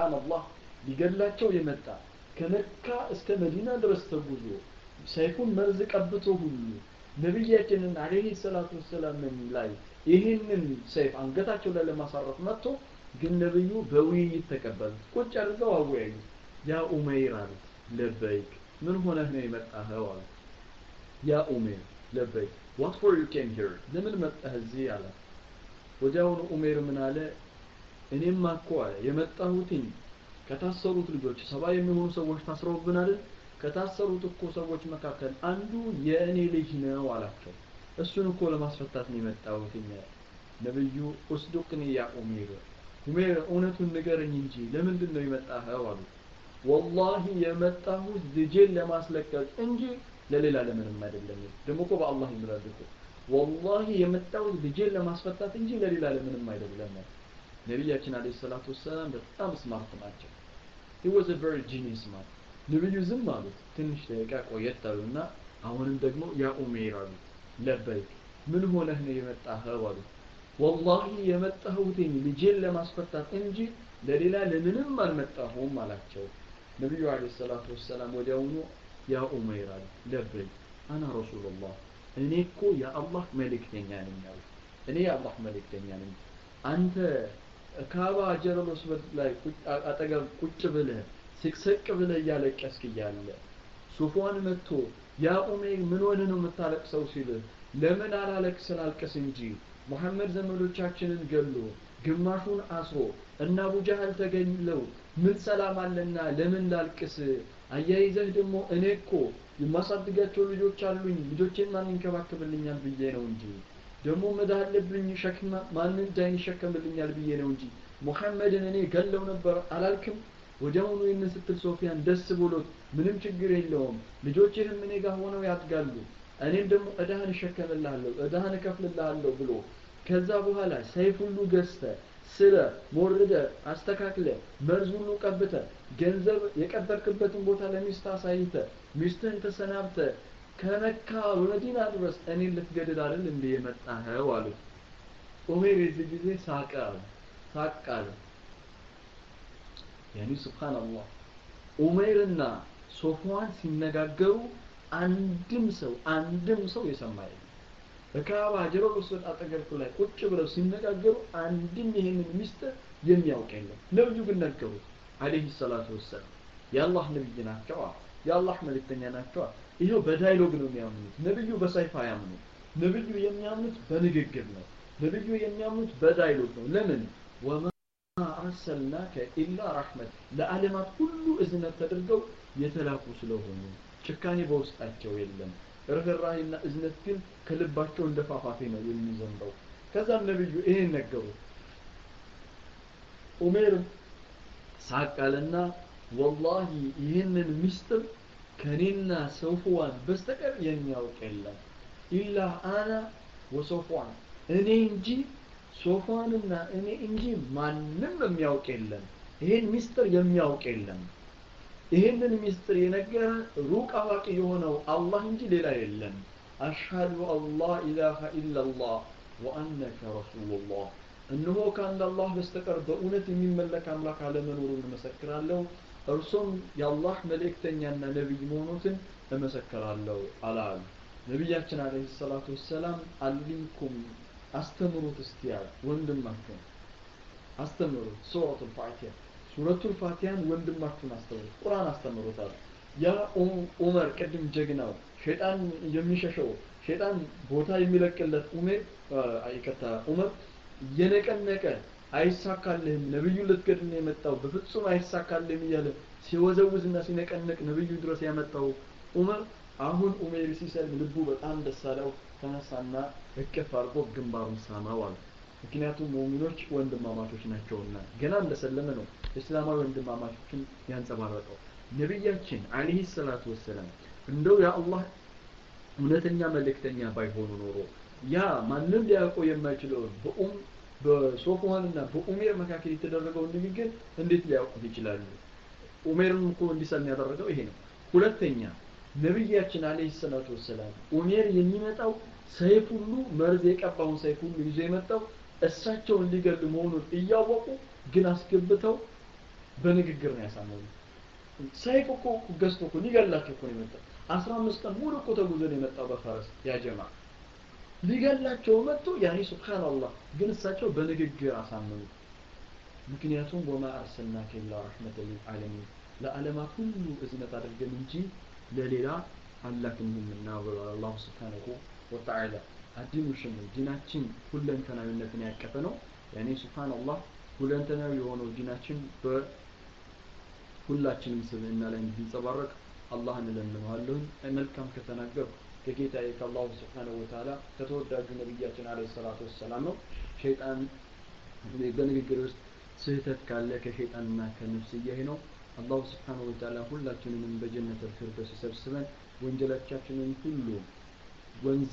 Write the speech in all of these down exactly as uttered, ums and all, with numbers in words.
ሱብሃንአላህ ሊገላቸው የመጣ ከመካ እስከ መዲና ድረስ ተጉዞ ሰይፉን መርዝ ቀብቶ ሁሉ ነብያችንን አለይሂ ሰላቱ ወሰላም ላይ ይህንን ሰይፍ አንገታቸው ላይ ለማሳረፍ መጥቶ ግን ነብዩ በውይይት ተቀበሉት ቁጭ አድርገው አወያዩ ያ ኡመይር አሉት ለበይክ ምን ሆነህ ነው የመጣኸው አሉት ያ ኡመይር ለበይክ what for you came here ለምን መጣህ እዚህ አለ ወዲያውኑ ኡመይር ምን አለ እኔማ እኮ አለ የመጣሁትኝ ከታሰሩት ልጆች ሰባ የሚሆኑ ሰዎች ታስረውብን አይደል ከታሰሩት እኮ ሰዎች መካከል አንዱ የእኔ ልጅ ነው አላቸው እሱን እኮ ለማስፈታት ነው የመጣሁትኝ ነብዩ እስዱቅኒ ያ ኡመይር ኡመይር እውነቱን ንገረኝ እንጂ ለምንድን ነው የመጣኸው አሉት والله የመጣሁት ልጄን ለማስለቀቅ እንጂ ለሌላ ለምንም አይደለም ደሞ እኮ በአላህ ይምራልኩ والله የመጣሁት ልጄን ለማስፈታት እንጂ ለሌላ ለምንም አይደለም ነብያችን አለይሂ ሰላቱ ወሰለም በጣም ስማርት ናቸው he was a very genius man ነብዩ ዝም አሉት ትንሽ ደቂቃ ቆየት አሉና አሁንም ደግሞ ያ ኡመይር አሉት ለበይክ ምን ሆነህ ነው የመጣኸው አሉት والله የመጣሁት ልጄን ለማስፈታት እንጂ ለሌላ ለምንም አልመጣሁም አላቸው ነብዩ አለይሂ ሰላቱ ወሰለም ወዲያውኑ ያ ኡመይር አሉት ለበይክ አና ረሱላህ እኔ እኮ የአላህ መልእክተኛ ነኝ አሉት እኔ የአላህ መልእክተኛ ነኝ አንተ ካባ ጀረል ወስበት ላይ አጠገብ ቁጭ ብለህ ስቅስቅ ብለህ ያለቀስክ እያለ ሱፋን መጥቶ ያ ኡመይር ምን ሆነ ነው የምታለቅሰው ሲል ለምን አላለቅስ አልቀስ እንጂ መሐመድ ዘመዶቻችንን ገሎ ግማሹን አስሮ እና አቡ ጀህል ተገኝለው ምን ሰላም አለና ለምን ላልቅስ አያይዘህ ደግሞ እኔ እኮ የማሳድጋቸው ልጆች አሉኝ ልጆቼን ማን ይንከባከብልኛል ብዬ ነው እንጂ ደግሞ መዳለብኝ ሸክማ ማን እንዳይሸከምልኛል ብዬ ነው እንጂ መሐመድን እኔ ገለው ነበር አላልክም ወዲያውኑ ይህን ስትል ሶፊያን ደስ ብሎት ምንም ችግር የለውም ልጆችህም እኔ ጋር ሆነው ያድጋሉ እኔም ደግሞ እዳህን እሸከምልሃለሁ እዳህን እከፍልልሃለሁ ብሎ ከዛ በኋላ ሰይፍ ሁሉ ገዝተ ስለ ሞርደ አስተካክለ መርዝ ሁሉ ቀብተ ገንዘብ የቀበርክበትን ቦታ ለሚስት አሳይተ ሚስትህን ተሰናብተ ከመካ ወመዲና ድረስ እኔን ልትገድል አይደል እንዴ የመጣኸው አሉት ኡመይር እዚህ ጊዜ ሳቀ ሳቀ ያኒ ሱብሃንአላህ ኡመይርና ሶፍዋን ሲነጋገሩ አንድም ሰው አንድም ሰው የሰማ የለም በካባ ጀረል ወስጥ አጠገብ ላይ ቁጭ ብለው ሲነጋገሩ አንድም ይሄንን ሚስጥር የሚያውቅ የለም ነብዩ ግን ነገሩት አለይሂ ሰላቱ ወሰለም የአላህ ነብይ ናቸው የአላህ መልእክተኛ ናቸው ይሄው በዳይሎግ ነው የሚያምኑት ነብዩ በሰይፍ አያምኑ ነብዩ የሚያምኑት በንግግር ነው ነብዩ የሚያምኑት በዳይሎግ ነው ለምን ወማ አርሰልናከ ኢላ ረህመት ለዓለማት ሁሉ እዝነት ተደርገው የተላኩ ስለሆኑ ጭካኔ በውስጣቸው የለም ርህራሄና እዝነት ግን ከልባቸው እንደፋፋቴ ነው የሚዘንበው ከዛም ነብዩ ይሄን ነገሩ ኡመይር ሳቃለና والله ይሄንን ሚስጥር ከኔና ሶፍዋን በስተቀር የሚያውቅ የለም ኢላ አና ወሶፍዋን እኔ እንጂ ሶፍዋንና እኔ እንጂ ማንንም የሚያውቅ የለም ይሄን ሚስጥር የሚያውቅ የለም ይሄንን ሚስጥር የነገረ ሩቅ አዋቂ የሆነው አላህ እንጂ ሌላ የለም አሽሃዱ አላህ ኢላሃ ኢላላህ ወአነከ ረሱሉላህ እነሆ ከአንድ አላህ በስተቀር በእውነት የሚመለክ አምላክ አለመኖሩን እመሰክራለሁ እርሱም የአላህ መልእክተኛና ነብይ መሆኑን እመሰክራለሁ አላል ነብያችን አለይሂ ሰላቱ ወሰለም አልሊኩም አስተምሩት እስቲያል ወንድማችሁ አስተምሩት ሱረቱል ፋቲሃ ሱረቱል ፋቲሃን ወንድማችሁን አስተምሩት ቁርአን አስተምሩታል ያ ዑመር ቀድም ጀግናው ሸይጣን የሚሸሸው ሸይጣን ቦታ የሚለቅለት ዑመር አይከታ ዑመር የነቀነቀ አይሳካልህም ነብዩ ልትገድል ነው የመጣው በፍጹም አይሳካልህም እያለ ሲወዘውዝና ሲነቀነቅ ነብዩ ድረስ ያመጣው ዑመር አሁን ዑመር ሲሰልም ልቡ በጣም ደሳለው ተነሳና እቅፍ አድርጎ ግንባሩን ሳማው አለ ምክንያቱም ሙእሚኖች ወንድማማቾች ናቸውና ገና እንደሰለመ ነው እስላማዊ ወንድማማቾችን ያንጸባረቀው ነብያችን አለይሂ ሰላቱ ወሰለም እንደው ያ አላህ እውነተኛ መልእክተኛ ባይሆኑ ኖሮ ያ ማንንም ሊያውቀው የማይችለው በኡም በሶፍዋንና በኡመይር መካከል የተደረገው ንግግር እንዴት ሊያውቁት ይችላሉ ኡመይርን እኮ እንዲሰልም ያደረገው ይሄ ነው ሁለተኛ ነብያችን አለይሂ ሰላቱ ወሰለም ኡመይር የሚመጣው ሰይፍ ሁሉ መርዝ የቀባውን ሰይፍ ሁሉ ይዞ የመጣው እሳቸውን ሊገል መሆኑን እያወቁ ግን አስገብተው በንግግር ነው ያሳመኑት። ሰይፍ እኮ ገዝቶ እኮ ሊገላቸው እኮ ነው የመጣው። አስራ አምስት ቀን ሙሉ እኮ ተጉዞ ነው የመጣው በፈረስ ያ ጀማ ሊገላቸው መጥቶ ያኔ ሱብሃንአላህ ግን እሳቸው በንግግር አሳመኑት። ምክንያቱም ወማ አርሰልናከ ኢላ ረሕመተን ሊልዓለሚን ለዓለማት ሁሉ እዝነት አድርገን እንጂ ለሌላ አላክንህምና ብሏል አላሁ ሱብሓነሁ ወተዓላ። አዲኑ ሽሙል ዲናችን ሁለንተናዊነትን ያቀፈ ነው። ያኔ ሱብሃንአላህ ሁለንተናዊ የሆነው ዲናችን በሁላችንም ስብዕና ላይ እንዲንጸባረቅ አላህን እለምነዋለሁ። መልካም ከተናገርኩ ከጌታዬ ከአላሁ ሱብሓነሁ ወተዓላ ከተወዳጁ ነቢያችን አለይሂ ሰላቱ ወሰላም ነው። ሸይጣን በንግግር ውስጥ ስህተት ካለ ከሸይጣንና ከነፍስያዬ ነው። አላሁ ሱብሓነሁ ወተዓላ ሁላችንንም በጀነተል ፊርደውስ ይሰብስበን። ወንጀላችንን ሁሉ ወንዝ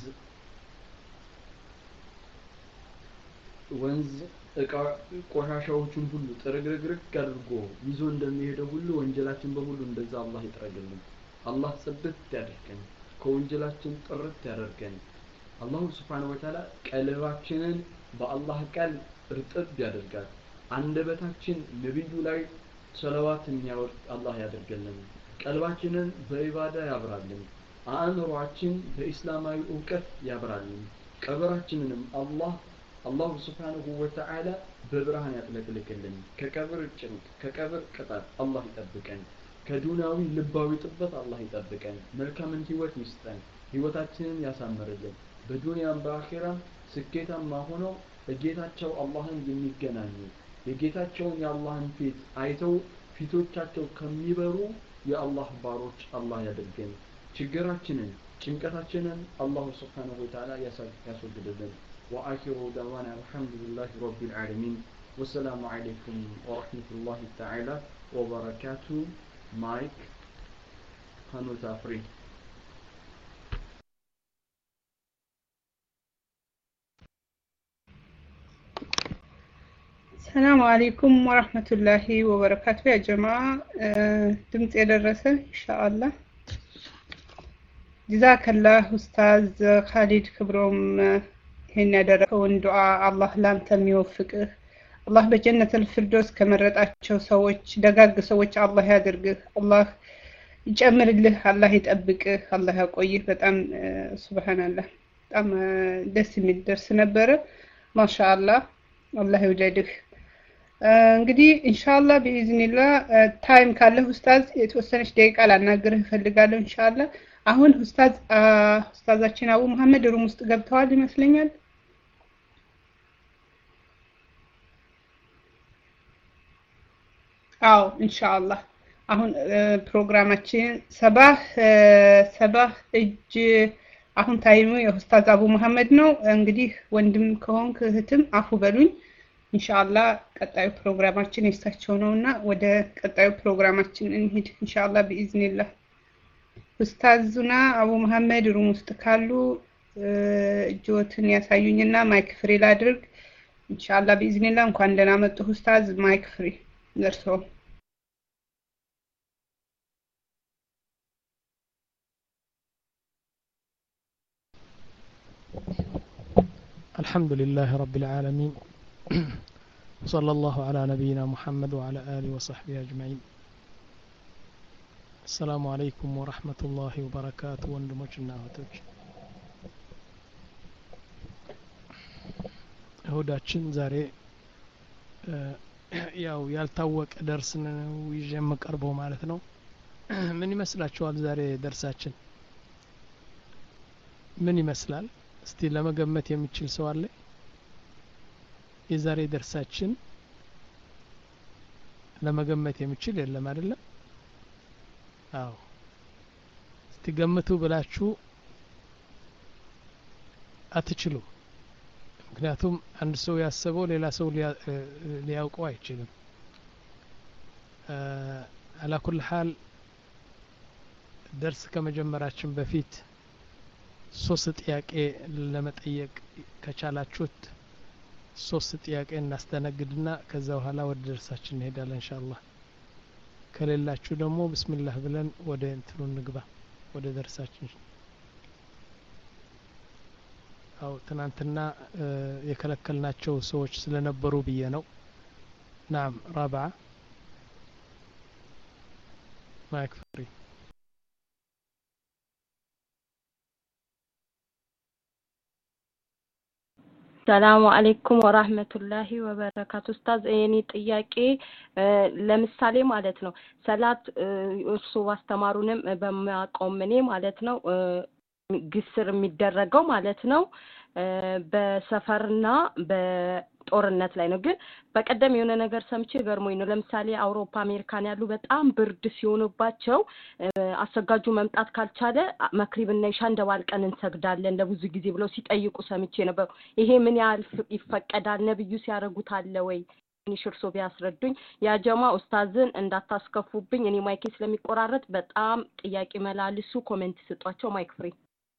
ወንዝ እቃ ቆሻሻዎችን ሁሉ ጥርግርግርግ አድርጎ ይዞ እንደሚሄደው ሁሉ ወንጀላችን በሙሉ እንደዛ አላህ ይጥረግልን። አላህ ጽድት ያድርገን፣ ከወንጀላችን ጥርት ያደርገን። አላሁ ሱብሓነሁ ወተዓላ ቀልባችንን በአላህ ቃል እርጥብ ያደርጋል። አንደበታችን ነብዩ ላይ ሰለዋት የሚያወርድ አላህ ያደርገልን። ቀልባችንን በኢባዳ ያብራልን። አእምሮአችን በእስላማዊ ዕውቀት ያብራልን። ቀብራችንንም አላህ አላሁ ሱብሓነሁ ወተዓላ በብርሃን ያጥለቅልቅልን። ከቀብር ጭንቅ ከቀብር ቅጣት አላህ ይጠብቀን። ከዱንያዊ ልባዊ ጥበት አላህ ይጠብቀን። መልካምን ህይወት ይስጠን። ህይወታችንን ያሳምርልን። በዱንያም በአኺራም ስኬታማ ሆነው በጌታቸው አላህን የሚገናኙ የጌታቸውን የአላህን ፊት አይተው ፊቶቻቸው ከሚበሩ የአላህ ባሮች አላህ ያድርገን። ችግራችንን ጭንቀታችንን አላሁ ሱብሓነሁ ወተዓላ ያስወግድልን። وآخر دعوانا الحمد لله رب العالمين والسلام عليكم ورحمة الله تعالى وبركاته. مايك هنوتا فري. السلام عليكم ورحمة الله وبركاته يا جماعة. دمت إلى الرسل إن شاء الله. جزاك الله أستاذ خالد كبروم هن ያደረገውን ዱዓ አላህ ላንተም ይወፍቅህ። አላህ በጀነተል ፊርደውስ ከመረጣቸው ሰዎች ደጋግ ሰዎች አላህ ያድርግህ። አላህ ይጨምርልህ። አላህ ይጠብቅህ። አላህ ያቆይህ። በጣም ሱብሃንአላህ በጣም ደስ የሚል ደርስ ነበረ። ማሻአላህ አላህ ይውደድህ። እንግዲህ ኢንሻአላህ በኢዝኒላህ ታይም ካለህ ኡስታዝ የተወሰነች ደቂቃ ላናግርህ እፈልጋለሁ ኢንሻአላህ። አሁን ኡስታዝ ኡስታዛችን አቡ መሐመድ ሩም ውስጥ ገብተዋል ይመስለኛል። አዎ ኢንሻአላህ አሁን ፕሮግራማችን ሰባህ ሰባህ እጅ አሁን ታይሙ የኡስታዝ አቡ መሐመድ ነው። እንግዲህ ወንድም ከሆንክ እህትም አፉ በሉኝ። ኢንሻአላህ ቀጣዩ ፕሮግራማችን የሳቸው ነውና ወደ ቀጣዩ ፕሮግራማችን እንሂድ ኢንሻአላህ በኢዝኒላህ። ኡስታዙና አቡ መሐመድ ሩም ውስጥ ካሉ ጆትን ያሳዩኝና ማይክ ፍሪ ላድርግ ኢንሻአላህ በኢዝኒላህ። እንኳን ደህና መጡ ኡስታዝ። ማይክ ፍሪ ደርሶ الحمد لله رب العالمين وصلى الله على نبينا محمد وعلى آله وصحبه أجمعين. السلام عليكم ورحمة الله وبركاته. وندمجنا هتوج هوداتشن زاري ያው ያልታወቀ ደርስ ነው ይዤ መቀርበው ማለት ነው። ምን ይመስላችኋል ዛሬ ደርሳችን ምን ይመስላል? እስቲ ለመገመት የሚችል ሰው አለ? የዛሬ ደርሳችን ለመገመት የሚችል የለም አይደለም? አዎ እስቲ ገምቱ ብላችሁ አትችሉ። ምክንያቱም አንድ ሰው ያሰበው ሌላ ሰው ሊያውቀው አይችልም። على كل حال درس ከመጀመራችን በፊት ሶስት ጥያቄ ለመጠየቅ ከቻላችሁት ሶስት ጥያቄ እናስተናግድና ከዛ በኋላ ወደ ደርሳችን እንሄዳለን ኢንሻአላህ። ከሌላችሁ ደግሞ ቢስሚላህ ብለን ወደ እንትኑ እንግባ ወደ ደርሳችን። አው ትናንትና የከለከልናቸው ሰዎች ስለነበሩ ብዬ ነው። ናም ራብዓ ማይክ ፍሪ ሰላም አለይኩም ወራህመቱላሂ ወበረካቱ ኡስታዝ እኔ ጥያቄ ለምሳሌ ማለት ነው ሰላት እርሱ ባስተማሩንም በማቆም እኔ ማለት ነው ግስር የሚደረገው ማለት ነው በሰፈርና በጦርነት ላይ ነው ግን በቀደም የሆነ ነገር ሰምቼ ገርሞኝ ነው ለምሳሌ አውሮፓ አሜሪካን ያሉ በጣም ብርድ ሲሆንባቸው አሰጋጁ መምጣት ካልቻለ መክሪብና ኢሻ እንደባልቀን እንሰግዳለን ለብዙ ጊዜ ብለው ሲጠይቁ ሰምቼ ነበር ይሄ ምን ያህል ይፈቀዳል ነብዩ ሲያረጉት አለ ወይ ንሽርሶ ቢያስረዱኝ ያ ጀማ ኡስታዝን እንዳታስከፉብኝ እኔ ማይክ ስለሚቆራረጥ በጣም ጥያቄ መላልሱ ኮሜንት ስጧቸው ማይክ ፍሪ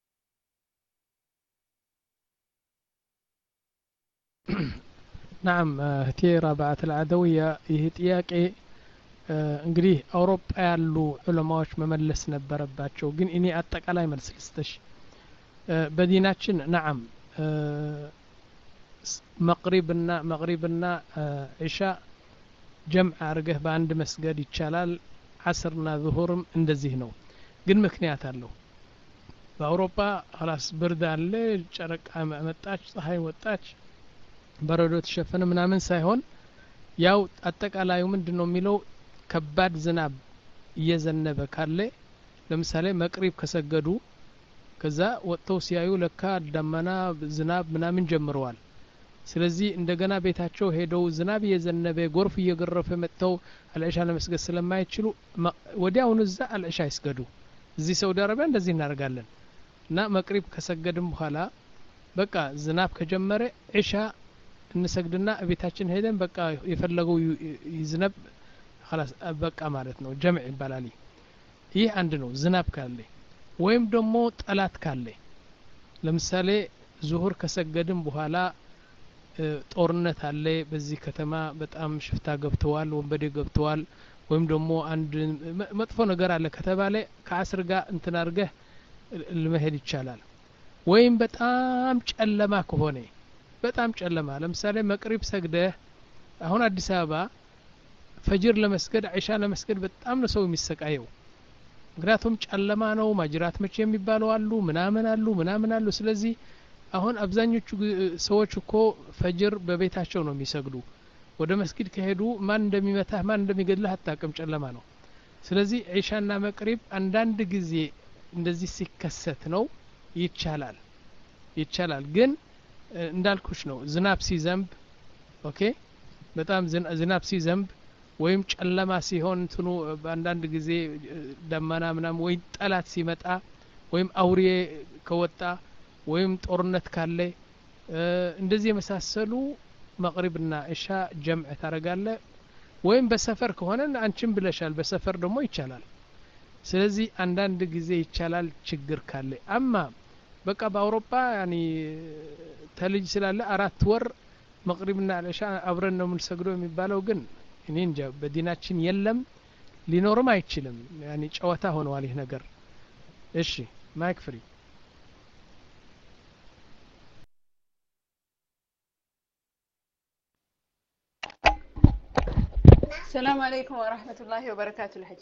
نعم هتي رابعة العدوية ይህ ጥያቄ እንግዲህ አውሮፓ ያሉ ዑለማዎች መመለስ ነበረባቸው ግን እኔ አጠቃላይ መልስ ልስጥሽ በዲናችን نعم መግሪብና መግሪብና ኢሻ ጀምዕ አርገህ በአንድ መስገድ ይቻላል ዓስርና ዙሁርም እንደዚህ ነው ግን ምክንያት አለው በአውሮፓ خلاص ብርድ አለ ጨረቃ መጣች ፀሐይ ወጣች በረዶ ተሸፈነ ምናምን ሳይሆን ያው አጠቃላዩ ምንድነው የሚለው ከባድ ዝናብ እየዘነበ ካለ ለምሳሌ መቅሪብ ከሰገዱ ከዛ ወጥተው ሲያዩ ለካ ደመና ዝናብ ምናምን ጀምረዋል ስለዚህ እንደገና ቤታቸው ሄደው ዝናብ እየዘነበ ጎርፍ እየገረፈ መጥተው አልዒሻ ለመስገድ ስለማይችሉ ወዲያውኑ እዛ አልዒሻ ይስገዱ እዚህ ሳውዲ አረቢያ እንደዚህ እናደርጋለን እና መቅሪብ ከሰገድም በኋላ በቃ ዝናብ ከጀመረ ኢሻ እንሰግድና ቤታችን ሄደን በቃ የፈለገው ይዝነብ خلاص በቃ ማለት ነው ጀምዕ ይባላል ይህ አንድ ነው ዝናብ ካለ ወይም ደግሞ ጠላት ካለ ለምሳሌ ዙሁር ከሰገድን በኋላ ጦርነት አለ በዚህ ከተማ በጣም ሽፍታ ገብተዋል ወንበዴ ገብተዋል ወይም ደግሞ አንድ መጥፎ ነገር አለ ከተባለ ከአስር ጋር እንትን አርገህ ለመሄድ ይቻላል ወይም በጣም ጨለማ ከሆነ በጣም ጨለማ ለምሳሌ መቅሪብ ሰግደህ አሁን አዲስ አበባ ፈጅር ለመስገድ ኢሻ ለመስገድ በጣም ነው ሰው የሚሰቃየው ምክንያቱም ጨለማ ነው ማጅራት መቼ የሚባለው አሉ ምናምን አሉ ምናምን አሉ ስለዚህ አሁን አብዛኞቹ ሰዎች እኮ ፈጅር በቤታቸው ነው የሚሰግዱ ወደ መስጊድ ከሄዱ ማን እንደሚመታህ ማን እንደሚገድልህ አታውቅም ጨለማ ነው ስለዚህ ኢሻና መቅሪብ አንዳንድ ጊዜ እንደዚህ ሲከሰት ነው ይቻላል ይቻላል ግን እንዳልኩሽ ነው ዝናብ ሲዘንብ ኦኬ በጣም ዝናብ ሲዘንብ ወይም ጨለማ ሲሆን እንትኑ በአንዳንድ ጊዜ ደመና ምናም ወይ ጠላት ሲመጣ ወይም አውሬ ከወጣ ወይም ጦርነት ካለ እንደዚህ የመሳሰሉ መግሪብና ኢሻ ጀምዕ ታረጋለ ወይም በሰፈር ከሆነ አንቺም ብለሻል በሰፈር ደግሞ ይቻላል ስለዚህ አንዳንድ ጊዜ ይቻላል ችግር ካለ አማ በቃ በአውሮፓ ያኒ ተልጅ ስላለ አራት ወር መግሪብና ኢሻ አብረን ነው የምንሰግደው የሚባለው ግን እኔ እንጃ በዲናችን የለም ሊኖርም አይችልም ያኒ ጨዋታ ሆነዋል ይህ ነገር እሺ ማይክ ፍሪ السلام عليكم ورحمة الله وبركاته الحج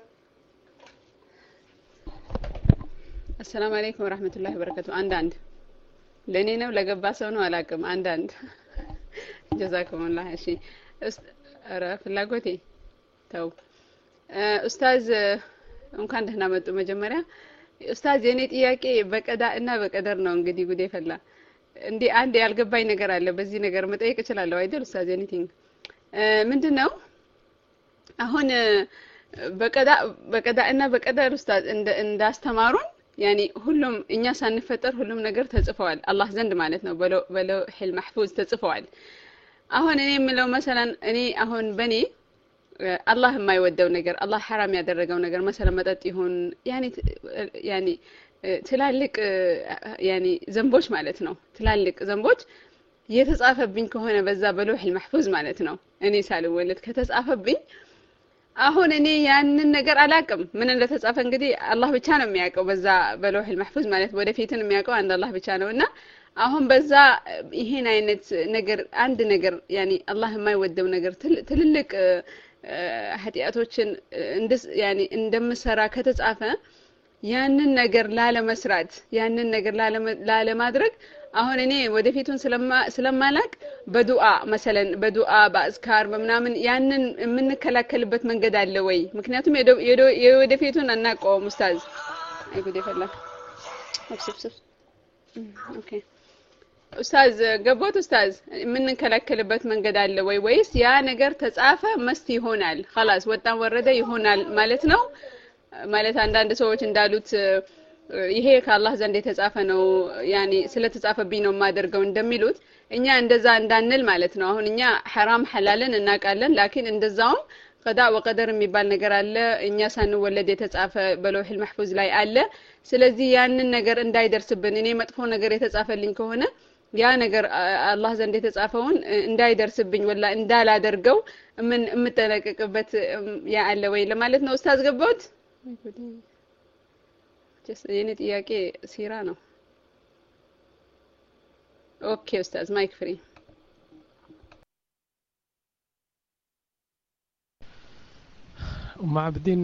السلام عليكم ورحمة الله وبركاته عند عند لنينا ولا قباسون ولا كم عند عند جزاكم الله شيء أرى فلاقوتي تو أستاذ ممكن هنا متو مجمرة أستاذ جنيت إياك بقدر إنها بقدر نون قدي قدي فلا عندي عندي القباي نجار على بزي نجار متأيك شلال لو يدل أستاذ جنيتين من دنو አሁን በቀዳ በቀዳና በቀዳር ኡስታዝ እንደ እንዳስተማሩን ያኒ ሁሉም እኛ ሳንፈጠር ሁሉም ነገር ተጽፈዋል አላህ ዘንድ ማለት ነው በለው በለው ሒል محفوظ ተጽፈዋል አሁን እኔ የምለው مثلا እኔ አሁን በኔ አላህ የማይወደው ነገር አላህ حرام ያደረገው ነገር مثلا መጠጥ ይሁን ያኒ ያኒ ትላልቅ ያኒ ዘንቦች ማለት ነው ትላልቅ ዘንቦች የተጻፈብኝ ከሆነ በዛ በለው ሒል محفوظ ማለት ነው እኔ ሳልወለድ ከተጻፈብኝ አሁን እኔ ያንን ነገር አላቅም ምን እንደተጻፈ እንግዲህ አላህ ብቻ ነው የሚያውቀው በዛ በለውሂል محفوظ ማለት ወደፊትን የሚያውቀው አንድ አላህ ብቻ ነውና አሁን በዛ ይሄን አይነት ነገር አንድ ነገር ያኒ አላህ የማይወደው ነገር ትልልቅ ኃጢአቶችን እንድስ ያኒ እንደምሰራ ከተጻፈ ያንን ነገር ላለመስራት ያንን ነገር ላለማድረግ አሁን እኔ ወደፊቱን ስለማ ስለማላቅ በዱዓ መሰለን በዱዓ በአዝካር በምናምን ያንን የምንከላከልበት መንገድ አለ ወይ? ምክንያቱም የወደፊቱን አናውቀውም ኡስታዝ። አይጉድ ይፈላ አፍስፍስፍ ኦኬ ኡስታዝ ገቦት ኡስታዝ የምንከላከልበት መንገድ አለ ወይ ወይስ ያ ነገር ተጻፈ መስት ይሆናል خلاص ወጣን ወረደ ይሆናል ማለት ነው? ማለት አንዳንድ ሰዎች እንዳሉት ይሄ ከአላህ ዘንድ የተጻፈ ነው ያኒ ስለተጻፈብኝ ነው ማደርገው እንደሚሉት እኛ እንደዛ እንዳንል ማለት ነው። አሁን እኛ حرام حلالን እናቃለን ላኪን እንደዛው ቀዳ ወቀደር የሚባል ነገር አለ እኛ ሳንወለድ የተጻፈ በለውሂል መህፉዝ ላይ አለ። ስለዚህ ያንን ነገር እንዳይደርስብን እኔ መጥፎ ነገር የተጻፈልኝ ከሆነ ያ ነገር አላህ ዘንድ የተጻፈውን እንዳይደርስብኝ ወላ እንዳላደርገው ምን እምጠነቀቅበት ያ አለ ወይ ለማለት ነው ኡስታዝ ገቦት። ጀስት የኔ ጥያቄ ሲራ ነው። ኦኬ ኡስታዝ ማይክ ፍሪ። ማዕብዲን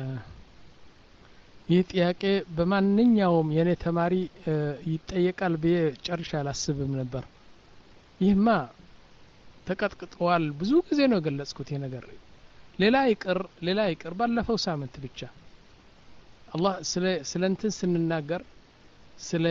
ይህ ጥያቄ በማንኛውም የኔ ተማሪ ይጠየቃል ብዬ ጨርሻ አላስብም ነበር። ይህማ ተቀጥቅጠዋል ብዙ ጊዜ ነው ገለጽኩት ይሄ ነገር። ሌላ ይቅር ሌላ ይቅር ባለፈው ሳምንት ብቻ አላህ ስለ ስለንትን ስንናገር ስለ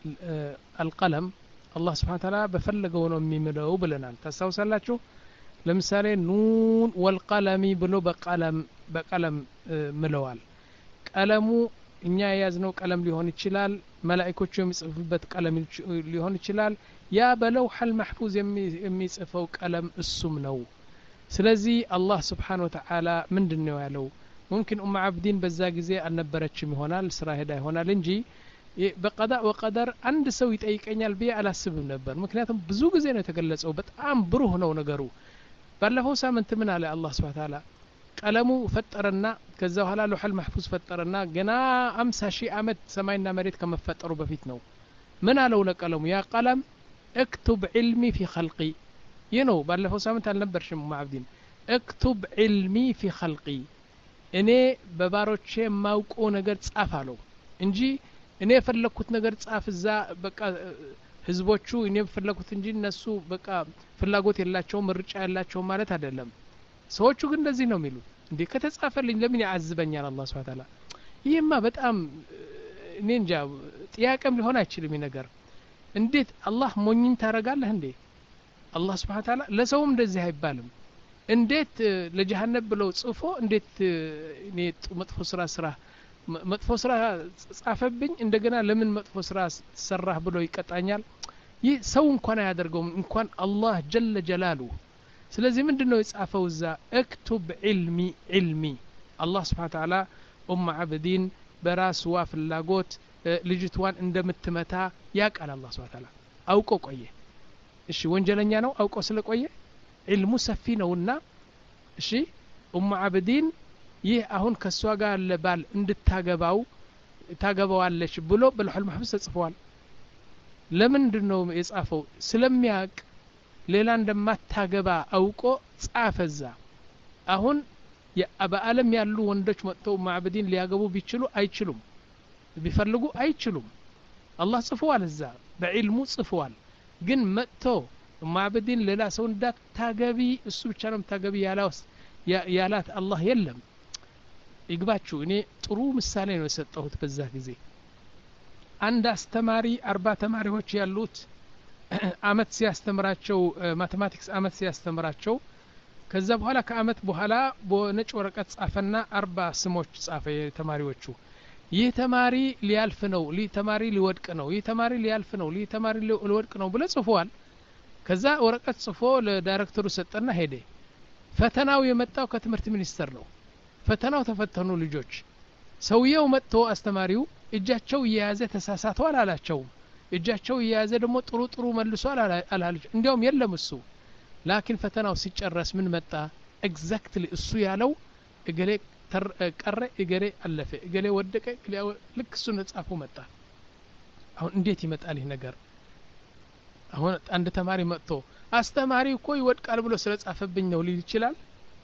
አልቀለም አላህ Subhanahu Ta'ala በፈለገው ነው የሚምለው ብለናል። ታስታውሳላችሁ? ለምሳሌ ኑን ወልቀለሚ ብሎ በቀለም በቀለም ምለዋል። ቀለሙ እኛ የያዝነው ቀለም ሊሆን ይችላል፣ መላእክቶቹ የሚጽፉበት ቀለም ሊሆን ይችላል። ያ በለውሐል መህፉዝ የሚጽፈው ቀለም እሱም ነው። ስለዚህ አላህ Subhanahu Ta'ala ምንድነው ያለው? ممكن ام عبدين በዛ ጊዜ አልነበረችም ይሆናል ስራ ሄዳ ይሆናል እንጂ በቀዳ ወቀደር አንድ ሰው ይጠይቀኛል ብዬ አላስብም ነበር። ምክንያቱም ብዙ ጊዜ ነው የተገለጸው በጣም ብሩህ ነው ነገሩ። ባለፈው ሳምንት ምን አለ አላህ Subhanahu Ta'ala ቀለሙ ፈጠረና ከዛ በኋላ ለውሐል መህፉዝ ፈጠረና ገና አምሳ ሺህ አመት ሰማይና መሬት ከመፈጠሩ በፊት ነው። ምን አለው ለቀለሙ? ያ ቀለም اكتب علمي في خلقي ይነው ባለፈው ሳምንት አልነበርሽም ام عبدين اكتب علمي في خلقي እኔ በባሮቼ ማውቀው ነገር ጻፍ አለው እንጂ እኔ የፈለኩት ነገር ጻፍ እዛ በቃ ህዝቦቹ እኔ የፈለኩት እንጂ እነሱ በቃ ፍላጎት የላቸው ምርጫ ያላቸው ማለት አይደለም። ሰዎቹ ግን እንደዚህ ነው የሚሉት። እንዴ ከተጻፈልኝ ለምን ያዓዝበኛል አላህ Subhanahu Ta'ala? ይሄማ በጣም እኔ እንጃ ጥያቄም ሊሆን አይችልም ነገር። እንዴት አላህ ሞኝን ታረጋለህ እንዴ? አላህ Subhanahu Ta'ala ለሰውም እንደዚህ አይባልም። እንዴት ለጀሃነም ብለው ጽፎ እንዴት እኔ መጥፎ ስራ ስራ መጥፎ ስራ ጻፈብኝ እንደገና ለምን መጥፎ ስራ ሰራህ ብሎ ይቀጣኛል? ይህ ሰው እንኳን አያደርገውም እንኳን አላህ ጀለ ጀላሉ። ስለዚህ ምንድነው የጻፈው እዛ? اكتب علمي علمي አላህ Subhanahu Ta'ala ኡም አብዲን በራስዋ ፍላጎት ልጅቷን እንደምትመታ ያቃል አላህ Subhanahu Ta'ala አውቆ ቆየ። እሺ ወንጀለኛ ነው አውቆ ስለቆየ علم ሰፊ ነውና እሺ ኡም አብዲን ይህ አሁን ከሷ ጋር ለባል እንድታገባው ታገባዋለች ብሎ በለውሐል መህፉዝ ተጽፏል። ለምንድነው የጻፈው? ስለሚያቅ ሌላ እንደማታገባ አውቆ ጻፈዛ። አሁን በዓለም ያሉ ወንዶች መጥተው ኡም አብዲን ሊያገቡ ቢችሉ አይችሉም፣ ቢፈልጉ አይችሉም። አላህ ጽፏል እዛ በዕልሙ ጽፏል። ግን መጥቶ ኡም አብዲን ሌላ ሰው እንዳታገቢ እሱ ብቻ ነው የምታገቢ ያላውስ ያላት አላህ የለም። ይግባችሁ እኔ ጥሩ ምሳሌ ነው የሰጠሁት በዛ ጊዜ። አንድ አስተማሪ አርባ ተማሪዎች ያሉት አመት ሲያስተምራቸው ማቴማቲክስ አመት ሲያስተምራቸው ከዛ በኋላ ከአመት በኋላ በነጭ ወረቀት ጻፈና አርባ ስሞች ጻፈ ተማሪዎቹ። ይህ ተማሪ ሊያልፍ ነው፣ ይህ ተማሪ ሊወድቅ ነው፣ ይህ ተማሪ ሊያልፍ ነው፣ ይህ ተማሪ ሊወድቅ ነው ብሎ ጽፏል። ከዛ ወረቀት ጽፎ ለዳይሬክተሩ ሰጠና ሄደ። ፈተናው የመጣው ከትምህርት ሚኒስቴር ነው። ፈተናው ተፈተኑ ልጆች። ሰውየው መጥቶ አስተማሪው እጃቸው እየያዘ ተሳሳተዋል አላቸው። እጃቸው እየያዘ ደግሞ ጥሩ ጥሩ መልሷል አላላቸው። እንዲያውም የለም እሱ ላኪን ፈተናው ሲጨረስ ምን መጣ? ኤግዛክትሊ እሱ ያለው እገሌ ቀረ እገሌ አለፈ እገሌ ወደቀ ልክ እሱ ነጻፉ መጣ። አሁን እንዴት ይመጣል ይህ ነገር? አሁን አንድ ተማሪ መጥቶ አስተማሪ እኮ ይወድቃል ብሎ ስለጻፈብኝ ነው ሊል ይችላል?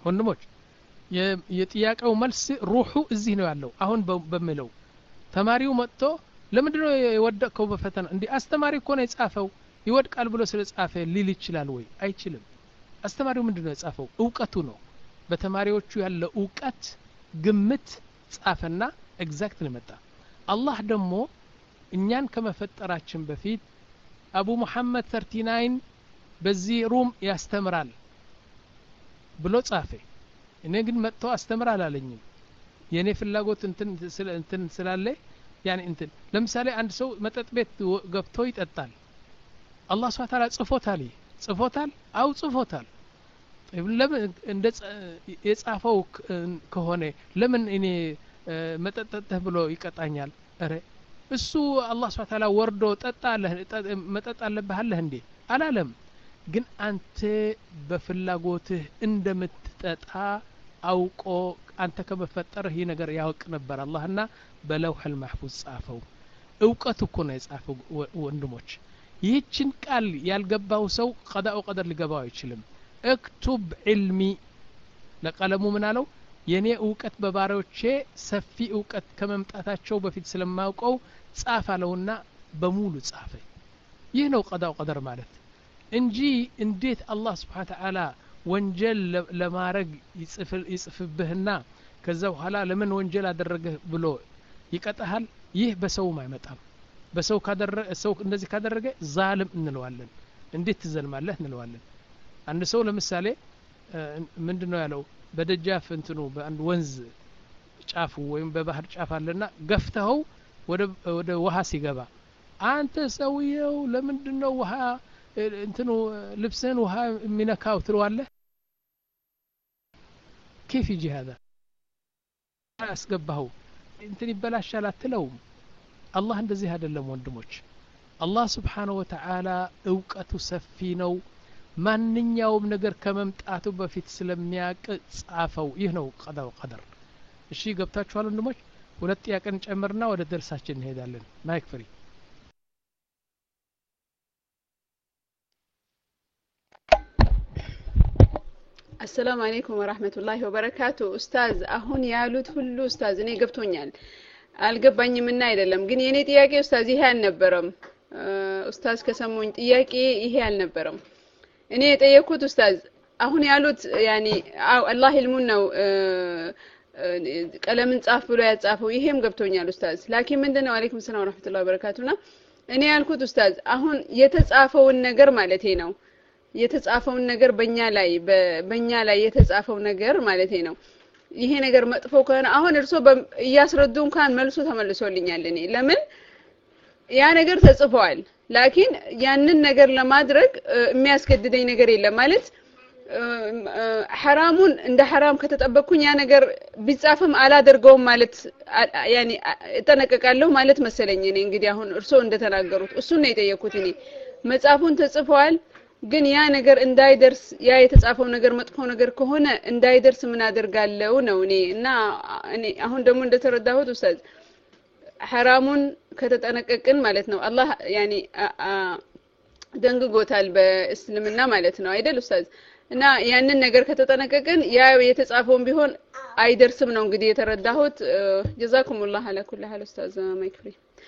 ወንድሞች የጥያቄው መልስ ሩሑ እዚህ ነው ያለው አሁን በሚለው ተማሪው መጥቶ ለምንድነው የወደቀው በፈተና እንዴ አስተማሪ እኮ ነው የጻፈው ይወድቃል ብሎ ስለጻፈ ሊል ይችላል ወይ አይችልም አስተማሪው ምንድነው የጻፈው እውቀቱ ነው በተማሪዎቹ ያለው እውቀት ግምት ጻፈና ኤግዛክትሊ መጣ አላህ ደግሞ እኛን ከመፈጠራችን በፊት አቡ መሐመድ ሰላሳ ዘጠኝ በዚህ ሩም ያስተምራል ብሎ ጻፈ እኔ ግን መጥቶ አስተምራል አለኝም የኔ ፍላጎት እንትን እንትን ስላለ ያኔ እንትን ለምሳሌ አንድ ሰው መጠጥ ቤት ገብቶ ይጠጣል አላህ Subhanahu Ta'ala ጽፎታል ጽፎታል አው ጽፎታል ለምን እንደ የጻፈው ከሆነ ለምን እኔ መጠጠህ ብሎ ይቀጣኛል አረ እሱ አላህ Subhanahu Ta'ala ወርዶ ጠጣለህ መጠጥ አለብህ እንዴ አላለም ግን አንተ በፍላጎትህ እንደምትጠጣ አውቆ አንተ ከመፈጠርህ ይህ ነገር ያውቅ ነበር አላህና በለውህ المحفوظ ጻፈው እውቀቱ እኮ ነው የጻፈው ወንድሞች ይህችን ቃል ያልገባው ሰው ቀዳኡ ቀደር ሊገባው አይችልም እክቱብ ዒልሚ ለቀለሙ ምን አለው የኔ እውቀት በባሪያዎቼ ሰፊ እውቀት ከመምጣታቸው በፊት ስለማውቀው ጻፍ አለውና በሙሉ ጻፈ ይህ ነው ቀዳኡ ቀደር ማለት እንጂ እንዴት አላህ Subhanahu Ta'ala ወንጀል ለማረግ ይጽፍብህና ከዛ በኋላ ለምን ወንጀል አደረገህ ብሎ ይቀጣሃል ይህ በሰው አይመጣም በሰው ካደረገ ሰው እንደዚህ ካደረገ ዛልም እንለዋለን እንዴት ትዘልማለህ እንለዋለን አንድ ሰው ለምሳሌ ምንድነው ያለው በደጃፍ እንትኑ በአንድ ወንዝ ጫፉ ወይም በባህር ጫፍ አለና ገፍተው ወደ ወደ ውሃ ሲገባ አንተ ሰውየው ለምንድነው ውሃ እንትኑ ልብስህን ውሃ የሚነካው ትለዋለህ كيف يجي هذا አስገባው እንትን ይበላሻል አትለውም አላህ እንደዚህ አይደለም ወንድሞች አላህ Subhanahu Wa Ta'ala እውቀቱ ሰፊ ነው ማንኛውም ነገር ከመምጣቱ በፊት ስለሚያውቅ ጻፈው ይህ ነው ቀዳው ቀደር እሺ ገብታችኋል ወንድሞች ሁለት ጥያቄን ጨምርና ወደ ደርሳችን እንሄዳለን ማይክ ፍሪ السلام عليكم ورحمة الله وبركاته أستاذ أهون يالوت هلو أستاذ እኔ ገብቶኛል አልገባኝም እና አይደለም ግን የኔ ጥያቄ ኡስታዝ ይሄ አልነበረም ኡስታዝ ከሰሙኝ ጥያቄ ይሄ አልነበረም እኔ የጠየኩት ኡስታዝ አሁን ያሉት ያኒ አላህ ilmun ነው ቀለምን ጻፍ ብሎ ያጻፈው ይሄም ገብቶኛል ኡስታዝ ላኪን ምንድነው አለይኩም ሰላም ወራህመቱላሂ ወበረካቱና እኔ ያልኩት ኡስታዝ አሁን የተጻፈውን ነገር ማለቴ ነው የተጻፈውን ነገር በእኛ ላይ በእኛ ላይ የተጻፈው ነገር ማለቴ ነው ይሄ ነገር መጥፎ ከሆነ አሁን እርሶ ያስረዱ እንኳን መልሶ ተመልሶልኛል እኔ ለምን ያ ነገር ተጽፏል ላኪን ያንን ነገር ለማድረግ የሚያስገድደኝ ነገር የለም ማለት حرامون እንደ حرام ከተጠበቅኩኝ ያ ነገር ቢጻፍም አላደርገውም ማለት ያኒ ተነቀቃለሁ ማለት መሰለኝ እኔ እንግዲህ አሁን እርሶ እንደተናገሩት እሱ ነው የጠየኩት እኔ መጻፉን ተጽፏል ግን ያ ነገር እንዳይደርስ ያ የተጻፈው ነገር መጥፎ ነገር ከሆነ እንዳይደርስ ምን አደርጋለሁ ነው እኔ እና እኔ አሁን ደግሞ እንደተረዳሁት ኡስታዝ حرامون ከተጠነቀቅን ማለት ነው አላህ ያኒ ደንግጎታል በእስልምና ማለት ነው አይደል ኡስታዝ እና ያንን ነገር ከተጠነቀቅን ያ የተጻፈውን ቢሆን አይደርስም ነው እንግዲህ የተረዳሁት ጀዛኩሙላህ አላ ኩሊ ሐል ኡስታዝ ማይክሪ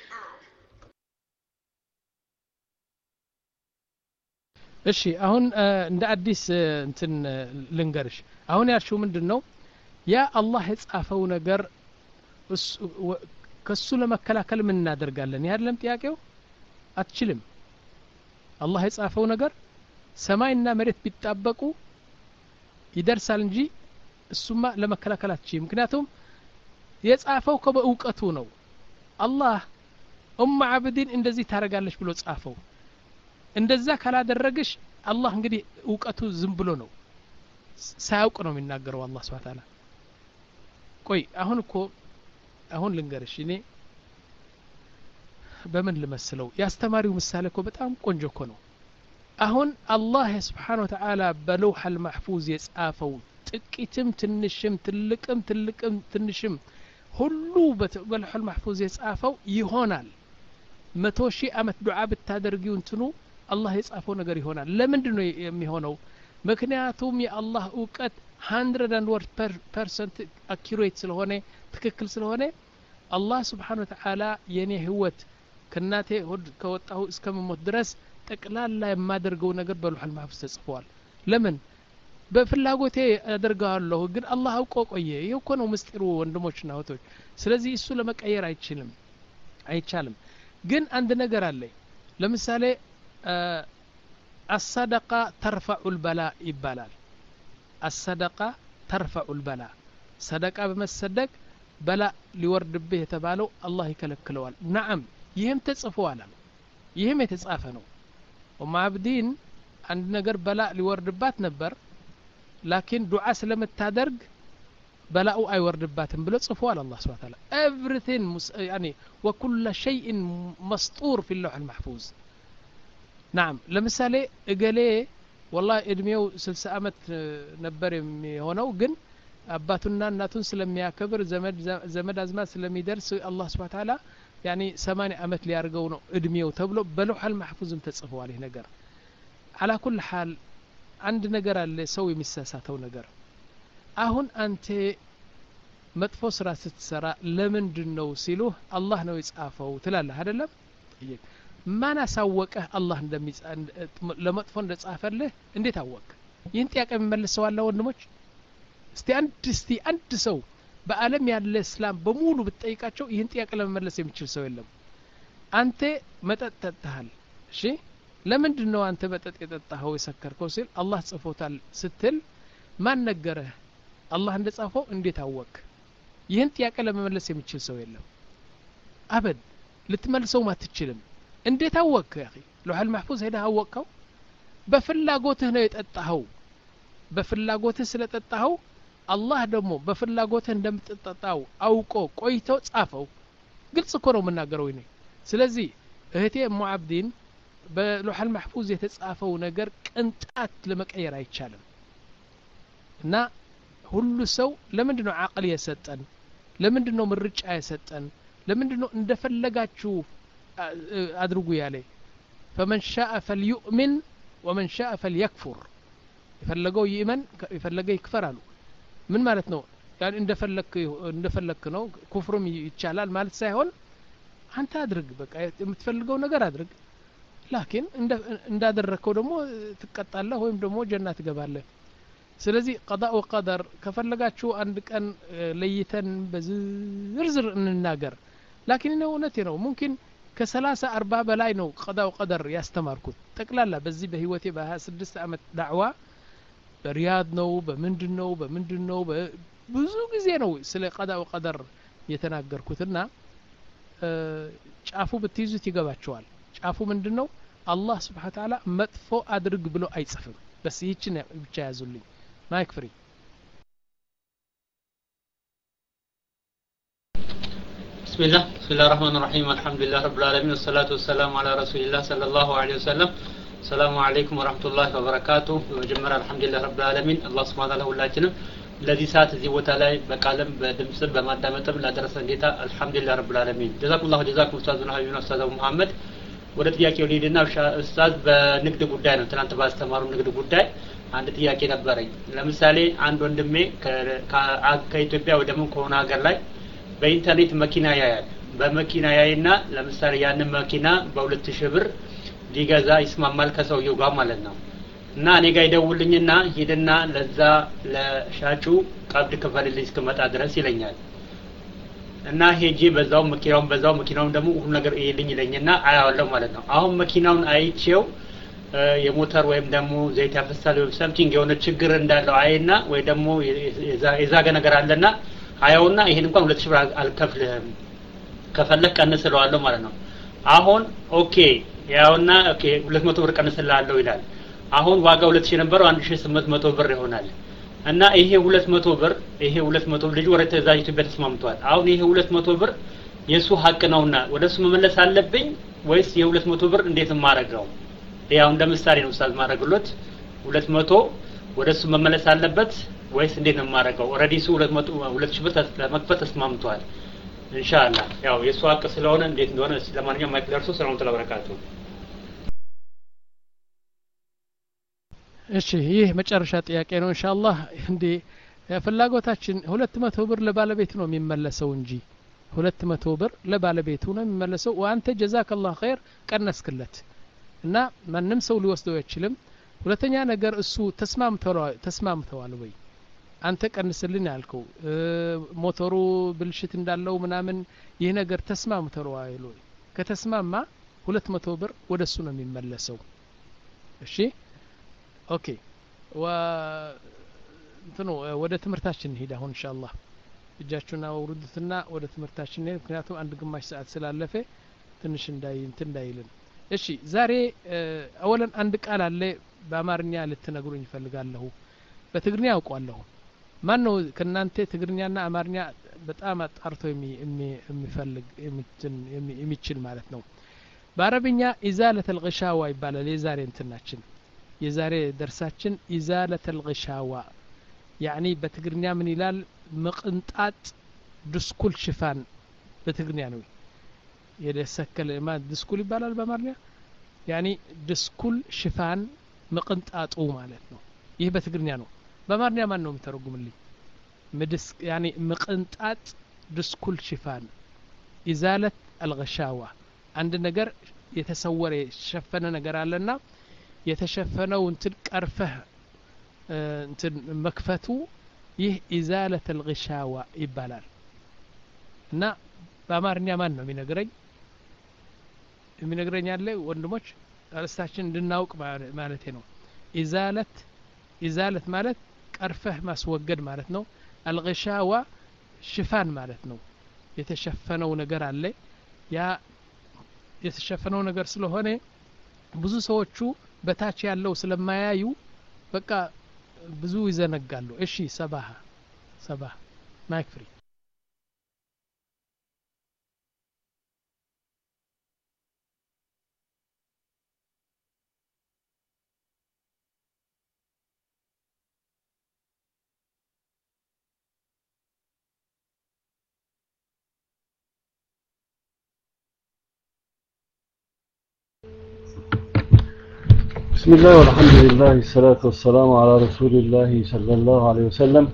እሺ አሁን እንደ አዲስ እንትን ልንገርሽ አሁን ያልሽው ምንድነው ያ አላህ የጻፈው ነገር ከሱ ለመከላከል ምን እናደርጋለን ያለም ጥያቄው አትችልም አላህ የጻፈው ነገር ሰማይና መሬት ቢጣበቁ ይደርሳል እንጂ እሱማ ለመከላከል አትችልም ምክንያቱም የጻፈው ከበእውቀቱ ነው አላህ ኡም አብዲን እንደዚህ ታረጋለች ብሎ ጻፈው እንደዛ ካላደረግሽ አላህ እንግዲህ እውቀቱ ዝም ብሎ ነው ሳያውቅ ነው የሚናገረው አላህ Subhanahu Wa Ta'ala ቆይ አሁን እኮ አሁን ልንገርሽ እኔ በምን ልመስለው ያስተማሪው ምሳሌ እኮ በጣም ቆንጆ እኮ ነው አሁን አላህ Subhanahu Wa Ta'ala በለውህ المحفوظ የጻፈው ጥቂትም ትንሽም ትልቅም ትልቅም ትንሽም ሁሉ በለውህ المحفوظ የጻፈው ይሆናል መቶ ሺህ አመት ዱዓ ብታደርጊው እንትኑ አላህ የጻፈው ነገር ይሆናል ለምንድን ነው የሚሆነው ምክንያቱም የአላህ ዕውቀት one hundred percent accurate ስለሆነ ትክክል ስለሆነ አላህ Subhanahu Wa Ta'ala የኔ ህይወት ከናቴ ሆድ ከወጣሁ እስከመሞት ድረስ ጠቅላላ የማደርገው ነገር በሉሐል ማህፉዝ ተጽፏል። ለምን በፍላጎቴ አደርጋለሁ ግን አላህ አውቆ ቆየ። ይሄ እኮ ነው ምስጢሩ ወንድሞችና እህቶች። ስለዚህ እሱ ለመቀየር አይችልም አይቻልም። ግን አንድ ነገር አለ። ለምሳሌ الصدقة ترفع البلاء ይባላል። الصدقة ترفع البلاء صدقة በመሰደቅ በላ ሊወርድብህ የተባለው አላህ ይከለክለዋል። نعم ይህም ተጽፏል። ይህም የተጻፈ ነው። ወማብዲን አንድ ነገር በላ ሊወርድባት ነበር ላኪን ዱዓ ስለምታደርግ በላኡ አይወርድባትም ብሎ ጽፏል አላህ Subhanahu Wa Ta'ala everything يعني وكل شيء مسطور في اللوح المحفوظ نعم ለምሳሌ እገሌ والله እድሜው ስልሳ አመት ነበር የሚሆነው ግን አባቱና እናቱን ስለሚያከብር ዘመድ ዘመድ አዝማድ ስለሚደርስ አላህ Subhanahu Wa Ta'ala يعني ሰማንያ አመት ሊያርገው ነው እድሜው ተብሎ በለውሐል ማህፉዝም ተጽፏል። ይሄ ነገር على كل حال አንድ ነገር አለ ሰው የሚሳሳተው ነገር አሁን አንተ መጥፎ ስራ ስትሰራ ለምንድነው ሲሉ አላህ ነው የጻፈው ትላለህ አይደለም? ጥይቅ ማን አሳወቀህ አላህ እንደሚጻ ለመጥፎ እንደጻፈልህ እንዴት አወቅ? ይህን ጥያቄ መልሰው አለ ወንድሞች። እስቲ አንድ እስቲ አንድ ሰው በአለም ያለ እስላም በሙሉ ብትጠይቃቸው ይህን ጥያቄ ለመመለስ የሚችል ሰው የለም። አንተ መጠጥ ጠጥተሃል እሺ ለምንድነው አንተ መጠጥ የጠጣኸው የሰከርከው ሲል አላህ ጽፎታል ስትል ማን ነገረህ? አላህ እንደጻፈው እንዴት አወቅ? ይህን ጥያቄ ለመመለስ የሚችል ሰው የለም። አበድ ልትመልሰው ማትችልም። እንዴት አወቅ ያ اخي ለውሐል ማህፉዝ ሄደህ አወቀው? በፍላጎትህ ነው የጠጣኸው። በፍላጎትህ ስለጠጣኸው አላህ ደግሞ በፍላጎትህ እንደምትጠጣው አውቆ ቆይቶ ጻፈው። ግልጽ እኮ ነው የምናገረው እኔ። ስለዚህ እህቴ ሙአብዲን በለውሐል ማህፉዝ የተጻፈው ነገር ቅንጣት ለመቀየር አይቻልም። እና ሁሉ ሰው ለምንድነው አቅል የሰጠን? ለምንድነው ምርጫ የሰጠን? ለምንድነው እንደፈለጋችሁ አድርጉ ያለ? فمن شاء فليؤمن ومن شاء فليكفر የፈለገው ይመን የፈለገ ይክፈር አሉ። ምን ማለት ነው? ያን እንደፈለክ እንደፈለክ ነው ኩፍሩም ይቻላል ማለት ሳይሆን አንተ አድርግ በቃ የምትፈልገው ነገር አድርግ። ላኪን እንዳደረከው ደግሞ ትቀጣለህ ወይም ደግሞ ጀነት ትገባለህ። ስለዚህ ቀዳእ ወቀደር ከፈለጋችሁ አንድ ቀን ለይተን በዝርዝር እንናገር። ላኪን ነው እውነቴ ነው ሙምኪን ከሰላሳ አርባ በላይ ነው ቀዳእ ወቀደር ያስተማርኩት ጠቅላላ በዚህ በህይወቴ በ26 አመት ዳዕዋ በሪያድ ነው በምንድነው በምንድነው ብዙ ጊዜ ነው ስለ ቀዳእ ወቀደር የተናገርኩትና ጫፉ ብትይዙት ይገባቸዋል። ጫፉ ምንድነው? አላህ Subhanahu Wa Ta'ala መጥፎ አድርግ ብሎ አይጽፍም። በስ ይህችን ብቻ ያዙልኝ። ማይክ ፍሪ بسم الله بسم الله الرحمن الرحيم الحمد لله رب العالمين والصلاة والسلام على رسول الله صلى الله عليه وسلم السلام عليكم ورحمة الله وبركاته وجمرا الحمد لله رب العالمين الله سبحانه وتعالى ሁላችንም ለዚህ ሰዓት እዚህ ቦታ ላይ በቃለም በድምጽ በማዳመጥም ላደረሰን ጌታ አልহামዱሊላህ ረብ العالمين ጀዛኩላሁ ጀዛኩም ኡስታዙና ሀቢቡና ኡስታዝ መሐመድ። ወደ ጥያቄው ልሂድና ኡስታዝ በንግድ ጉዳይ ነው ትናንት ባስተማሩ ንግድ ጉዳይ አንድ ጥያቄ ነበረኝ። ለምሳሌ አንድ ወንድሜ ከኢትዮጵያ ወደ ምን ከሆነ ሀገር ላይ በኢንተርኔት መኪና ያያል። በመኪና ያይና ለምሳሌ ያንን መኪና በሁለት ሺህ ብር ሊገዛ ይስማማል ከሰውየው ጋር ማለት ነው። እና እኔ ጋር ይደውልኝና ሄድና ለዛ ለሻጩ ቀብድ ክፈልልኝ እስከመጣ ድረስ ይለኛል። እና ሄጄ በዛው መኪናውን በዛው መኪናውን ደግሞ ሁሉ ነገር ይልኝ ይለኝና አያዋለው ማለት ነው። አሁን መኪናውን አይቼው የሞተር ወይም ደግሞ ዘይት ያፈሳል ወይም ሰምቲንግ የሆነ ችግር እንዳለው አይና ወይ ደግሞ የዛገ ነገር አለና አያውና ይሄን እንኳን ሁለት ሺህ ብር አልከፍልህም ከፈለክ ቀንስለዋለሁ ማለት ነው። አሁን ኦኬ ያውና ኦኬ ሁለት መቶ ብር ቀንስልሃለሁ ይላል። አሁን ዋጋው ሁለት ሺህ ነበረው አንድ ሺህ ስምንት መቶ ብር ይሆናል። እና ይሄ ሁለት መቶ ብር ይሄ ሁለት መቶ ልጅ ወረ ተዛይ ኢትዮጵያ ተስማምቷል። አሁን ይሄ ሁለት መቶ ብር የሱ ሀቅ ነውና ወደሱ መመለስ አለብኝ ወይስ የሁለት መቶ ብር እንዴት ማረጋው? ያው እንደምሳሌ ነው ኡስታዝ ማረግሎት ሁለት መቶ ወደሱ መመለስ አለበት ወይስ እንዴት ነው ማረጋው? ኦሬዲ ሱ ሁለት መቶ ሁለት ሺህ ብር ለመክፈት ተስማምቷል። ኢንሻአላህ ያው የሱ ሀቅ ስለሆነ እንዴት እንደሆነ ለማንኛውም ማይክ ደርሶ ሰላም ተለበረካቱ። እሺ ይህ መጨረሻ ጥያቄ ነው ኢንሻአላህ እንዴ ፍላጎታችን ሁለት መቶ ብር ለባለቤት ነው የሚመለሰው እንጂ ሁለት መቶ ብር ለባለቤቱ ነው የሚመለሰው ወአንተ ጀዛከላህ ኸይር ቀነስክለት እና ማንም ሰው ሊወስደው አይችልም ሁለተኛ ነገር እሱ ተስማምተዋል ተስማምተዋል ወይ አንተ ቀንስልን ያልከው ሞተሩ ብልሽት እንዳለው ምናምን ይህ ነገር ተስማምተዋል ወይ ከተስማማ ሁለት መቶ ብር ወደሱ ነው የሚመለሰው እሺ ኦኬ ወ እንትኑ ወደ ትምርታችን እንሂድ አሁን ኢንሻአላህ እጃችሁን አውርዱትና ወደ ትምርታችን እንሂድ ምክንያቱም አንድ ግማሽ ሰዓት ስላለፈ ትንሽ እንዳይ እንትን እንዳይልን እሺ ዛሬ አወለን አንድ ቃል አለ በአማርኛ ልትነግሩኝ ይፈልጋለሁ በትግርኛ አውቀዋለሁ ማን ነው ከናንተ ትግርኛና አማርኛ በጣም አጣርቶ የሚፈልግ የሚችል ማለት ነው በአረብኛ ኢዛለተ الغሻዋ ይባላል የዛሬ እንትናችን የዛሬ ደርሳችን ኢዛለተ الغሻዋ يعني በትግርኛ ምን ይላል መቅንጣጥ ድስኩል ሽፋን በትግርኛ ነው የደሰከለ ማ ድስኩል ይባላል በአማርኛ يعني ድስኩል ሽፋን መቅንጣጡ ማለት ነው ይህ በትግርኛ ነው በአማርኛ ማን ነው የሚተረጉምልኝ ምድስ يعني መቅንጣጥ ድስኩል ሽፋን ኢዛለት الغሻዋ አንድ ነገር የተሰወረ የተሸፈነ ነገር አለና የተሸፈነው እንትን ቀርፈህ እንትን መክፈቱ ይህ ኢዛለት الغሻዋ ይባላል እና በአማርኛ ማን ነው የሚነግረኝ የሚነግረኝ አለ ወንድሞች አርስታችን እንድናውቅ ማለት ነው ኢዛለት ኢዛለት ማለት ቀርፈህ ማስወገድ ማለት ነው الغሻዋ ሽፋን ማለት ነው የተሸፈነው ነገር አለ ያ የተሸፈነው ነገር ስለሆነ ብዙ ሰዎቹ በታች ያለው ስለማያዩ በቃ ብዙ ይዘነጋሉ እሺ ሰባህ ሰባህ ማይክ ፍሪ بسم الله والحمد لله الصلاة والسلام على رسول الله صلى الله عليه وسلم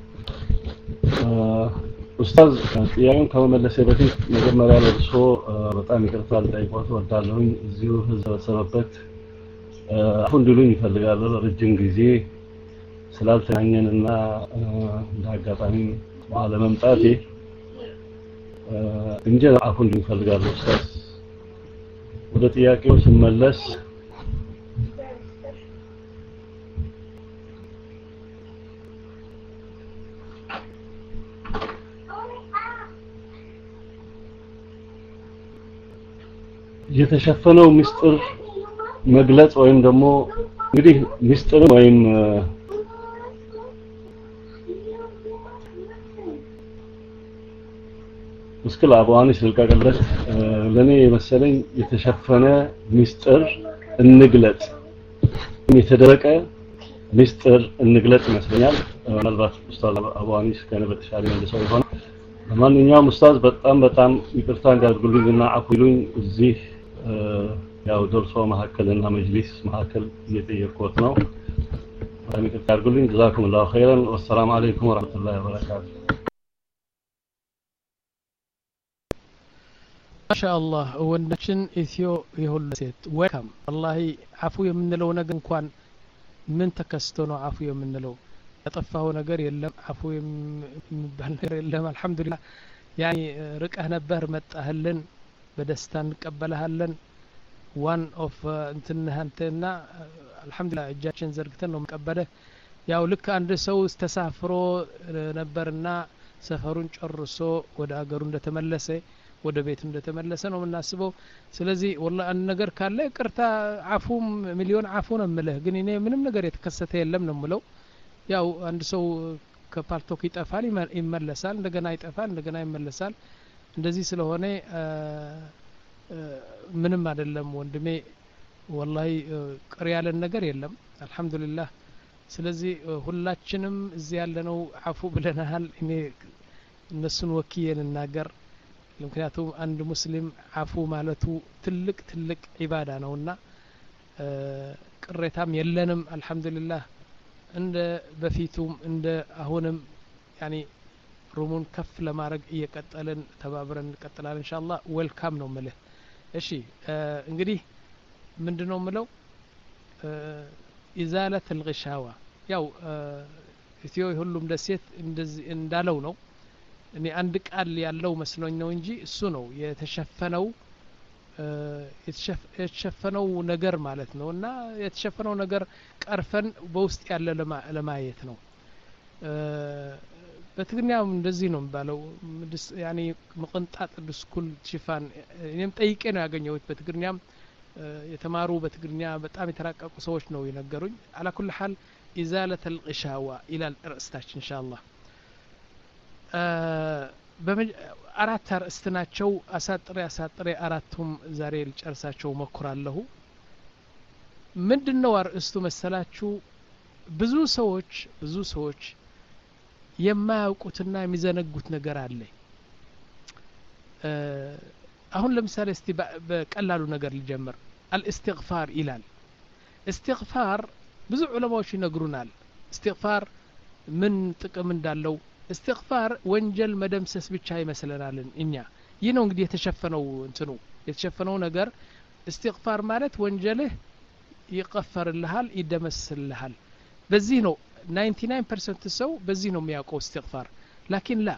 أستاذ يعني كما ملسي بفيت مجمع على الرسول بطعم كرتال دايقوات وردالهم زيو هزا سببت أفن دلوني فالقال رجن جزي سلالة عنيننا داقاتاني على ممتاتي انجل أفن دلوني فالقال أستاذ ودتياكي وسملس የተሸፈነው ምስጢር መግለጽ ወይም ደግሞ እንግዲህ ምስጢር ወይም ሙስኪል አባዋኒ ስልካቀለት ለኔ መሰለኝ የተሸፈነ ምስጢር እንግለጽ የተደረቀ ምስጢር እንግለጽ ይመስለኛል ምናልባት ኡስታዝ አባዋኒ ከነ በተሻለ መልሰው ይሆን ማንኛውም ኡስታዝ በጣም በጣም ይቅርታ እንዲያደርጉልኝና አኩሉኝ እዚህ ያው ደርሶ መሐከልና መጅሊስ መሐከል እየጠየቅኩት ነው በጣም ይቅርታ አድርጉልኝ ጀዛኩም ላሁ ኸይረን ወሰላሙ አለይኩም ወራህመቱላሂ ወበረካቱ ማሻአላህ ወንዳችን ኢትዮ የሁሉ ሴት ወልካም والله አፉ የምንለው ነገር እንኳን ምን ተከስቶ ነው አፉ የምንለው ያጠፋው ነገር የለም አፉ የሚባል ነገር የለም አልহামዱሊላህ ያኒ ርቀህ ነበር መጣህልን በደስታ እንቀበልሃለን ዋን ኦፍ እንትነህንተና አልহামዱሊላህ እጃችን ዘርግተን ነው መቀበለ ያው ልክ አንድ ሰው ተሳፍሮ ነበርና ሰፈሩን ጨርሶ ወደ አገሩ እንደተመለሰ ወደ ቤቱ እንደተመለሰ ነው የምናስበው ስለዚህ والله አንድ ነገር ካለ ቅርታ አፉም ሚሊዮን አፉ ነው የምልህ ግን እኔ ምንም ነገር የተከሰተ የለም ነው የምለው ያው አንድ ሰው ከፓርቶክ ይጠፋል ይመለሳል እንደገና ይጠፋል እንደገና ይመለሳል እንደዚህ ስለሆነ ምንም አይደለም ወንድሜ والله ቅር ያለን ነገር የለም አልহামዱሊላህ ስለዚህ ሁላችንም እዚህ ያለነው አፉ ብለናል እኔ እነሱን ወኪየን እናገር ምክንያቱም አንድ ሙስሊም አፉ ማለቱ ትልቅ ትልቅ ኢባዳ ነውና ቅሬታም የለንም አልহামዱሊላህ እንደ በፊቱም እንደ አሁንም ያኒ ሩሙን ከፍ ለማድረግ እየቀጠልን ተባብረን እንቀጥላለን ኢንሻአላህ ዌልካም ነው ምልህ እሺ እንግዲህ ምንድነው ምለው ኢዛለት الغشاوة ያው ኢትዮ ሁሉም ደሴት እንደዚህ እንዳለው ነው እኔ አንድ ቃል ያለው መስሎኝ ነው እንጂ እሱ ነው የተሸፈነው የተሸፈነው ነገር ማለት ነው እና የተሸፈነው ነገር ቀርፈን በውስጥ ያለ ለማየት ነው በትግርኛም እንደዚህ ነው የሚባለው ያኒ መቅንጣጥ ድስኩል ሽፋን እኔም ጠይቄ ነው ያገኘሁት በትግርኛም የተማሩ በትግርኛ በጣም የተራቀቁ ሰዎች ነው የነገሩኝ على كل حال إزالة الغشاوة إلى الرأستاش إن شاء الله አራት አርእስትናቸው አሳጥሬ አሳጥሬ አራቱም ዛሬ ልጨርሳቸው መኩራለሁ ምንድነው አርእስቱ መሰላችሁ ብዙ ሰዎች ብዙ ሰዎች የማያውቁትና የሚዘነጉት ነገር አለ አሁን ለምሳሌ እስቲ በቀላሉ ነገር ልጀምር الاستغفار ይላል استغفار ብዙ ዑለማዎች ይነግሩናል استغفار ምን ጥቅም እንዳለው استغفار ወንጀል መደምሰስ ብቻ ይመስለናል እኛ ይህ ነው እንግዲህ የተሸፈነው እንትኑ የተሸፈነው ነገር استغفار ማለት ወንጀልህ ይቀፈርልሃል ይደመስልሃል በዚህ ነው ninety-nine percent ሰው በዚህ ነው የሚያውቀው استغفار لكن لا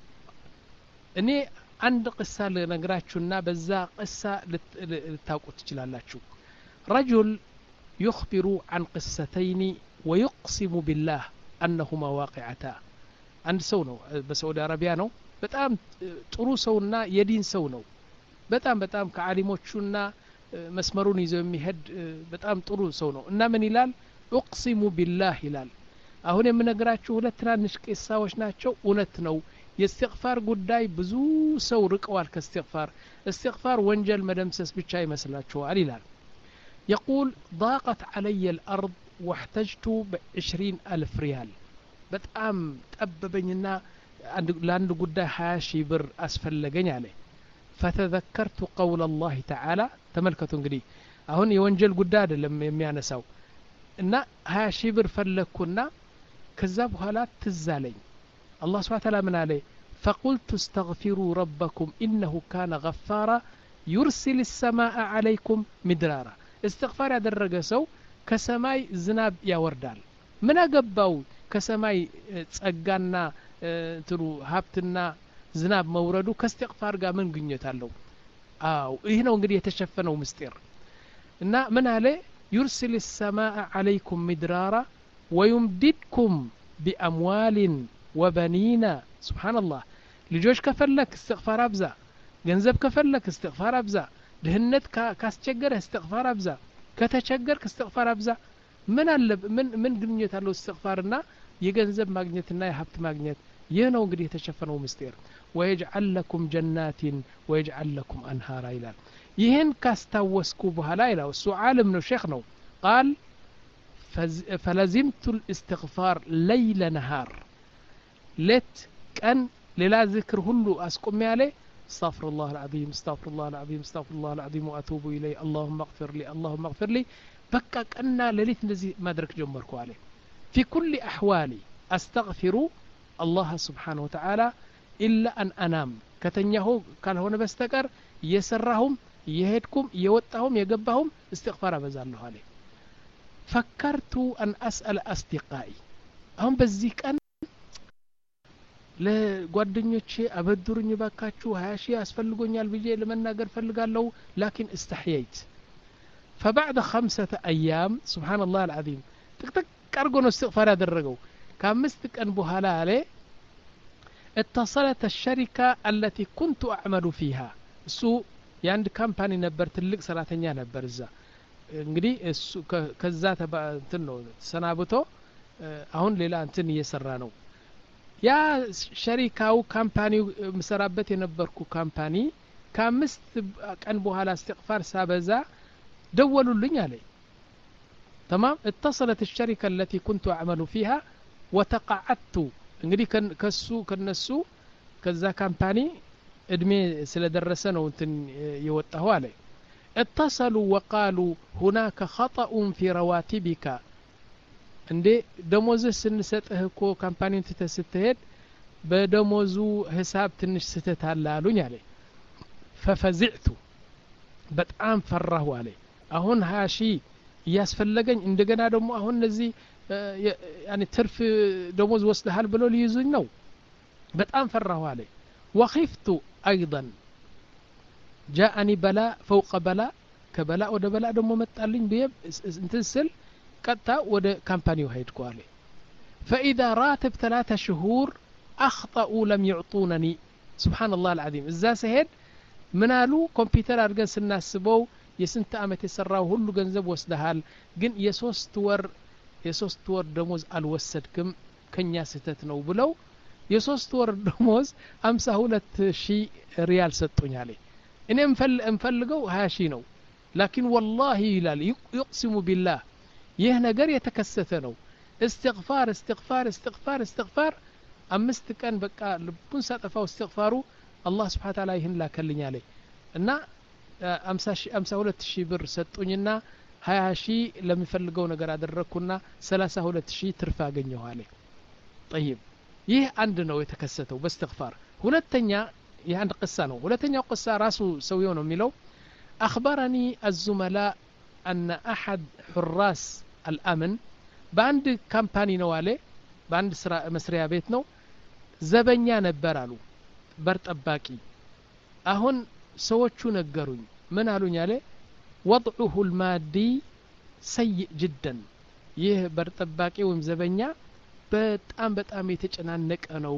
እኔ አንድ ቅሳ ልነግራችሁና በዛ ቅሳ ልታውቁት ትችላላችሁ رجل يخبر عن قصتين ويقسم بالله أنهما واقعتا አንድ ሰው ነው በሳዑዲ አረቢያ ነው በጣም ጥሩ ሰውና የዲን ሰው ነው በጣም በጣም ከዓሊሞቹና መስመሩን ይዘው የሚሄድ በጣም ጥሩ ሰው ነው እና ምን ይላል اقسم بالله ይላል አሁን የምነግራችሁ ሁለት ትናንሽ ቂሳዎች ናቸው እውነት ነው የእስትግፋር ጉዳይ ብዙ ሰው ርቀዋል ከእስትግፋር استغفار ወንጀል መደምሰስ ብቻ ይመስላችኋል ይላል يقول ضاقت علي الأرض واحتجت بعشرين ألف ريال በጣም ጠበበኝና ለአንድ ጉዳይ ሀያ ሺህ ብር አስፈለገኝ አለ فتذكرت قول الله تعالى ተመልከቱ እንግዲህ አሁን የወንጀል ጉዳይ አይደለም የሚያነሳው እና ሀያ ሺህ ብር ፈለኩና ከዛ በኋላ ትዛለኝ الله سبحانه وتعالى من عليه فقلت استغفروا ربكم إنه كان غفارا يرسل السماء عليكم مدرارا استغفار ያደረገ ሰው ከሰማይ ዝናብ ያወርዳል ምን አገባው ከሰማይ ጸጋና እንትሩ ሀብትና ዝናብ መውረዱ ከእስትግፋር ጋር ምን ግንኙነት አለው አው ይሄ ነው እንግዲህ የተሸፈነው ምስጢር እና ምን አለ يرسل السماء عليكم مدرارا ويمددكم بأموال وبنين سبحان الله ልጆች ከፈለክ استغفار አብዛ ገንዘብ ከፈለክ استغفار አብዛ ድህነት ካስቸገረ استغفار አብዛ ከተቸገርክ استغفار አብዛ ምን አለ ምን ምን ግንኙነት አለው استغفارና የገንዘብ ማግኘትና የሀብት ማግኘት ይህ ነው እንግዲህ የተሸፈነው ምስጢር ويجعل لكم جنات ويجعل لكم أنهارا ይላል ይሄን ካስታወስኩ በኋላ ይላል እሱ ዓለም ነው ሼክ ነው قال فلزمت الاستغفار ليل نهار ليت كان ሌላ ذكر ሁሉ አስቆም ያለ استغفر الله العظيم استغفر الله العظيم استغفر الله العظيم واتوب اليه اللهم اغفر لي اللهم اغفر لي በቃ ቀና ሌሊት እንደዚህ ማድረግ ጀመርኩ አለ في كل احوالي استغفر الله سبحانه وتعالى الا ان انام ከተኛሁ ካልሆነ በስተቀር የሰራሁም የሄድኩም የወጣሁም የገባሁም استغفار አበዛለሁ አለ فكرت ان اسال اصدقائي አሁን በዚህ ቀን ለጓደኞቼ አበድሩኝ ባካችሁ ሀያ ሺህ ያስፈልጎኛል ብዬ ለመናገር ፈልጋለሁ لكن استحييت فبعد خمسة أيام سبحان الله العظيم تك أرجو استغفار ያደረገው ከአምስት ቀን በኋላ አለ اتصلت الشركة التي كنت أعمل فيها እሱ የአንድ ካምፓኒ ነበር ትልቅ ሰራተኛ ነበር እዛ እንግዲህ እሱ ከዛ እንትን ነው ሰናብቶ አሁን ሌላ እንትን እየሰራ ነው ያ ሸሪካው ካምፓኒው መሰራበት የነበርኩ ካምፓኒ ከአምስት ቀን በኋላ استغفار ሳበዛ دولوا عليه تمام اتصلت الشركة التي كنت أعمل فيها وتقعدت እንግዲህ ከሱ ከነሱ ከዛ ካምፓኒ እድሜ ስለደረሰ ነው እንትን የወጣው አለ اتصلوا وقالوا هناك خطأ في رواتبك እንዴ ደሞዝህ ስንሰጥህ እኮ ካምፓኒውን ትተህ ስትሄድ በደሞዙ ሂሳብ ትንሽ ስተት አለ አሉኝ አለ ፈፈዚዕቱ በጣም ፈራሁ አለ አሁን ሀያ ሺህ እያስፈለገኝ እንደገና ደግሞ አሁን እነዚህ ያኒ ትርፍ ደሞዝ ወስደሃል ብሎ ሊይዙኝ ነው በጣም ፈራሁ አለ وخفت ايضا جاءني بلاء فوق بلاء كبلاء ወደ በላእ ደግሞ መጣልኝ ብዬ እንትን ስል ቀጥታ ወደ ካምፓኒው ሄድኩ አለ فاذا راتب ثلاثة شهور اخطأوا لم يعطونني سبحان الله العظيم እዛ ስሄድ ምን አሉ ኮምፒውተር አድርገን ስናስበው የስንት አመት የሰራው ሁሉ ገንዘብ ወስደሃል ግን የሶስት ወር የሶስት ወር ደሞዝ አልወሰድክም ከኛ ስህተት ነው ብለው የሶስት ወር ደሞዝ ሃምሳ ሁለት ሺህ ሪያል ሰጡኝ አለ እኔም እንፈልገው ሀያ ሺህ ነው ላኪን والله ይላል يقسم بالله ይህ ነገር የተከሰተ ነው استغفار استغفار استغفار استغفار አምስት ቀን በቃ ልቡን ሳጠፋው استغفارው አላህ Subhanahu Ta'ala ይህን ላከልኝ አለ እና ሃምሳ ሁለት ሺህ ብር ሰጡኝና ሀያ ሺህ ለሚፈልገው ነገር አደረኩና ሰላሳ ሁለት ሺህ ትርፍ አገኘሁ አለ طيب ይህ አንድ ነው የተከሰተው በእስትግፋር ሁለተኛ ይህ አንድ ቅሳ ነው ሁለተኛው ቅሳ ራሱ ሰውየው ነው የሚለው اخبرني الزملاء ان احد حراس الامن باند كامباني ነው አለ باند ስራ መስሪያ ቤት ነው ዘበኛ ነበር አሉ በር ጠባቂ አሁን ሰዎቹ ነገሩኝ ምን አሉኝ አለ وضعه المادي سيء جدا ይህ በር ጠባቂ ወይም ዘበኛ በጣም በጣም የተጨናነቀ ነው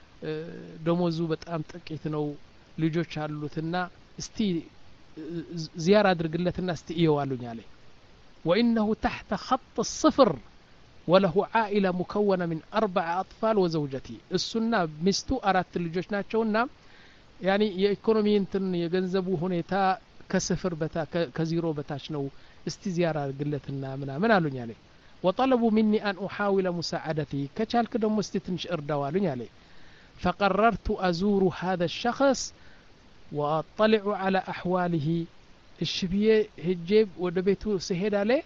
ደሞዙ በጣም ጥቂት ነው ልጆች አሉትና እስቲ زيارة أدرقلتنا استئيوالو عليه وإنه تحت خط الصفر وله عائلة مكونة من أربع أطفال وزوجتي السنة مستو أرات اللجوش ناتشونا يعني يأكونومي انتن يجنزبو هنيتا كسفر بتا كزيرو بتاشنو استي زيارة أدرقلتنا منا من قالو عليه وطلبوا مني أن أحاول مساعدتي كشال كده مستتنش إردوالو عليه فقررت أزور هذا الشخص واطلع على احواله الشبيه هجيب ودبيتو سهد عليه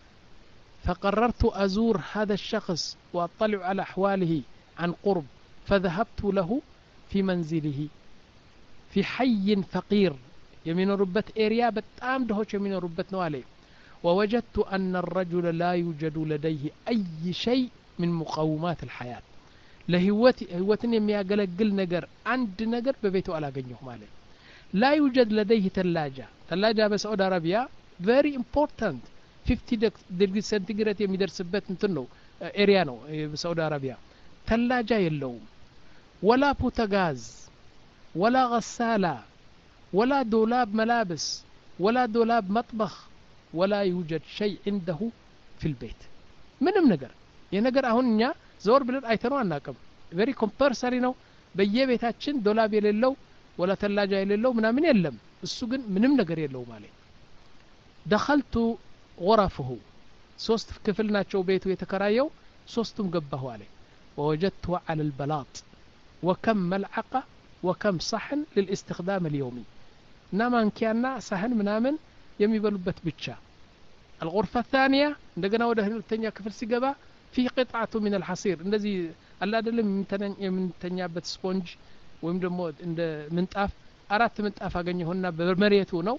فقررت ازور هذا الشخص واطلع على احواله عن قرب فذهبت له في منزله في حي فقير يمين ربت اريا بتام دهوش يمين ربت نوالي ووجدت ان الرجل لا يوجد لديه اي شيء من مقومات الحياه لهوتي هوتني يمياغلغل نجر عند نجر ببيته الاغنيهم عليه لا يوجد لديه ثلاجة ثلاجة بسعودة عربية very important fifty degree centigrade የሚደርስበት እንትን ነው ኤሪያ ነው በሳዑዲ አረቢያ ثلاجة የለውም ولا بوتاغاز ولا غسالة ولا دولاب ملابس ولا دولاب مطبخ ولا يوجد شيء عنده في البيت ምንም ነገር የነገር አሁን እኛ ዞር ብለን አይተነው አናውቅም very compulsory ነው በየቤታችን ዶላብ የሌለው ولا ثلاجة የሌለው ምናምን የለም እሱ ግን ምንም ነገር የለው ማለት دخلت غرفه ሶስት ክፍል ናቸው ቤቱ የተከራየው ሶስቱም ገባሁ አለ ووجدته على البلاط وكم ملعقة وكم صحن للاستخدام اليومي نامانكيانا صحن ምናምን የሚበሉበት ብቻ الغرفة الثانية እንደገና ወደ ሁለተኛ ክፍል ሲገባ فيه قطعة من الحصير እንደዚህ አላ አይደለም የምንተኛበት ስፖንጅ ወይም ደግሞ እንደ ምንጣፍ አራት ምንጣፍ አገኘሁና በመሬቱ ነው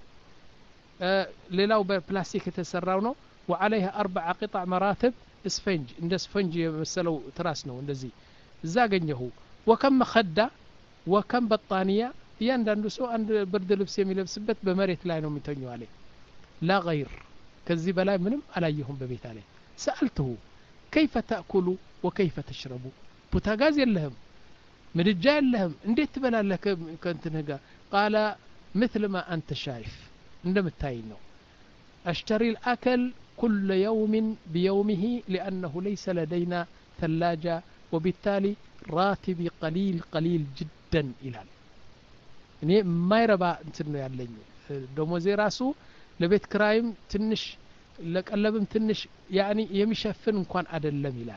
ሌላው በፕላስቲክ የተሰራው ነው وعليها اربع قطع مراتب اسفنج እንደ ስፈንጅ የመሰለው ትራስ ነው እንደዚህ እዛ አገኘሁ وكم مخدة وكم بطانية እያንዳንዱ ሰው አንድ ብርድ ልብስ የሚለብስበት በመሬት ላይ ነው የሚተኛው አለ لا غير ከዚህ በላይ ምንም አላየሁም በቤት አለ سألته كيف تأكل وكيف تشرب بوتاغاز የለህም ምድጃ የለህም እንዴት ትበላለህ ከእንትን ጋር قال مثل ما أنت شايف እንደምታይ ነው أشتري الأكل كل يوم بيومه لأنه ليس لدينا ثلاجة وبالتالي راتبي قليل قليل جدا ይላል እኔ ማይረባ እንትን ነው ያለኝ ደሞዜ ራሱ ለቤት ክራይም ትንሽ ለቀለብም ትንሽ يعني የሚሸፍን እንኳን አይደለም ይላል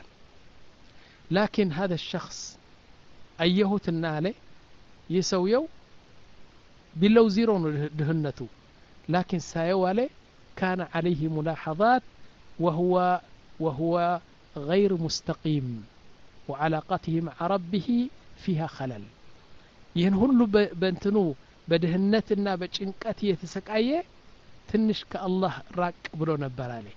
لكن هذا الشخص አየሁትና አለ ይሰውየው ቢለው ዚሮ ነው ድህነቱ لكن ሳየው አለ كان عليه ملاحظات وهو وهو غير مستقيم وعلاقته مع ربه فيها خلل ይህን ሁሉ በእንትኑ በድህነትና በጭንቀት የተሰቃየ ትንሽ ከአላህ ራቅ ብሎ ነበር አለ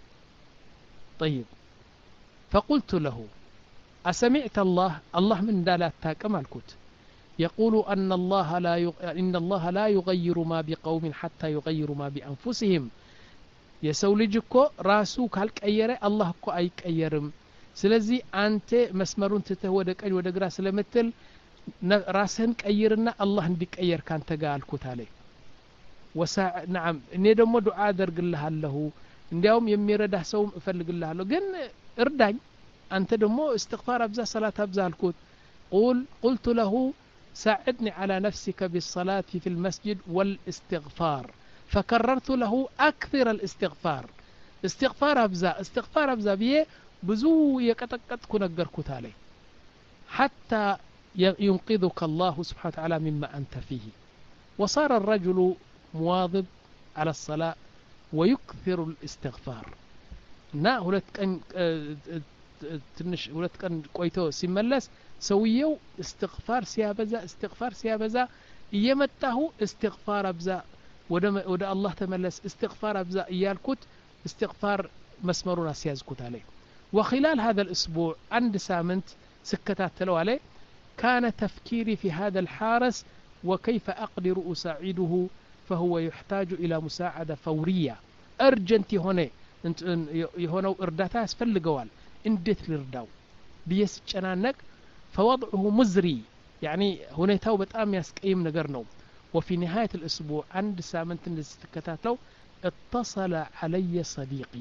طيب فقلت له أسمعت الله الله من دالات تاكم الكت يقول أن الله لا يغ... إن الله لا يغير ما بقوم حتى يغيروا ما بأنفسهم يسو لجكو راسو كالك أيري الله كو أيك أيرم سلزي أنت مسمرون تتهودك أي ودقرا سلمتل راسهن كأيرنا الله ندك أير كان تقال كت عليه وساع نعم إني دمو دعاء درق الله له እንዲያውም የሚረዳህ ሰው እፈልግልሃለሁ ግን እርዳኝ አንተ ደግሞ استغفار ابዛ صلاه ابዛ አልኩት قول قلت له ساعدني على نفسك بالصلاه في المسجد والاستغفار فكررت له اكثر الاستغفار استغفار ابዛ استغفار ابዛ بيه ብዙ የቀጠቀጥኩ ነገርኩት አለኝ حتى ينقذك الله سبحانه وتعالى مما انت فيه وصار الرجل مواظب على الصلاه ويكثر الاستغفار نا ሁለት ቀን ትንሽ ሁለት ቀን ቆይቶ ሲመለስ ሰውየው استغفار ሲያበዛ استغفار ሲያበዛ እየመጣሁ استغفار አብዛ ወደ ወደ አላህ ተመለስ استغفار አብዛ እያልኩት استغفار መስመሩን አስያዝኩት አለ وخلال هذا الاسبوع عند سامنت سكتاتلو عليه كان تفكيري في هذا الحارس وكيف اقدر اساعده فهو يحتاج إلى مساعدة فورية أرجنتي هنا يهونو إرداتا يسفلقوال اندت لرداو بيس جنانك فوضعه مزري يعني هنا يتاو بتقام يسقيم نقرنو وفي نهاية الأسبوع عند سامنت نستكتاتلو اتصل علي صديقي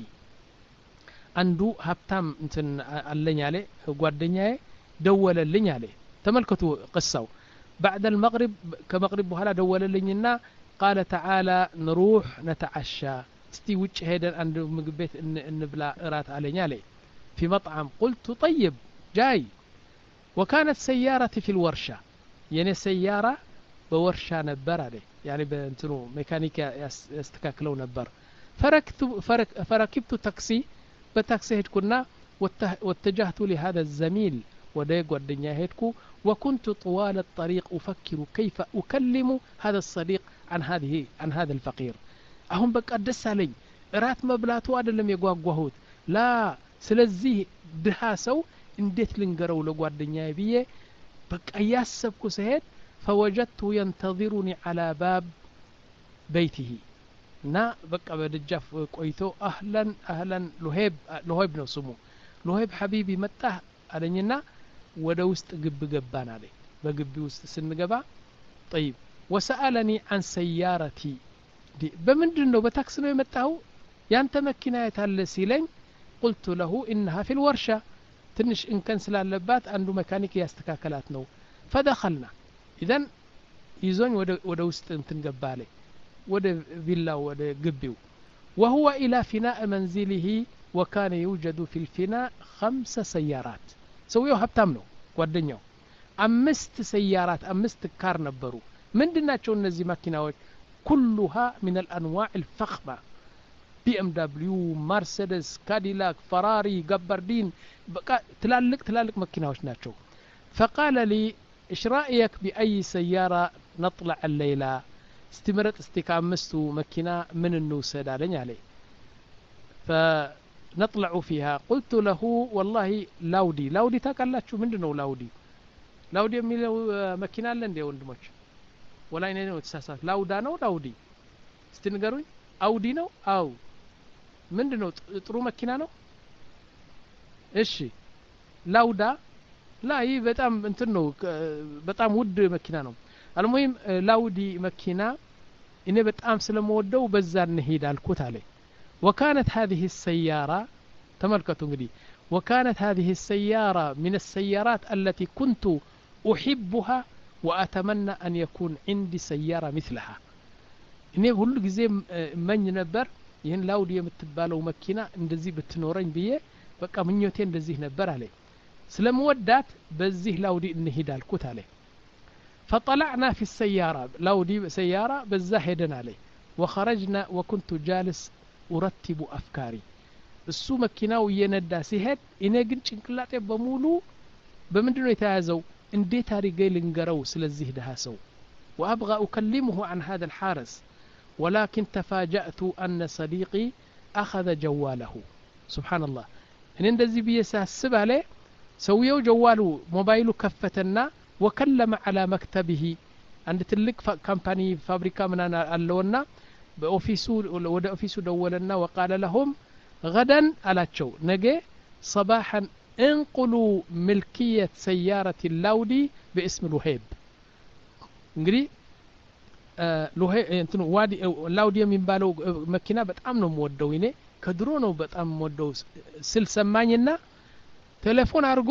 عنده هبتام انتن اللين عليه قوادنيا دول اللين عليه تملكتوا قصة بعد المغرب كمغرب وهلا دول الليننا قال تعالى نروح نتعشى استي وجه هيدا عند مقبيت ان نبلا ارات علينا عليه في مطعم قلت طيب جاي وكانت سيارتي في الورشة يعني سيارة بورشة نبر عليه يعني بنتنو ميكانيكا يستكاكلو نبر فركت فرك فركبت تاكسي بتاكسي هيد كنا واتجهت لهذا الزميل وديق والدنيا هيدكو وكنت طوال الطريق أفكر كيف أكلم هذا الصديق عن هذه عن هذا الفقير أهم بقى دس علي رات مبلاتو أدلم يقواقوهوت لا سلزيه دهاسو انديت لنقرو لقوادنيا بيه بقى ياسبكو سهيد فوجدته ينتظرني على باب بيته نا بقى بدجاف قويتو أهلا أهلا لهيب لهيب نوسمو لهيب حبيبي متاه أدنينا ወደ ውስጥ ግብ ገባን አለ በግቢ ውስጥ ስንገባ طيب وسألني عن سيارتي دي بمندنو بتاكس ነው የመጣው ያንተ መኪና የታለ ሲለኝ قلت له انها في الورشة ትንሽ እንከን ስላለባት አንዱ መካኒክ ያስተካከላት ነው فدخلنا اذا ይዞኝ ወደ ወደ ውስጥ እንትን ገባ አለ ወደ ቪላው ወደ ግቢው وهو الى فناء منزله وكان يوجد في الفناء خمس سيارات سويو هبتام ነው ጓደኛው አምስት سيارات አምስት ካር ነበሩ ምንድናቸው እነዚህ መኪናዎች كلها من الانواع الفخمه بي ام دبليو مرسيدس كاديلاك فراري جبردين تلالق تلالق مكيناዎች ናቸው فقال لي ايش رايك باي سياره نطلع الليله استمرت استكامستو مكينه من النوسد علي عليه فنطلع فيها قلت له والله لاودي لاودي ታውቃላችሁ ምንድነው ላውዲ ላውዲ የሚለው መኪና አለ እንዴ ወንድሞች ወላይ ነው ተሳሳት ላውዳ ነው ላውዲ እስቲ ንገሩኝ አውዲ ነው አው ምንድነው ጥሩ መኪና ነው እሺ ላውዳ ላይ በጣም እንትን ነው በጣም ውድ መኪና ነው አልሙሂም ላውዲ መኪና እኔ በጣም ስለምወደው በዛ እንሄድ አልኩት አለ وكانت هذه السيارة تملكتوا انجدي وكانت هذه السيارة من السيارات التي كنت أحبها وأتمنى أن يكون عندي سيارة مثلها إني بقول ጊዜ መኝ ነበር ይሄን ላውዲ የምትባለው መኪና እንደዚህ ብትኖረኝ ብዬ በቃ ምኞቴ እንደዚህ ነበር አለ ስለምወዳት በዚህ ላውዲ እንሄድ አልኩት አለ فطلعنا في السيارة لاودي سيارة بزا هيدن عليه وخرجنا وكنت جالس أرتب أفكاري እሱ መኪናው እየነዳ ሲሄድ እኔ ግን ጭንቅላቴ በሙሉ በምንድነው የተያዘው እንዴት አድርጌ ልንገረው ስለዚህ ደሃ ሰው وأبغى أكلمه عن هذا الحارس ولكن تفاجأت أن صديقي أخذ جواله سبحان الله إن እንደዚህ ብዬ ሳስብ አለ ሰውየው ጀዋሉ ሞባይሉ ከፈተና وكلم على مكتبه عند ትልቅ ካምፓኒ ፋብሪካ ምናምን አለውና በኦፊሱ ወደ ኦፊሱ ደወለና وقال لهم غدا አላቸው ነገ صباحا انقلوا ملكية سيارة اللاودي باسم لوهيب እንግዲህ ሎሄ እንትኑ ዋዲ ላውዲ የሚባለው መኪና በጣም ነው የምወደው እኔ ከድሮ ነው በጣም የምወደው ስል ሰማኝና ቴሌፎን አድርጎ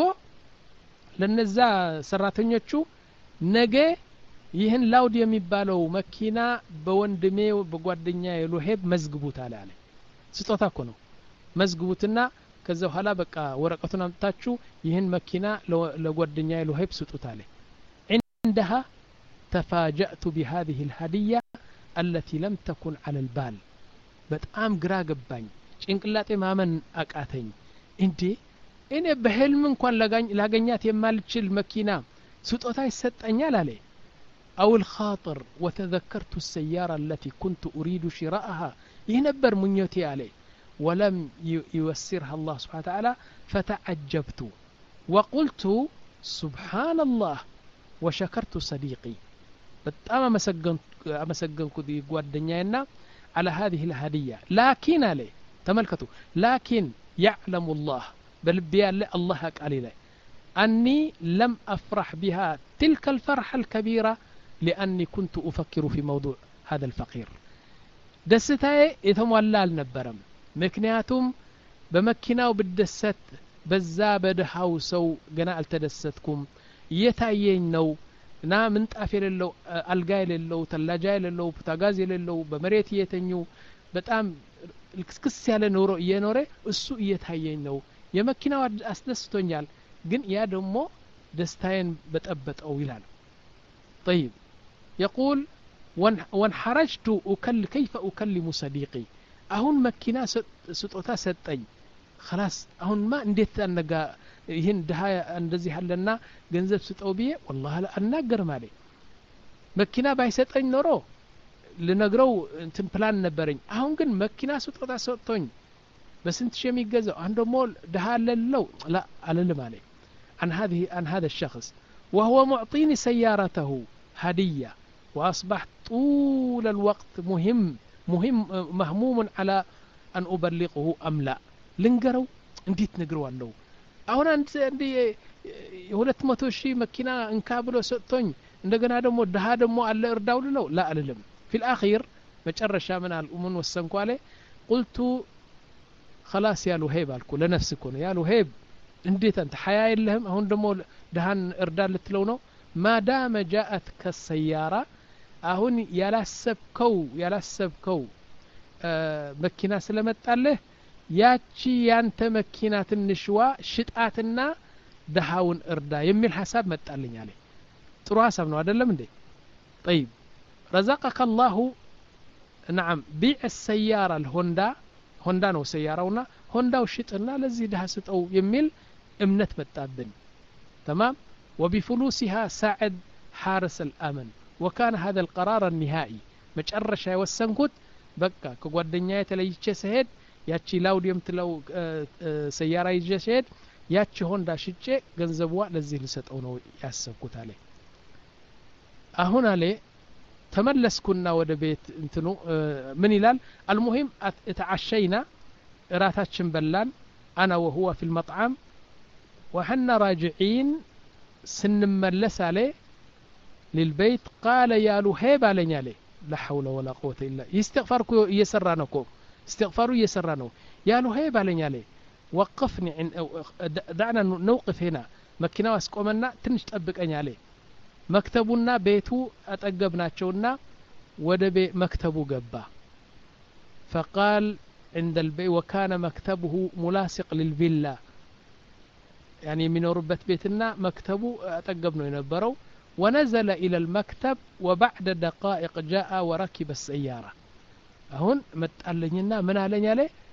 ለነዛ ሰራተኞቹ ነገ ይህን ላውዲ የሚባለው መኪና በወንድሜ በጓደኛዬ ሎሄብ መዝግቡት አለ አለ ስጦታ እኮ ነው መዝግቡትና ከዛ በኋላ በቃ ወረቀቱን አምጣችሁ ይህን መኪና ለጓደኛዬ ሎሄብ ስጡት አለ عندها تفاجأت بهذه الهدية التي لم تكن على البال በጣም ግራ ገባኝ ጭንቅላቴ ማመን አቃተኝ እንዴ እኔ በህልም እንኳን ላገኛት የማልችል መኪና ስጦታ ይሰጠኛል አለ أو الخاطر وتذكرت السيارة التي كنت أريد شراءها ينبر منيتي عليه ولم يوسرها الله سبحانه وتعالى فتعجبت وقلت سبحان الله وشكرت صديقي በጣም አመሰገንኩ ጓደኛዬና على هذه الهدية لكن عليه تملكتوا لكن يعلم الله بلبي الله قال لي أني لم أفرح بها تلك الفرحة الكبيرة لأني كنت أفكر في موضوع هذا الفقير دستاي يتمولى النبرم مكنياتهم بمكناو بالدست بزا بدحاو سو جنا التدستكم يتايين نو نا ምንጣፍ የሌለው አልጋ የሌለው ተላጃ የሌለው ፖታጋዝ የሌለው በመሬት እየተኙ በጣም ልክስክስ ያለ ኑሮ እየኖረ እሱ እየታየኝ ነው የመኪናው አስደስቶኛል ግን ያ ደግሞ ደስታዬን በጠበጠው ይላል طيب يقول وانحرجت أكل كيف أكلم صديقي አሁን መኪና ስጦታ ሰጠኝ خلاص አሁን ማ እንዴት አነጋ ይሄን ደሃ እንደዚህ ያለና ገንዘብ ስጠው ቢዬ والله አናገር ማለት መኪና ባይሰጠኝ ኖሮ ልነግረው እንትን ፕላን ነበርኝ አሁን ግን መኪና ስጦታ ሰጥቶኝ በስንት ሺህ የሚገዛው አንድ ደግሞ ደሃ ለለው لا አለልም ማለት عن هذه عن هذا الشخص وهو معطيني سيارته هدية وأصبحت طول الوقت مهم مهم مهموم على أن أبلغه أم لا لنقروا እንዴት ነግረዋለሁ አሁን አንድ እንደ ሁለት መቶ ሺህ መኪና እንካብሎ ሰጥቶኝ እንደገና ደግሞ ደሃ ደግሞ አለ እርዳው ልለው لا አልልም في الأخير መጨረሻ ምን አል ኡሙን ወሰንኩ አለ قلت خلاص يا لهيب አልኩ ለነፍስኩ ነው ያ لهيب እንዴት አንተ ሐያ የለህም አሁን ደግሞ ደሃን እርዳ ልትለው ነው ما دام جاءت كالسيارة አሁን ያላሰብከው ያላሰብከው መኪና ስለመጣለህ ያቺ ያንተ መኪና ትንሽዋ ሽጣትና ደሃውን እርዳ የሚል ሐሳብ መጣልኝ አለ ጥሩ ሐሳብ ነው አይደለም እንዴ طيب رزقك الله نعم بيع السيارة الهوندا هوندا ነው سيارውና هونዳው ሽጥና ለዚህ ደሃ ስጠው የሚል እምነት መጣብን تمام وبفلوسها ساعد حارس الأمن وكان هذا القرار النهائي መጨረሻ የወሰንኩት በቃ ከጓደኛዬ ተለይቼ ስሄድ ያቺ ላውዲየም ትለው ሰያራ ይዤ ስሄድ ያቺ ሆንዳ ሽጬ ገንዘቧ ለዚህ ልሰጠው ነው ያሰብኩት አለ አሁን አለ ተመለስኩና ወደ ቤት እንትኑ ምን ይላል المهم اتعشينا እራታችን በላን انا وهو في المطعم وحنا راجعين ስንመለስ አለ للبيت قال يا لهيب علي عليه لا حول ولا قوة إلا يستغفرك يسرانكو استغفاروا يسرانو يا لهيب علي عليه وقفني عن دعنا نوقف هنا مكينا واسقومنا تنش طبقني عليه مكتبنا بيتو اتقبناچونا وده بي مكتبو غبا فقال عند البيت وكان مكتبه ملاصق للفيلا يعني የሚኖርበት ቤትና መክተቡ አጠገብ ነው የነበረው ونزل إلى المكتب وبعد دقائق جاء وركب السيارة هون متقلنينا من علينا عليه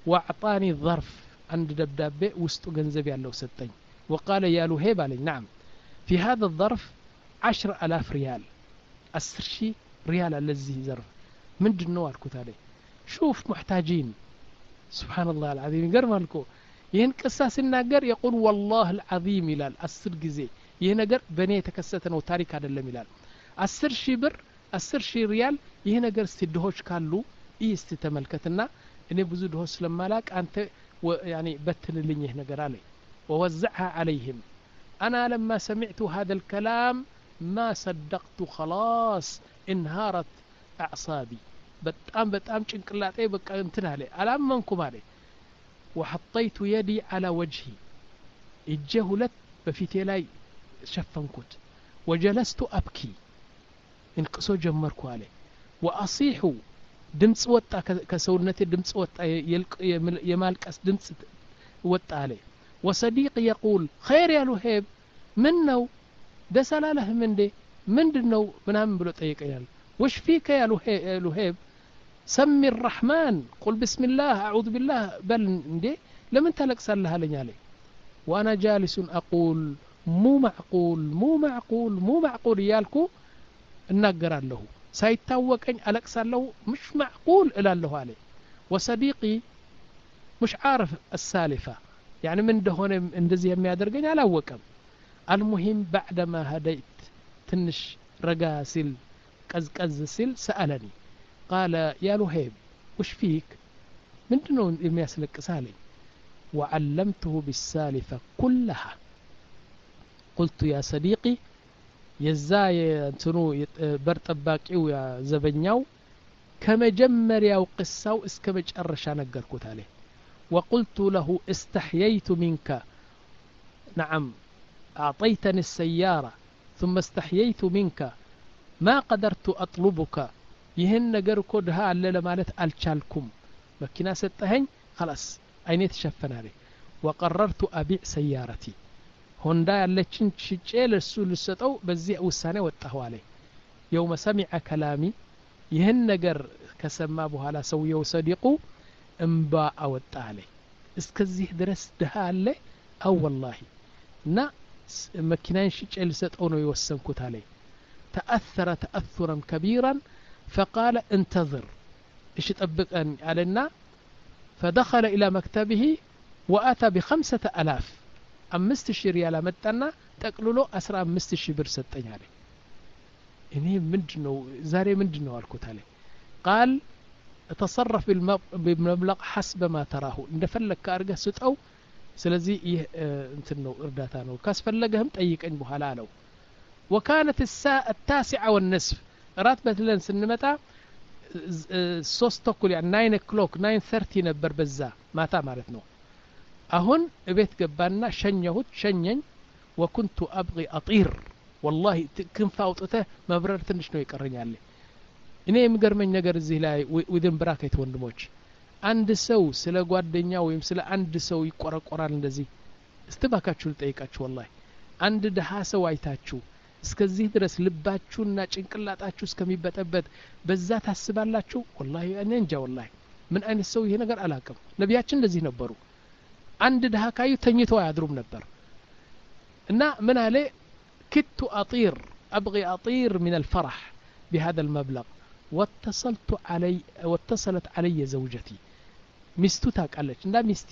واعطاني ظرف عند دبدابه وسطو ገንዘብ ያለው ሰጠኝ وقال يا لهيب علي نعم في هذا الظرف عشر ألاف ريال عشر شي ريال الذي ظرف من دنو አልኩት عليه شوف محتاجين سبحان الله العظيم يقرمالكو ይህን ቅሳ ሲናገር يقول والله العظيم ይላል አስር ጊዜ ይህ ነገር በእኔ የተከሰተ ነው ታሪክ አይደለም ይላል አስር ሺህ ብር አስር ሺህ ሪያል ይህ ነገር እስቲ ድሆች ካሉ እስቲ ተመልከትና እኔ ብዙ ድሆች ስለማላቅ አንተ يعني በትንልኝ ይህ ነገር አለ ووزعها عليهم أنا لما سمعت هذا الكلام ما صدقت خلاص انهارت أعصابي በጣም በጣም ጭንቅላቴ በቃ እንትን አለ አላመንኩም አለ وحطيت يدي على وجهي እጄ ሁለት በፊቴ ላይ ሸፈንኩት وجلست أبكي እንቅሶ ጀመርኩ አለ وأصيح ድምጽ ወጣ ከሰውነቴ ድምጽ ወጣ የማልቀስ ድምጽ ወጣ አለ وصديقي يقول خير يا لهيب من نو دسلالهم من دي من دنو منام بلو طيقيال وش فيك يا لهيب سمي الرحمن قل بسم الله أعوذ بالله بل دي لمن تلك سالها لنيالي وأنا جالس أقول مو معقول مو معقول مو معقول يالكو النقر له سيتوقع ألكس له مش معقول إلى له عليه وصديقي مش عارف السالفة يعني من دهون اندزي هم يادرقين على وكم المهم بعدما هديت تنش رقاسل كز كز سل سألني قال يا لهيب وش فيك من دنون يمياسلك سالي وعلمته بالسالفة كلها قلت يا صديقي يزاي انتنو برطباقيو يا زبنياو كما جمر ياو قصاو اسكمج ارشا نقركوت عليه وقلت له استحييت منك نعم أعطيتني السيارة ثم استحييت منك ما قدرت أطلبك يهن نقركو دها على لمالت ألشالكم مكنا ستهن خلاص أيني تشفنا لي وقررت أبيع سيارتي هوندا اللتشن شجيل السول السطو بزيع والسانة والتهوالي يوم سمع كلامي يهن نقر كسما بها لا سوي وصديقو انبا أوت عليه اسكزيه درس دها عليه أو والله نا مكنان شجيل ستونو يوسنكوت عليه تأثر تأثرا كبيرا فقال انتظر ايش تطبقني علينا فدخل إلى مكتبه وأتى بخمسة ألاف أمست شي ريال متنا تقللو أسرع أمست شي بر ستين عليه إني مندنو زاري مندنو الكوت عليه قال تصرف بالمبلغ حسب ما تراه إن فلك كارجة ستأو سلزي يه اه انتنو إرداتانو كاس فلقهم تأيك إن بحلالو وكانت الساعة التاسعة والنصف راتبة لن سنمتا سوس تقول يعني ناين كلوك ناين ثيرتي نبر بزا ماتا مالتنو أهون بيت قبانا شنيهوت شنين وكنت أبغي أطير والله كن فاوطته ما بررت نشنو يقرني عليه إني مقرمن نقر الزي لاي وذن براكيت وندموش عند سو سلا قوادنيا ويم سلا عند سو يقرأ قرآن لذي استباكاتشو لتأيكاتشو والله عند دهاسة وايتاتشو እስከዚህ ድረስ ልባችሁና ጭንቅላታችሁ እስከሚበጠበት በዛ ታስባላችሁ والله እኔ እንጃ والله ምን አይነት ሰው ይሄ ነገር አላቀም ነብያችን እንደዚህ ነበሩ አንድ ደሃ ካዩ ተኝተው አያድሩም ነበር እና ምን አለ كنت أطير أبغي أطير من الفرح بهذا المبلغ واتصلت علي واتصلت علي زوجتي ሚስቱ ታውቃለች እና ሚስቴ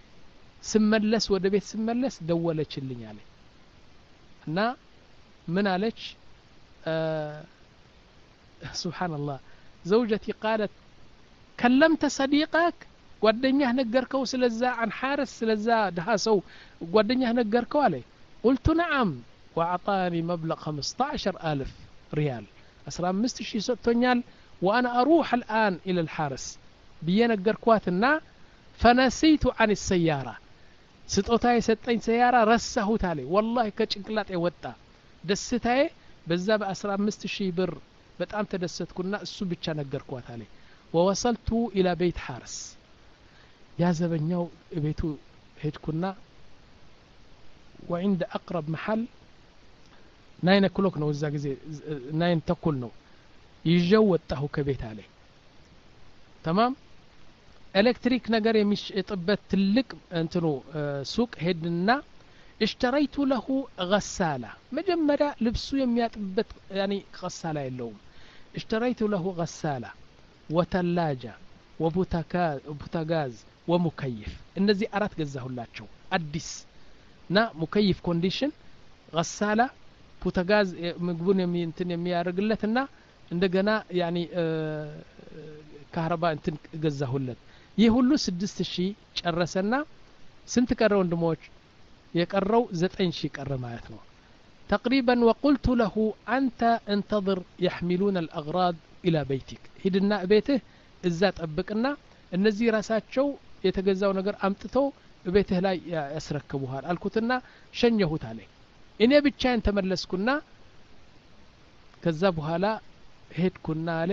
ስመለስ ወደ ቤት ስመለስ ደወለችልኝ አለ እና من عليك آه سبحان الله زوجتي قالت كلمت صديقك ودنيه نقركو سلزا عن حارس سلزا دهاسو ودنيه نقركو عليه قلت نعم وأعطاني مبلغ خمسة عشر ألف ريال أسرع مستشي ستونيال وأنا أروح الآن إلى الحارس بينا قركواتنا فنسيت عن السيارة ستوتاي ستين سيارة رسه تالي والله كتشنكلات وطا ደስታዬ በዛ በ15 ሺህ ብር በጣም ተደሰትኩና እሱ ብቻ ነገርኳት አለ ووصلت الى بيت حارس يا زبنياو ቤቱ ሄድኩና وعند اقرب محل ناين كلوك ነው እዛ ጊዜ ناين ተኩል ነው ይዤው ወጣሁ ከቤት አለ تمام ኤሌክትሪክ ነገር የሚሸጥበት ትልቅ እንትኑ ሱቅ ሄድና اشتريت له غسالة مجمرة لبسو يمياطبت يعني غسالة يلوم اشتريت له غسالة وثلاجة وبوتاغاز ومكيف እነዚህ አራት ገዛሁላቸው አዲስ ና ሙከይፍ ኮንዲሽን غسالة ቡታጋዝ ምግቡን የሚንትን የሚያርግለትና እንደገና ያኒ ካህረባ እንትን ገዛሁለት ይህ ሁሉ ስድስት ሺህ ጨረሰና ስንት ቀረው ወንድሞች የቀረው ዘጠኝ ሺህ ቀረ ማለት ነው تقريبا وقلت له أنت انتظر يحملون الأغراض إلى بيتك هدنا بيته እዛ ጠብቅና እነዚህ ራሳቸው የተገዛው ነገር አምጥተው በቤትህ ላይ ያስረክቡሃል አልኩትና ሸኘሁት አለኝ እኔ ብቻዬን ተመለስኩና ከዛ በኋላ ሄድኩና አለ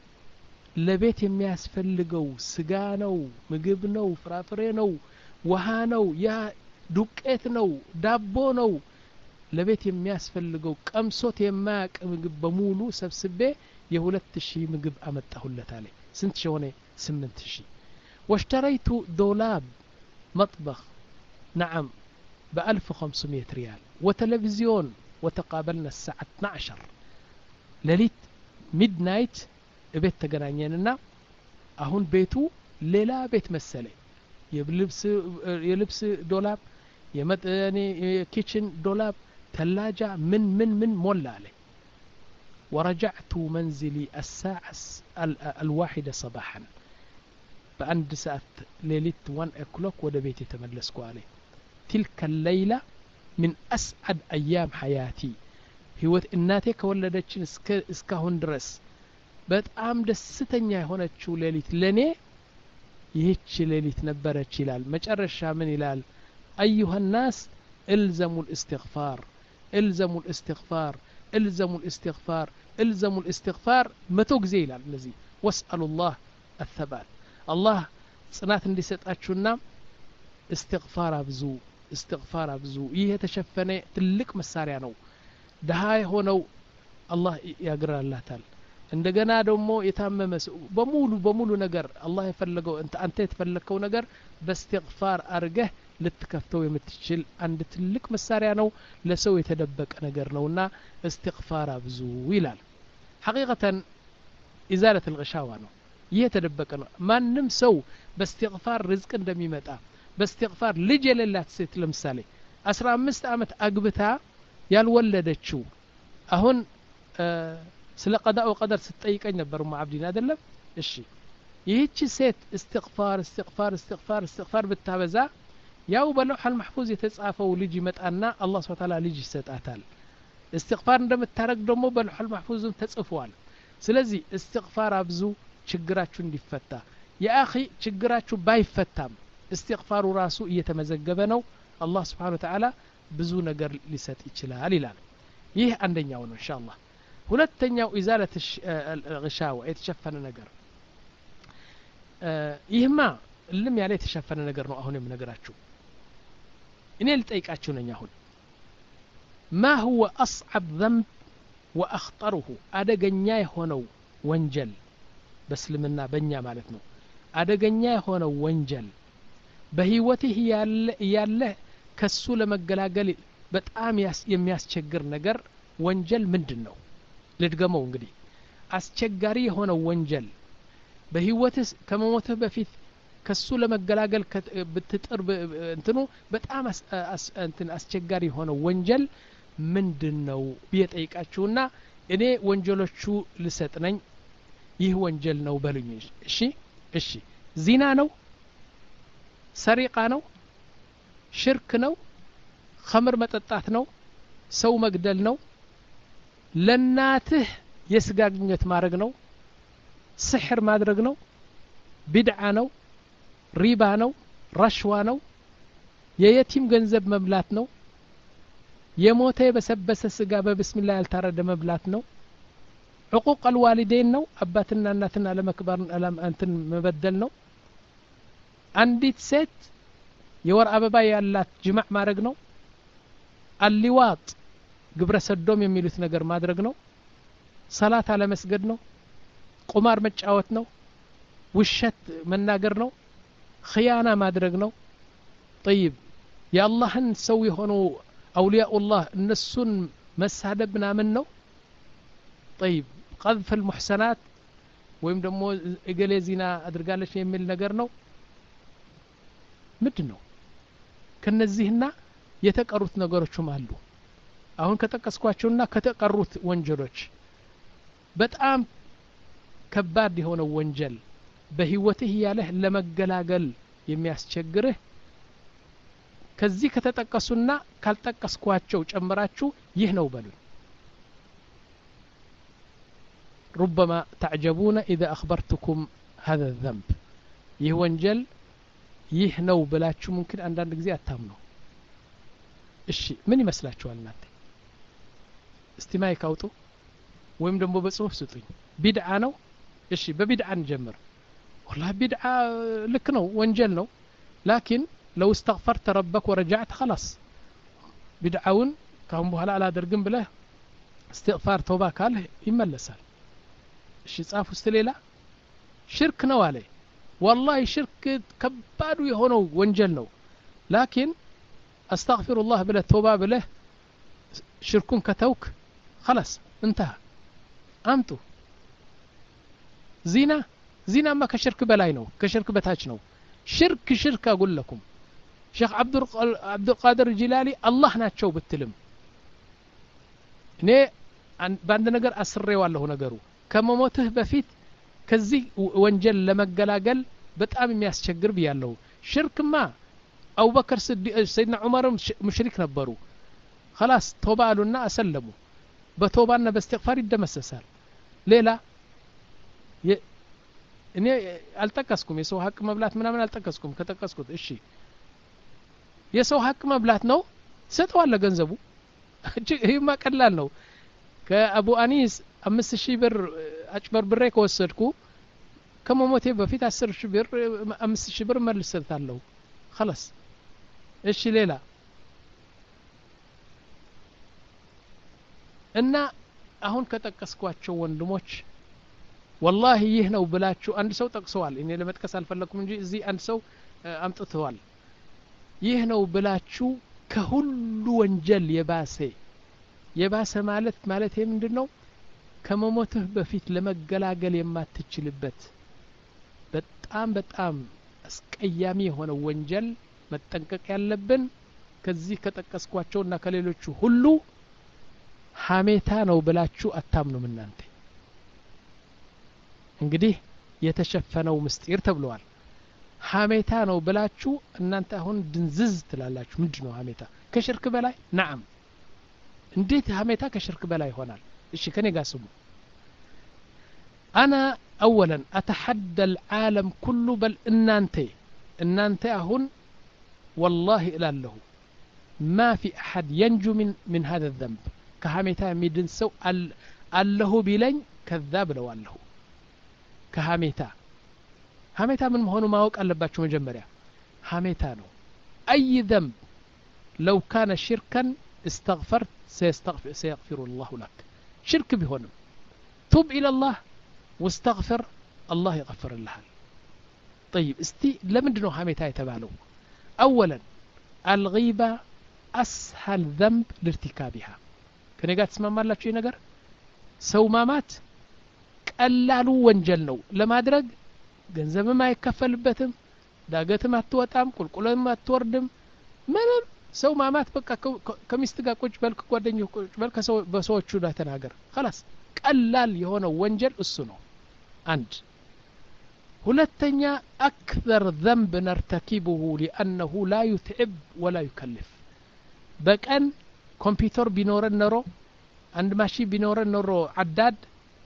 ለቤት የሚያስፈልገው ስጋ ነው ምግብ ነው ፍራፍሬ ነው ውሃ ነው ያ ዱቄት ነው ዳቦ ነው ለቤት የሚያስፈልገው ቀምሶት የማያቅ ምግብ በሙሉ ሰብስቤ የሁለት ሺህ ምግብ አመጣሁለት አለ ስንት ሆነ ስምንት ሺህ واشتريت دولاب مطبخ نعم بألف وخمسمائة ريال وتلفزيون وتقابلنا الساعة اثنا عشر لليت ميد نايت بيت تقرانيننا أهون بيتو ليلا بيت مسلي يلبس يلبس دولاب يمد يعني كيتشن دولاب ثلاجة من من من مولا عليه ورجعت منزلي الساعة الواحدة صباحا بأند ساعة ليلة وان أكلوك ودا بيتي تملسكو عليه تلك الليلة من أسعد أيام حياتي هو الناتي كولدتشن اسكاهون درس በጣም ደስተኛ የሆነችው ሌሊት ለኔ ይህች ሌሊት ነበረች ይላል መጨረሻ ምን ይላል ايها الناس الزموا الاستغفار الزموا الاستغفار الزموا الاستغفار الزموا الاستغفار متو ጊዜ ይላል ለዚህ واسالوا الله الثبات الله ጽናት እንዲሰጣችሁና استغفار አብዙ استغفار አብዙ ይሄ ተሸፈነ ትልቅ መሳሪያ ነው ደሃ ሆነው አላህ ያግራላታል እንደገና ደግሞ የታመመ በሙሉ በሙሉ ነገር አላህ የፈለገው አንተ የተፈለከው ነገር በእስትግፋር አርገህ ልትከፍተው የምትችል አንድ ትልቅ መሳሪያ ነው ለሰው የተደበቀ ነገር ነውና استغفار አብዙ ይላል حقيقة إزالة الغشاوة ነው ይሄ የተደበቀ ነው ማንም ሰው በእስትግፋር ርዝቅ እንደሚመጣ በእስትግፋር ልጅ የሌላት ሴት ለምሳሌ አስራ አምስት አመት አግብታ ያልወለደችው አሁን ስለ ቀዳኡ ቀደር ስትጠይቀኝ ነበር ማዓብዲን አይደለም እሺ ይህች ሴት استغفار استغفار استغفار استغفار ብታበዛ ያው በለውሐል መህፉዝ የተጻፈው ልጅ ይመጣና አላህ Subhanahu Ta'ala ልጅ ይሰጣታል استغفار እንደምታረግ ደግሞ በለውሐል መህፉዝ ተጽፏል ስለዚህ استغفار አብዙ ችግራችሁ እንዲፈታ ያአኺ ችግራችሁ ባይፈታም استغفار ራሱ እየተመዘገበ ነው አላህ Subhanahu Ta'ala ብዙ ነገር ሊሰጥ ይችላል ይላል ይህ አንደኛው ነው ኢንሻአላህ ሁለተኛው ኢዛለት الغشاوة የተሸፈነ ነገር ይህማ ልም ያለ የተሸፈነ ነገር ነው አሁን የምነግራችሁ እኔ ልጠይቃችሁ ነኝ አሁን ما هو أصعب ذنب وأخطره አደገኛ የሆነው ወንጀል በእስልምና በእኛ ማለት ነው አደገኛ የሆነው ወንጀል በህይወትህ ያለ ያለ ከሱ ለመገላገል በጣም የሚያስቸግር ነገር ወንጀል ምንድነው ልድገመው እንግዲህ አስቸጋሪ የሆነው ወንጀል በህይወትህ ከመሞትህ በፊት ከሱ ለመገላገል ብትጥር እንትኑ በጣም እንትን አስቸጋሪ የሆነው ወንጀል ምንድነው ቢጠይቃችሁና እኔ ወንጀሎቹ ልሰጥ ነኝ ይህ ወንጀል ነው በሉኝ እሺ እሺ ዚና ነው ሰሪቃ ነው ሽርክ ነው ኸምር መጠጣት ነው ሰው መግደል ነው ለናትህ የስጋ ግንኙነት ማድረግ ነው ስሕር ማድረግ ነው ቢድዓ ነው ሪባ ነው ረሽዋ ነው የየቲም ገንዘብ መብላት ነው የሞተ በሰበሰ ስጋ በብስሚላህ ያልታረደ መብላት ነው ዕቁቅ አልዋሊደይን ነው አባትና እናትና ለመክበር እንትን መበደል ነው አንዲት ሴት የወር አበባ ያላት ጅማዕ ማድረግ ነው አልሊዋጥ ግብረ ሰዶም የሚሉት ነገር ማድረግ ነው ሰላት አለ መስገድ ነው ቁማር መጫወት ነው ውሸት መናገር ነው ኺያና ማድረግ ነው طيب የአላህን ሰው የሆኑ አውሊያኡላህ እነሱን መሳደብ ምናምን ነው طيب قذف المحسنات ወይም ደግሞ እገሌ ዚና አድርጋለች የሚል ነገር ነው ምንድነው ከነዚህና የተቀሩት ነገሮችም አሉ አሁን ከተቀስኳቸውና ከተቀሩት ወንጀሎች በጣም ከባድ የሆነ ወንጀል በህይወትህ ያለህ ለመገላገል የሚያስቸግርህ ከዚህ ከተጠቀሱና ካልጠቀስኳቸው ጨምራችሁ ይህ ነው በሉኝ ربما تعجبون إذا أخبرتكم هذا الذنب ይህ ወንጀል ይህ ነው ብላችሁ ممكن አንዳንድ ጊዜ አታምኑ እሺ ምን ይመስላችኋል እናንተ እስቲ ማይክ አውጡ ወይም ደግሞ በጽሁፍ ስጡኝ ቢድዓ ነው እሺ በቢድዓ እንጀምር والله ቢድዓ ልክ ነው ወንጀል ነው لكن لو استغفرت ربك ورجعت خلاص ቢድዓውን ካሁን በኋላ አላደርግም ብለህ استغفار توبه ካለ ይመለሳል እሺ ጻፉ እስቲ ሌላ ሽርክ ነው አለ والله ሽርክ ከባዱ የሆነው ወንጀል ነው لكن استغفر الله بلا توبه بلا شركون كتوك خلاص انتهى امتو زنا زنا ما كشرك بلاي نو كشرك بتاج نو شرك شرك اقول لكم شيخ عبد عبد القادر الجيلاني الله ناتشو بتلم እኔ ባንድ ነገር አስሬዋለሁ ነገሩ ከመሞትህ በፊት ከዚህ ወንጀል ለመገላገል በጣም የሚያስቸግር ብያለሁ ሽርክማ أبو بكر سيدنا عمر مشرك نبرو خلاص توبة قالونا أسلموا بتوبة باستغفار الدمسسال ليلة ي... إني ألتقسكم يسوع حق مبلات منا من ألتقسكم كتقسكت إشي يسوع حق مبلات نو ستة ولا جنزبو هي ما كلال نو كأبو أنيس أمس الشبر أكبر بريك وصلكو كم موتي بفيت عشر شبر أمس الشبر ما لسه ثالو خلاص እሺ ሌላ እና አሁን ከተቀስኳቸው ወንድሞች والله ይህ ነው ብላችሁ አንድ ሰው ጠቅሰዋል እኔ ለመጥቀስ አልፈለኩም እንጂ እዚህ አንድ ሰው አምጥተዋል ይህ ነው ብላችሁ ከሁሉ ወንጀል የባሰ የባሰ ማለት ማለት ምንድነው ከመሞትህ በፊት ለመገላገል የማትችልበት በጣም በጣም አስቀያሚ የሆነ ወንጀል መጠንቀቅ ያለብን ከዚህ ከተቀስኳቸውና ከሌሎቹ ሁሉ ሐሜታ ነው ብላችሁ አታምኑም እናንተ እንግዲህ የተሸፈነው ምስጢር ተብሏል ሐሜታ ነው ብላችሁ እናንተ አሁን ድንዝዝ ትላላችሁ ምንድነው ሐሜታ ከሽርክ በላይ نعم እንዴት ሐሜታ ከሽርክ በላይ ይሆናል እሺ ከኔ ጋር ስሙ انا اولا اتحدى العالم كله بل انانتي انانتي اهون والله الى له ما في احد ينجو من من هذا الذنب كهاميتا ميدن سو الله بيلن كذاب لو الله كهاميتا هاميتا من مهونو ማወቅ አለባችሁ መጀመሪያ هاميتا ነው اي ذنب لو كان شركا استغفرت سيستغفر سيغفر الله لك شرك بيهونم توب الى الله واستغفر الله يغفر لها طيب استي لمندنو حميتا يتبالو اولا الغيبة اسهل ذنب لارتكابها كني قاعد تسمع مالك ነገር ሰው ማማት ቀላሉ ወንጀል ነው ለማድረግ ገንዘብም አይከፈልበትም ዳገትም አትወጣም ቁልቁልም አትወርድም ምንም ሰው ማማት በቃ ከሚስት ጋር ቁጭ በል ከጓደኛው ቁጭ በል ከሰው በሰዎቹ ላይ ተናገር خلاص ቀላል የሆነ ወንጀል እሱ ነው አንድ ሁለተኛ اكثر ذنب نرتكبه لانه لا يتعب ولا يكلف በቀን ኮምፒውተር ቢኖረን ኖሮ አንድ ማሺ ቢኖረን ኖሮ አዳድ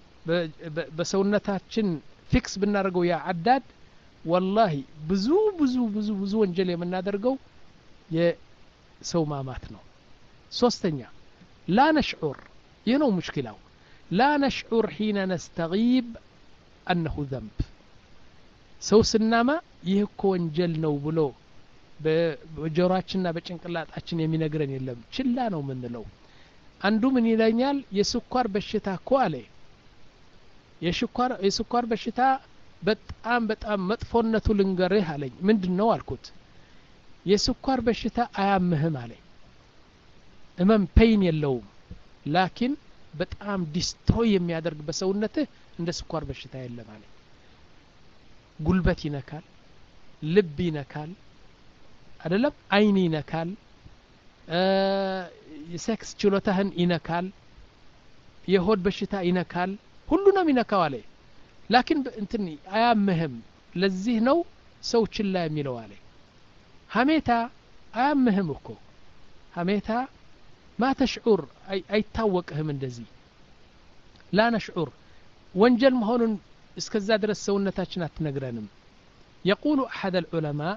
በሰውነታችን ፊክስ ብናደርገው ያ አዳድ والله ብዙ ብዙ ብዙ ብዙ ወንጀል የምናደርገው የሰው ማማት ነው ሶስተኛ لا نشعر ينو مشكلة لا نشعر حين نستغيب أنه ذنب سو سنما يهكو وانجل نو بلو بجوراتنا بچنقلاتاችን የሚነግረን የለም ችላ ነው ምንለው አንዱ ምን ይለኛል የስኳር በሽታ እኮ አለ የስኳር የስኳር በሽታ በጣም በጣም መጥፎነቱ ልንገርህ አለኝ ምንድነው አልኩት የስኳር በሽታ አያምህም አለኝ እመም ፔን የለውም ላኪን በጣም ዲስትሮይ የሚያደርግ በሰውነትህ እንደ ስኳር በሽታ የለም አለኝ ጉልበት ይነካል ልብ ይነካል አይደለም አይን ይነካል የሴክስ ችሎታህን ይነካል የሆድ በሽታ ይነካል ሁሉንም ይነካው አለኝ ላኪን እንትን አያምህም ለዚህ ነው ሰው ችላ የሚለው አለኝ ሐሜታ አያምህም እኮ ሐሜታ ما تشعر أي أي تاوقهم እንደዚህ لا نشعر ወንጀል መሆኑን እስከዛ ድረስ ሰውነታችን አትነግረንም يقول أحد العلماء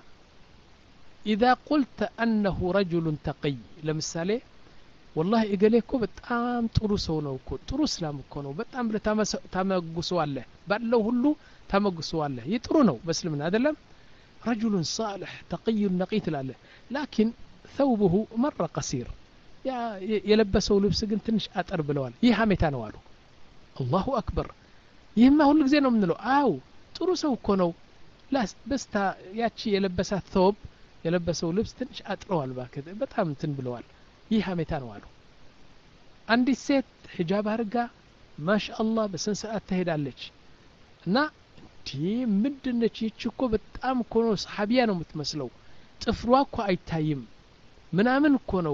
إذا قلت أنه رجل تقي ለምሳሌ والله እገሌ እኮ በጣም ጥሩ ሰው ነው እኮ ጥሩ እስላም እኮ ነው በጣም ታመጉሰዋለህ ባለው ሁሉ ታመጉሰዋለህ ይጥሩ ነው በእስልምና አይደለም رجل صالح تقي نقي ትላለህ لكن ثوبه مرة قصير ያ የለበሰው ልብስ ግን ትንሽ አጠር ብለዋል ይህ ሐሜታ ነው አሉ አላሁ አክበር ይህማ ሁሉ ጊዜ ነው የምንለው አው ጥሩ ሰው እኮ ነው ላስ በስታ ያቺ የለበሳት ثوب የለበሰው ልብስ ትንሽ አጥረዋል ባከተ በጣም እንትን ብለዋል ይህ ሐሜታ ነው አሉ አንዲት ሴት ሒጃብ አርጋ ማሻአላህ በስንት ሰዓት ትሄዳለች እና እንዴ ምንድነች ይቺ እኮ በጣም እኮ ነው ሰሃቢያ ነው የምትመስለው ጥፍሯ እኮ አይታይም ምናምን እኮ ነው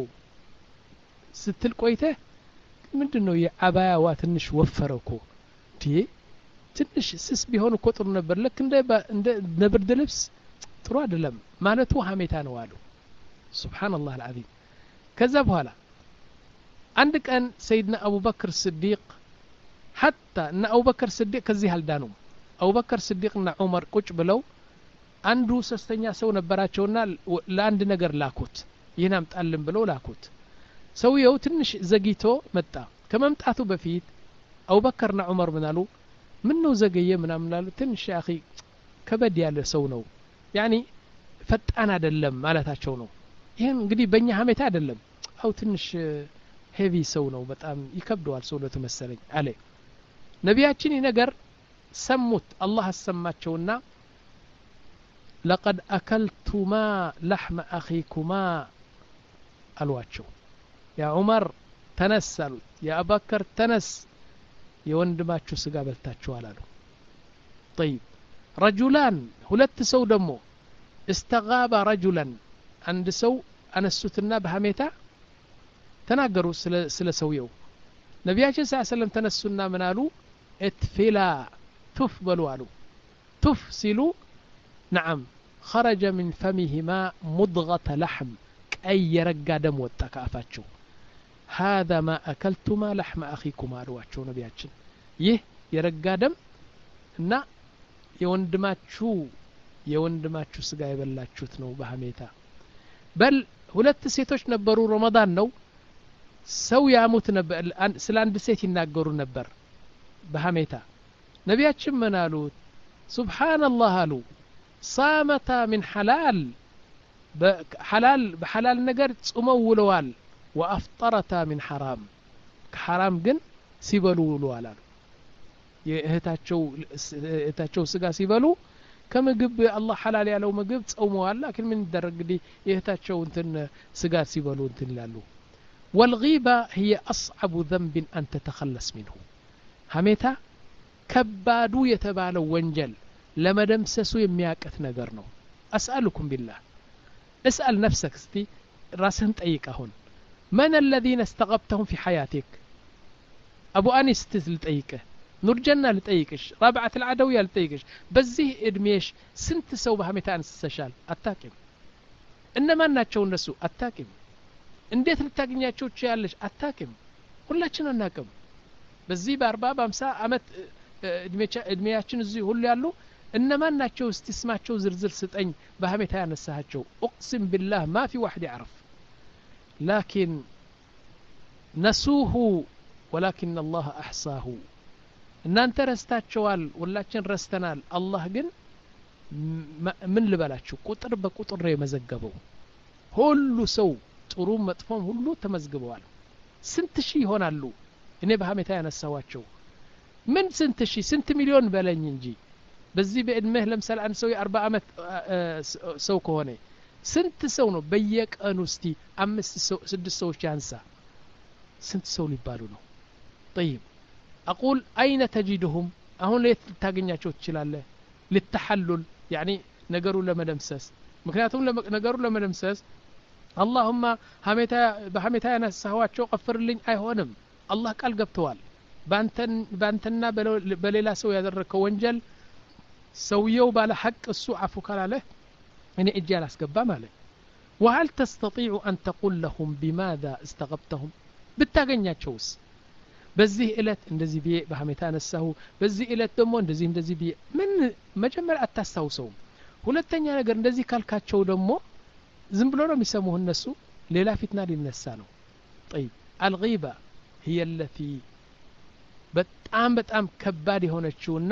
ስትል ቆይተ ምንድነው የአባያዋ ትንሽ ወፈረኮ ዲ ትንሽ ስስ ቢሆን እኮ ጥሩ ነበር ለክ እንደ እንደ ነብርድ ልብስ ጥሩ አይደለም ማለቱ ሐሜታ ነው አሉ ሱብሃንአላህ አልዓዚም ከዛ በኋላ አንድ ቀን ሰይድና አቡበክር ስዲቅ حتى ان አቡበክር ስዲቅ ከዚህ አልዳኑም አቡበክር ስዲቅና ዑመር ቁጭ ብለው አንዱ ሶስተኛ ሰው ነበራቸውና ለአንድ ነገር ላኩት ይህን አምጣልን ብለው ላኩት ሰውየው ትንሽ ዘግይቶ መጣ ከመምጣቱ በፊት አቡበክርና ዑመር ምን አሉ ምን ነው ዘገየ ምናምን አሉ ትንሽ ያኺ ከበድ ያለ ሰው ነው ያኒ ፈጣን አይደለም ማለታቸው ነው ይሄን እንግዲህ በእኛ ሐሜታ አይደለም አው ትንሽ ሄቪ ሰው ነው በጣም ይከብደዋል ሰውነቱ መሰለኝ አለ ነቢያችን ነገር ሰሙት አላህ አሰማቸውና لقد أكلتما لحم أخيكما አሏቸው ያ ዑመር ተነሳሉ ያ አቡበክር ተነስ የወንድማችሁ ስጋ በልታችኋል አሉ طيب رجلان ሁለት ሰው ደግሞ استغاب رجلا አንድ ሰው አነሱትና በሐሜታ ተናገሩ ስለ ስለ ሰውየው ነቢያችን ሰለላሁ ዐለይሂ ወሰለም ተነሱና ምን አሉ اتفلا تف በሉ አሉ تف ሲሉ نعم خرج من فمهما مضغة لحم أي يرقى دم واتكافاتشو هذا ما أكلتما لحم أخيكما رواتشو نبياتشن يه يرقى دم نا يوندماتشو يوندماتشو سقا يبلاتشو تنو بهميتا بل ሁለት ሴቶች ነበሩ ረመዳን ነው ሰው ያሙት ነበር ስለ አንድ ሴት ይናገሩ ነበር በሐሜታ ነቢያችን ምን አሉ ሱብሃንአላህ አሉ ሳመታ من حلال بحلال بحلال ነገር ጾመው ውለዋል وافطرتا من حرام ከሐራም ግን ሲበሉ ውለዋል አሉ የእህታቸው እህታቸው ስጋ ሲበሉ ከምግብ አላህ حلال ያለው ምግብ ጾመዋል لكن ምን ይደረግ እንግዲህ የእህታቸው እንትን ስጋ ሲበሉ እንትን ይላሉ والغيبة هي أصعب ذنب أن تتخلص منه ሐሜታ ከባዱ የተባለው ወንጀል ለመደምሰሱ የሚያቀት ነገር ነው أسألكم بالله اسأل نفسك استي راسن طيق هون من الذين استغبتهم في حياتك أبو أنيس تلطيقه نور جنة لطيقش رابعة العدوية لطيقش بزيه ادميش سنت سو بهميتا انسشال اتاكم انما ناتشو النسو اتاكم እንዴት ልታገኛቸው ትችያለሽ አታክም ሁላችን እናቀም በዚህ በ40 በ50 አመት እድሜያችን እዚህ ሁሉ ያሉ እነማን ናቸው እስቲስማቸው ዝርዝር ስጠኝ በሐሜታ ያነሳቸው اقسم بالله ما في واحد يعرف لكن نسوه ولكن الله احصاه እናንተ ረስታቸዋል ሁላችን ረስተናል አላህ ግን ምን ልበላችሁ ቁጥር በቁጥር ነው የመዘገበው ሁሉ ሰው ጥሩ መጥፎም ሁሉ ተመዝግበዋል ስንት ሺህ ይሆናሉ እኔ በሐሜታ ያነሳዋቸው ምን ስንት ሺህ ስንት ሚሊዮን በለኝ እንጂ በዚህ በእድሜህ ለምሳሌ አንድ ሰው የ40 አመት ሰው ከሆነ ስንት ሰው ነው በየቀኑ እስቲ አምስት ሰው ስድስት ሰዎች ያንሳ ስንት ሰው ሊባሉ ነው طيب اقول اين تجدهم አሁን ለየት ልታገኛቸው ትችላለህ للتحلل يعني ነገሩ ለመደምሰስ ምክንያቱም ነገሩ ለመደምሰስ اللهم ሀሜታ በሀሜታ ያነሳዋቸው ቀፍርልኝ አይሆንም አላህ ቃል ገብተዋል ባንተን ባንተና በሌላ ሰው ያደረከው ወንጀል ሰውየው ባለ ሐቅ እሱ አፉ ካላለ እኔ እጄ አላስገባ ማለት وهل تستطيع أن تقول لهم بماذا استغبتهم ብታገኛቸውስ በዚህ እለት እንደዚህ ቢየ በሀሜታ ነሳሁ በዚህ እለት ደግሞ እንደዚህ እንደዚህ ቢየ ምን መጀመሪያ አታስታውሰው ሁለተኛ ነገር እንደዚህ ካልካቸው ደግሞ ዝም ብሎ ነው የሚሰሙህ እነሱ ሌላ ፊትና ሊነሳ ነው طيب الغيبة هي التي በጣም በጣም ከባድ የሆነችውና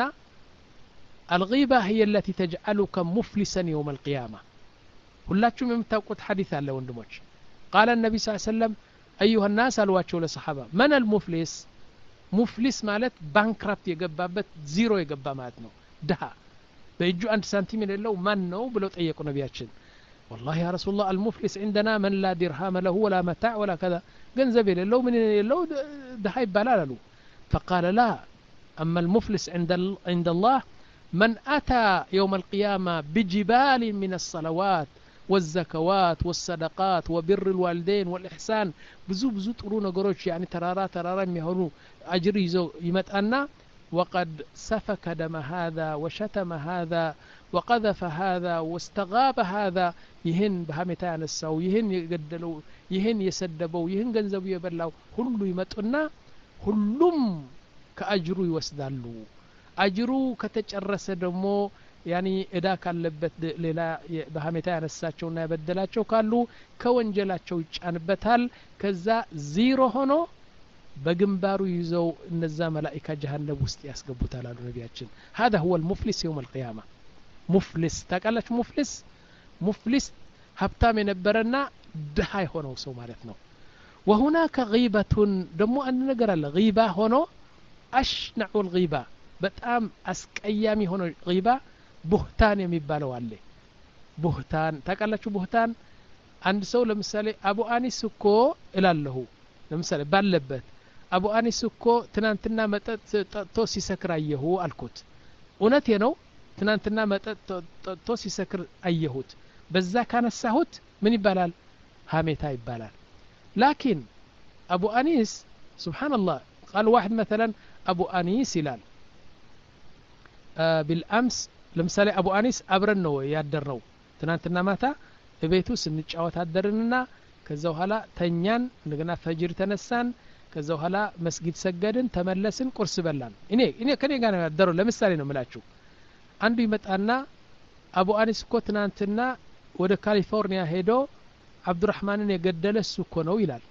الغيبة هي التي تجعلك مفلسا يوم القيامة ሁላችሁም የምታውቁት ሐዲስ አለ ወንድሞች قال النبي صلى الله عليه وسلم أيها الناس አልዋቸው ለሰሐባ من المفلس ሙፍሊስ ማለት ባንክራፕት የገባበት ዚሮ የገባ ማለት ነው ድሃ በእጁ አንድ ሳንቲም የሌለው ማን ነው ብለው ጠየቁ ነቢያችን والله يا رسول الله المفلس عندنا من لا درهم له ولا متاع ولا كذا ገንዘብ የሌለው ምን የሌለው ድሃ ይባላል አሉ فقال لا أما المفلس عند عند الله من أتى يوم القيامة بجبال من الصلوات والزكوات والصدقات وبر الوالدين والإحسان بزو بزو ጥሩ ነገሮች يعني ترارا ترارا የሚሆኑ أجر ይዘው ይመጣና وقد سفك دم هذا وشتم هذا وقذف هذا واستغاب هذا ይህን በሀሜታ ያነሳው ይህን የገደለው ይህን የሰደበው ይህን ገንዘቡ የበላው ሁሉ ይመጡና ሁሉም ከአጅሩ ይወስዳሉ አጅሩ ከተጨረሰ ደግሞ ያኒ እዳ ካለበት ሌላ በሀሜታ ያነሳቸውና ያበደላቸው ካሉ ከወንጀላቸው ይጫንበታል ከዛ ዚሮ ሆኖ በግንባሩ ይዘው እነዛ መላእክት ጀሃነም ውስጥ ያስገቡታል አሉ ነቢያችን هذا هو المفلس يوم القيامة مفلس ታውቃላችሁ ሙፍሊስ ሙፍሊስ ሀብታም የነበረና ድሃ የሆነው ሰው ማለት ነው وهناك غيبة ደግሞ አንድ ነገር አለ غيبة ሆኖ أشنع الغيبة በጣም አስቀያሚ ሆኖ غيبة ቡህታን የሚባለው አለ ቡህታን ታውቃላችሁ ቡህታን አንድ ሰው ለምሳሌ አቡ አኒስ እኮ እላለሁ ለምሳሌ ባለበት አቡ አኒስ እኮ ትናንትና መጠጥ ጠጥቶ ሲሰክር አየሁ አልኩት እውነቴ ነው ትናንትና መጠጥ ጠጥቶ ሲሰክር አየሁት በዛ ካነሳሁት ምን ይባላል ሀሜታ ይባላል لكن أبو أنيس سبحان الله قال واحد مثلا أبو أنيس ይላል بالأمس ለምሳሌ አቡ አኒስ አብረን ነው ያደርነው ትናንትና ማታ በቤቱ ስንጫወት አደርንና ከዛ በኋላ ተኛን እንደገና ፈጅር ተነሳን ከዛ በኋላ መስጊድ ሰገድን ተመለስን ቁርስ በላን እኔ እኔ ከኔ ጋር ነው ያደረው ለምሳሌ ነው የምላችሁ አንዱ ይመጣና አቡ አኒስ እኮ ትናንትና ወደ ካሊፎርኒያ ሄዶ አብዱራህማንን የገደለ እሱ እኮ ነው ይላል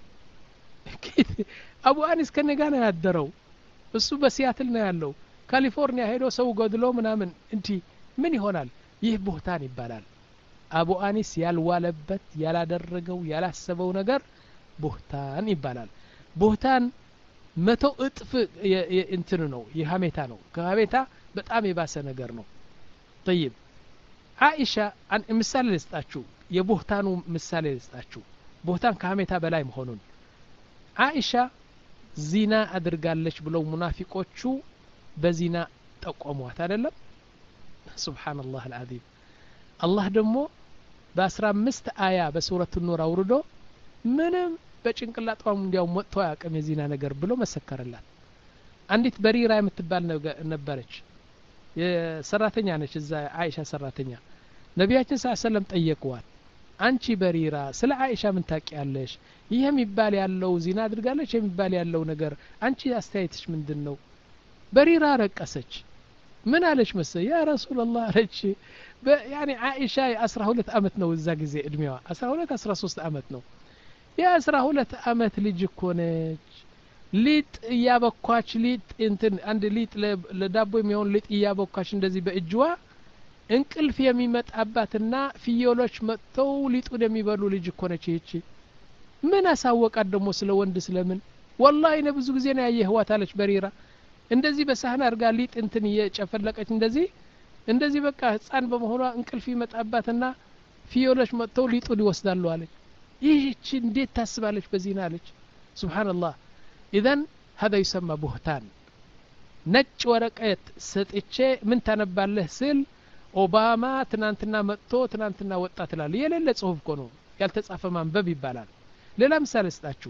አቡ አኒስ ከኔ ጋር ነው ያደረው እሱ በሲያትል ነው ያለው ካሊፎርኒያ ሄዶ ሰው ገድሎ ምናምን እንዲ ምን ይሆናል ይህ ቡህታን ይባላል አቡ አኒስ ያልዋለበት ያላደረገው ያላሰበው ነገር ቡህታን ይባላል ቡህታን መቶ እጥፍ እንትን ነው የሀሜታ ነው ከሀሜታ በጣም የባሰ ነገር ነው طيب عائشة عن ምሳሌ ልስጣችሁ የቡህታኑ ምሳሌ ልስጣችሁ ቡህታን ከሀሜታ በላይ መሆኑን عائشة ዚና አድርጋለች ብለው ሙናፊቆቹ በዚና ጠቆሟት አይደለም سبحان الله العظيم الله ደግሞ በ15 አያ በሱረቱ ኑር አውርዶ ምንም በጭንቅላቷም እንዲያው መጥቶ ያቀም የዚና ነገር ብሎ መሰከረላት አንዲት በሪራ የምትባል ነበረች የሰራተኛ ነች እዛ አይሻ ሰራተኛ ነቢያችን ሰለላሁ ዐለይሂ ወሰለም ጠየቁዋት አንቺ በሪራ ስለ አይሻ ምን ታውቂያለሽ ይሄ የሚባል ያለው ዚና አድርጋለች የሚባል ያለው ነገር አንቺ አስተያየትሽ ምንድነው በሪራ ረቀሰች ምን አለች መሰለ ያ ረሱላህ አለች ያኒ አይሻ አስራ ሁለት አመት ነው እዛ ጊዜ እድሜዋ አስራ ሁለት አስራ ሶስት አመት ነው ያ አስራ ሁለት አመት ልጅ እኮ ነች ሊጥ ያበኳች ሊጥ እንትን አንድ ሊጥ ለዳቦ የሚሆን ሊጥ ያበኳች እንደዚህ በእጅዋ እንቅልፍ የሚመጣባትና ፍየሎች መጥተው ሊጡን የሚበሉ ልጅ እኮ ነች ይቺ ምን አሳወቃት ደግሞ ስለ ወንድ ስለምን والله እኔ ብዙ ጊዜ ነው ያየህዋት አለች በሪራ እንደዚህ በሳህና አርጋ ሊጥ እንትን እየጨፈለቀች እንደዚህ እንደዚህ በቃ ህፃን በመሆኗ እንቅልፍ ይመጣባትና ፍየሎች መጥተው ሊጡን ይወስዳሉ አለች። ይህች እንዴት ታስባለች በዚህና አለች። ሱብሃንአላህ ኢዘን هذا يسمى بهتان ነጭ ወረቀት ሰጥቼ ምን ታነባለህ ስል ኦባማ ትናንትና መጥቶ ትናንትና ወጣ ትላለህ። የሌለ ጽሁፍ እኮ ነው ያልተጻፈ ማንበብ ይባላል። ሌላ ምሳሌ ስጣችሁ።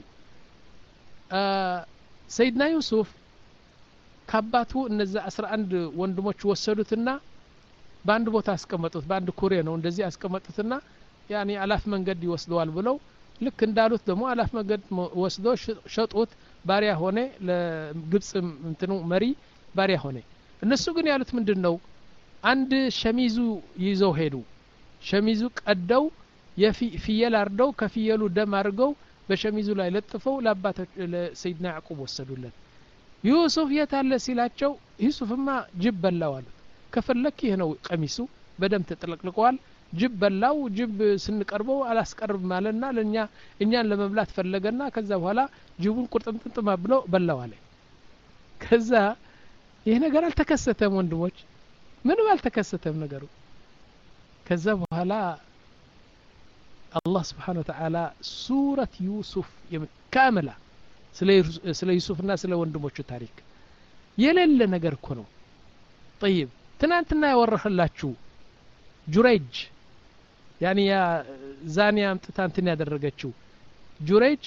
ሰይድና ዩሱፍ ከአባቱ እነዛ አስራ አንድ ወንድሞች ወሰዱትና በአንድ ቦታ አስቀመጡት። በአንድ ኩሬ ነው እንደዚህ አስቀመጡትና ያኒ አላፍ መንገድ ይወስደዋል ብለው ልክ እንዳሉት ደግሞ አላፍ መንገድ ወስዶ ሸጡት። ባሪያ ሆነ ለግብጽ እንትኑ መሪ ባሪያ ሆነ። እነሱ ግን ያሉት ምንድነው? አንድ ሸሚዙ ይዘው ሄዱ። ሸሚዙ ቀደው የፍየል አርደው ከፍየሉ ደም አርገው በሸሚዙ ላይ ለጥፈው ለአባታቸው ለሰይድና ያዕቁብ ወሰዱለት። ዩሱፍ የታለ ሲላቸው ዩሱፍማ ጅብ በላው አሉት። ከፈለክ ይሄ ነው ቀሚሱ በደም ተጠለቅልቋል። ጅብ በላው። ጅብ ስንቀርበው አላስቀርብ ማለና ለኛ እኛን ለመብላት ፈለገና ከዛ በኋላ ጅቡን ቁርጥምጥም ብሎ በላው አለ። ከዛ ይሄ ነገር አልተከሰተም ወንድሞች፣ ምንም አልተከሰተም ነገሩ። ከዛ በኋላ አላህ Subhanahu Wa Ta'ala ሱረት ዩሱፍ የምካመላ ስለ ዩሱፍና ስለ ወንድሞቹ ታሪክ የሌለ ነገር እኮ ነው። طيب ትናንትና ያወራህላችሁ ጁረይጅ ያኒ ያ ዛኒያ አምጥታ እንትን ያደረገችው ጁረይጅ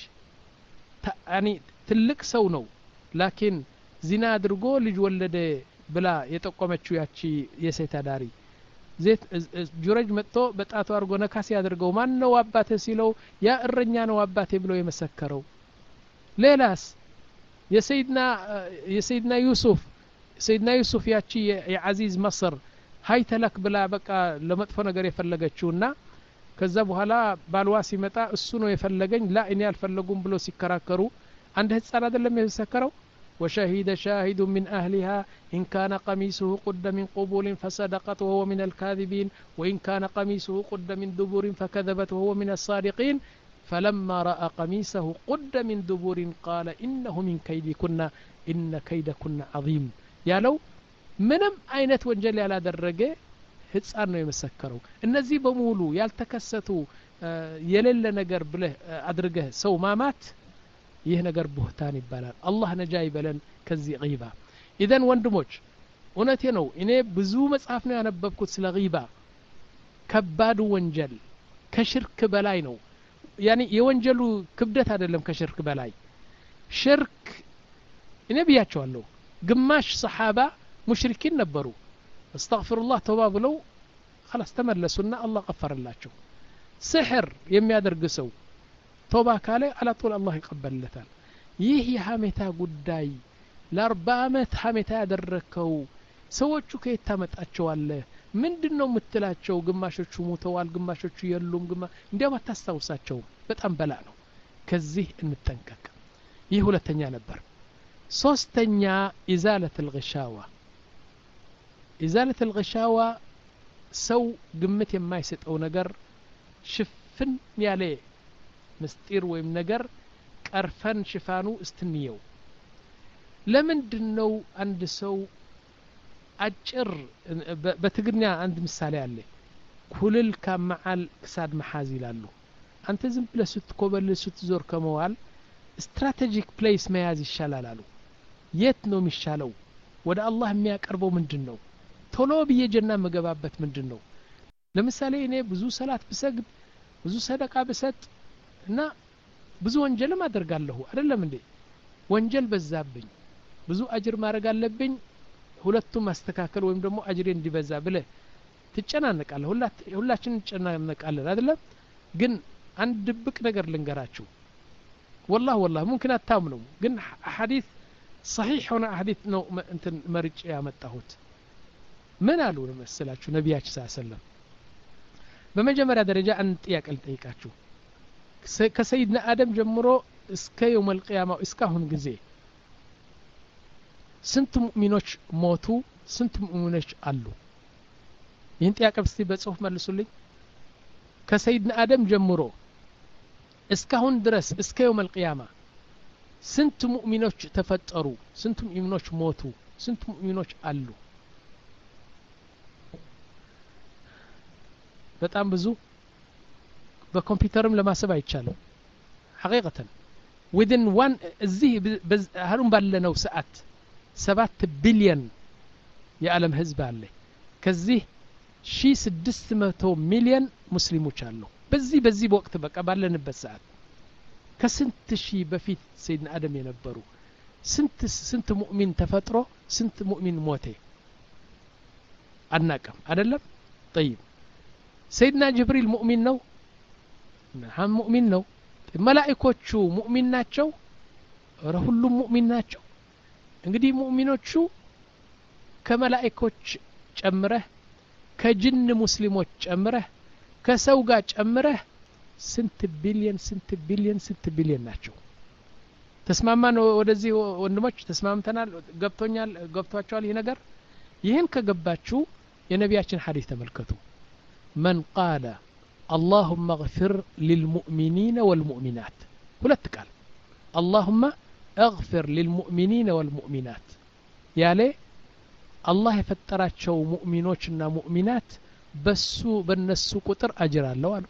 ያኒ ትልቅ ሰው ነው ላኪን ዚና አድርጎ ልጅ ወለደ ብላ የጠቆመችው ያቺ የሴት አዳሪ ዜት ጁረይጅ መጥቶ በጣቱ አርጎ ነካሲ ያደርገው ማን ነው አባቴ ሲለው ያ እረኛ ነው አባቴ ብሎ የመሰከረው። ሌላስ የሰይድና የሰይድና ዩሱፍ ሰይድና ዩሱፍ ያቺ የዓዚዝ መስር ሃይ ተለክ ብላ በቃ ለመጥፎ ነገር የፈለገችውና ከዛ በኋላ ባልዋ ሲመጣ እሱ ነው የፈለገኝ ላ እኔ አልፈለጉም ብሎ ሲከራከሩ አንድ ህፃን አይደለም የመሰከረው። وشهد شاهد من أهلها إن كان قميصه قد من قبول فصدقت وهو من الكاذبين وإن كان قميصه قد من دبر فكذبت وهو من الصادقين فلما رأى قميصه قد من دبر قال إنه من كيدكن إن كيدكن عظيم يا لو ምንም አይነት ወንጀል ያላደረገ ህፃን ነው የመሰከረው። እነዚህ በሙሉ ያልተከሰቱ የሌለ ነገር ብለህ አድርገህ ሰው ማማት ይህ ነገር ቡህታን ይባላል። አላህ ነጃ ይበለን ከዚህ ጊባ። ኢዘን ወንድሞች እውነቴ ነው እኔ ብዙ መጽሐፍ ነው ያነበብኩት ስለ ጊባ። ከባዱ ወንጀል ከሽርክ በላይ ነው። ያኒ የወንጀሉ ክብደት አይደለም ከሽርክ በላይ ሽርክ እኔ ብያቸዋለሁ። ግማሽ ሰሃባ ሙሽሪኪን ነበሩ አስተግፊሩላህ ተውባ ብለው خلاص ተመለሱና አላህ ገፈረላቸው። ስሕር የሚያደርግ ሰው ተውባ ካለ አላ ጦል አላህ ይቀበልለታል። ይህ የሐሜታ ጉዳይ ለአርባ ዓመት ሐሜታ ያደረከው ሰዎቹ ከየት ታመጣቸዋለህ? ምንድነው የምትላቸው? ግማሾቹ ሞተዋል፣ ግማሾቹ የሉም፣ ግማ እንዲያው አታስታውሳቸው። በጣም በላ ነው። ከዚህ እንጠንቀቅ። ይህ ሁለተኛ ነበር። ሶስተኛ ኢዛለት الغشاوة ኢዛለት الغشاوة ሰው ግምት የማይሰጠው ነገር ሽፍን ያለ ምስጢር ወይም ነገር ቀርፈን ሽፋኑ እስትንየው። ለምንድነው አንድ ሰው አጭር በትግርኛ አንድ ምሳሌ አለ ኩልል ከመዓል ክሳድ መሐዝ ይላሉ። አንተ ዝም ብለህ ስትኮበል ስትዞር ከመዋል ስትራቴጂክ ፕሌስ መያዝ ይሻላል አሉ። የት ነው የሚሻለው? ወደ አላህ የሚያቀርበው ምንድነው? ቶሎ በየጀና መገባበት ምንድነው? ለምሳሌ እኔ ብዙ ሰላት ብሰግድ ብዙ ሰደቃ ብሰጥ እና ብዙ ወንጀልም አደርጋለሁ አይደለም እንዴ? ወንጀል በዛብኝ ብዙ አጅር ማድረግ አለብኝ። ሁለቱም ማስተካከል ወይም ደግሞ አጅሬ እንዲበዛ ብለህ ትጨናነቃለህ። ሁላችን እንጨናነቃለን አይደለም? ግን አንድ ድብቅ ነገር ልንገራችሁ። والله والله ممكن አታምኑ ግን ሐዲስ صحيح ሆነ ሐዲስ ነው እንትን መርጬ ያመጣሁት። ምን አሉ ለምሳሌላችሁ ነብያችን ሰለላሁ ዐለይሂ ወሰለም በመጀመሪያ ደረጃ አንድ ጥያቄ ልጠይቃችሁ። ከሰይድና አደም ጀምሮ እስከ يوم القيامة እስካሁን ጊዜ ስንት ሙእሚኖች ሞቱ? ስንት ሙእሚኖች አሉ? ይህን ጥያቄ እስቲ በጽሁፍ መልሱልኝ። ከሰይድና አደም ጀምሮ እስካሁን ድረስ እስከ يوم القيامة ስንት ሙእሚኖች ተፈጠሩ? ስንት ሙእሚኖች ሞቱ? ስንት ሙእሚኖች አሉ? በጣም ብዙ በኮምፒውተርም ለማሰብ አይቻልም ሐቂቀተን within one እዚህ አሁን ባለነው ሰዓት ሰባት ቢሊዮን የዓለም ህዝብ አለ ከዚህ ሺህ ስድስት መቶ ሚሊዮን ሙስሊሞች አሉ በዚህ በዚህ በወቅት በቃ ባለንበት ሰዓት ከስንት ሺህ በፊት ሰይድና አደም የነበሩ ስንት ስንት ሙእሚን ተፈጥሮ ስንት ሙእሚን ሞተ አናቀም አይደለም طيب ሰይድና ጅብሪል ሙእሚን ነው ነዓም ሙእሚን ነው መላእክቶቹ ሙእሚን ናቸው ኧረ ሁሉም ሙእሚን ናቸው እንግዲህ ሙእሚኖቹ ከመላእክቶች ጨምረህ ከጅን ሙስሊሞች ጨምረህ ከሰው ጋር ጨምረህ ስንት ቢሊየን ስንት ቢሊየን ስንት ቢሊየን ናቸው ተስማማን ወደዚህ ወንድሞች ተስማምተናል ገብቶኛል ገብቷቸዋል ይሄ ነገር ይሄን ከገባችሁ የነቢያችን ሐዲስ ተመልከቱ من قال اللهم اغفر للمؤمنين والمؤمنات ሁለት ቃል اللهم اغفر للمؤمنين والمؤمنات ያለ አላህ የፈጠራቸው ሙእሚኖችና ሙእሚናት በሱ በነሱ ቁጥር አጅር አለው አሉ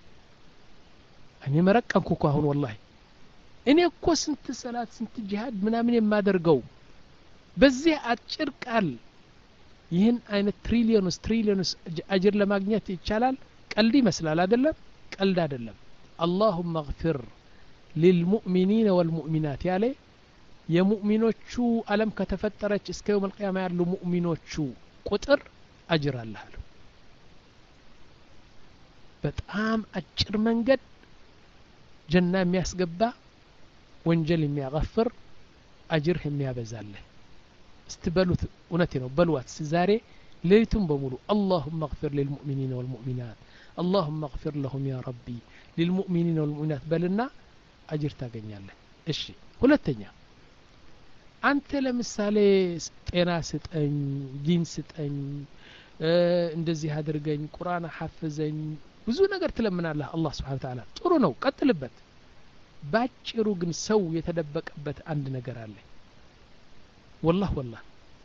እኔ መረቀንኩ እኮ አሁን والله እኔ እኮ ስንት ሰላት ስንት ጂሃድ ምናምን የማደርገው በዚህ አጭር ቃል ይህን አይነት ትሪሊዮንስ ትሪሊዮንስ አጅር ለማግኘት ይቻላል ቀልድ ይመስላል አይደለም ቀልድ አይደለም اللهم اغفر للمؤمنين والمؤمنات ያለ የሙእሚኖቹ ዓለም ከተፈጠረች እስከ يوم القيامه ያሉ ሙእሚኖቹ ቁጥር አጅር አለው በጣም አጭር መንገድ ጀና የሚያስገባ ወንጀል የሚያغፍር አጅር የሚያበዛልህ استبلوت እውነቴ ነው በልዋት ዛሬ ሌሊቱን በሙሉ اللهم اغفر للمؤمنين والمؤمنات اللهم اغفر لهم يا ربي للمؤمنين والمؤمنات በልና አጅር ታገኛለህ እሺ ሁለተኛ አንተ ለምሳሌ ጤና ስጠኝ ዲን ስጠኝ እንደዚህ አድርገኝ ቁርአን ሐፍዘኝ ብዙ ነገር ትለምናለህ አላህ Subhanahu Wa Ta'ala ጥሩ ነው ቀጥልበት ባጭሩ ግን ሰው የተደበቀበት አንድ ነገር አለ والله والله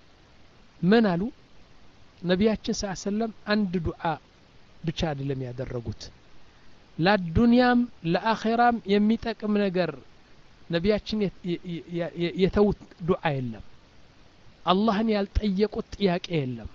ምን አሉ ነቢያችን ሰለላሁ ዐለይሂ ወሰለም አንድ ዱዓ ብቻ አይደለም ያደረጉት ለዱንያም ለአኺራም የሚጠቅም ነገር ነቢያችን የተውት ዱዓ የለም አላህን ያልጠየቁት ጥያቄ የለም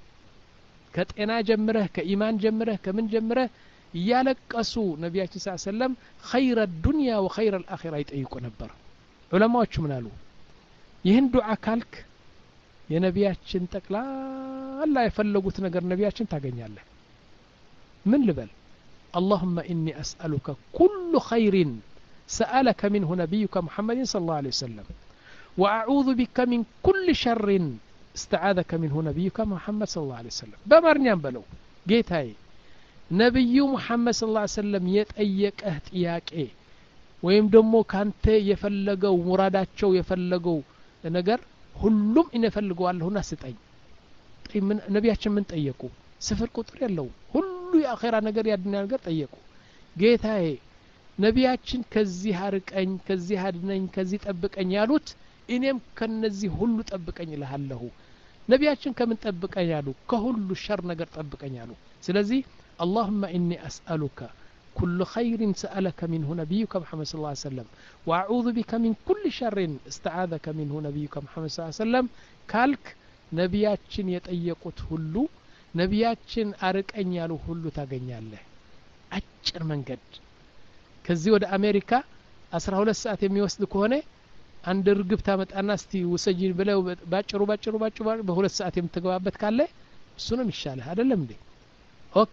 ከጤና ጀምረህ ከኢማን ጀምረህ ከምን ጀምረህ ያለቀሱ ነቢያችን ሰለላሁ ዐለይሂ ወሰለም ኸይረ ዱንያ ወኸይረ አኺራ ይጠይቁ ነበር ዑለማዎቹ ምን አሉ ይህን ዱዓ ካልክ የነቢያችን ጠቅላላ የፈለጉት ነገር ነቢያችን ታገኛለህ ምን ልበል اللهم إني أسألك كل خير سألك منه نبيك محمد صلى الله عليه وسلم وأعوذ بك من كل شر استعاذك منه نبيك محمد صلى الله عليه وسلم بمرنيان بلو جيت هاي نبي محمد صلى الله عليه وسلم يتأيك اهتياك ايه ወይም ደግሞ ካንተ የፈለገው ሙራዳቸው የፈለገው ነገር ሁሉም እነፈልገዋለሁና ስጠኝ ምን ነቢያችን ምን ጠየቁ ስፍር ቁጥር ያለው ሁሉ የአኺራ ነገር ያድና ነገር ጠየቁ ጌታዬ ነቢያችን ከዚህ አርቀኝ ከዚህ አድነኝ ከዚህ ጠብቀኝ ያሉት እኔም ከነዚህ ሁሉ ጠብቀኝ እልሃለሁ ነቢያችን ከምን ጠብቀኝ ያሉ ከሁሉ ሸር ነገር ጠብቀኝ ያሉ ስለዚህ اللهم إني أسألك كل خير سألك منه نبيك محمد صلى الله عليه وسلم وأعوذ بك من كل شر استعاذك منه نبيك محمد صلى الله عليه وسلم كالك ነቢያችን የጠየቁት ሁሉ ነቢያችን አርቀኝ ያሉ ሁሉ ታገኛለህ አጭር መንገድ ከዚህ ወደ አሜሪካ አስራ ሁለት ሰዓት የሚወስድ ከሆነ አንድ ርግብ ታመጣና እስቲ ወሰጂን ብለው ባጭሩ ባጭሩ ባጭሩ በሁለት ሰዓት የምትገባበት ካለ እሱ ነው የሚሻለው አይደለም እንዴ ኦኬ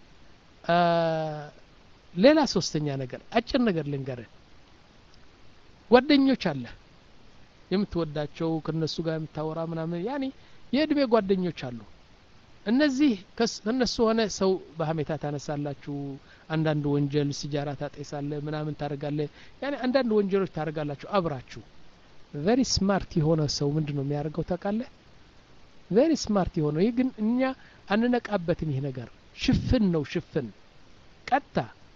ሌላ ሶስተኛ ነገር አጭር ነገር ልንገርህ ጓደኞች አለ የምትወዳቸው ከነሱ ጋር የምታወራ ምናምን ያኒ የእድሜ ጓደኞች አሉ እነዚህ ከነሱ ሆነ ሰው በሐሜታ ታነሳላችሁ አንዳንድ ወንጀል ሲጃራ ታጠይሳለ ምናምን ታረጋለ ያኒ አንዳንድ ወንጀሎች ታረጋላችሁ አብራችሁ very smart የሆነ ሰው ምንድነው የሚያደርገው ታውቃለህ very smart የሆነ ይሄ ግን እኛ አንነቃበትም ይሄ ነገር ሽፍን ነው ሽፍን ቀጣ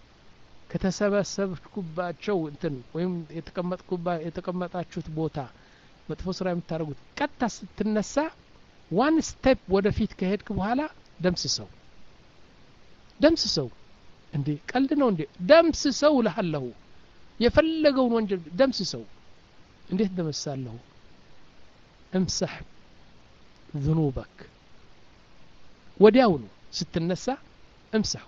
ከተሰበሰብኩባቸው እንትን ወይም የተቀመጥኩባ የተቀመጣችሁት ቦታ መጥፎ ስራ የምታረጉት ቀጣ ስትነሳ one step ወደፊት ከሄድክ በኋላ ደምስሰው ደምስሰው እንዴ ቀልድ ነው እንዴ ደምስሰው ለሐለሁ የፈለገውን ወንጀል ደምስሰው እንዴት ደምሳለሁ امسح ذنوبك ወዲያውኑ ስትነሳ امسحه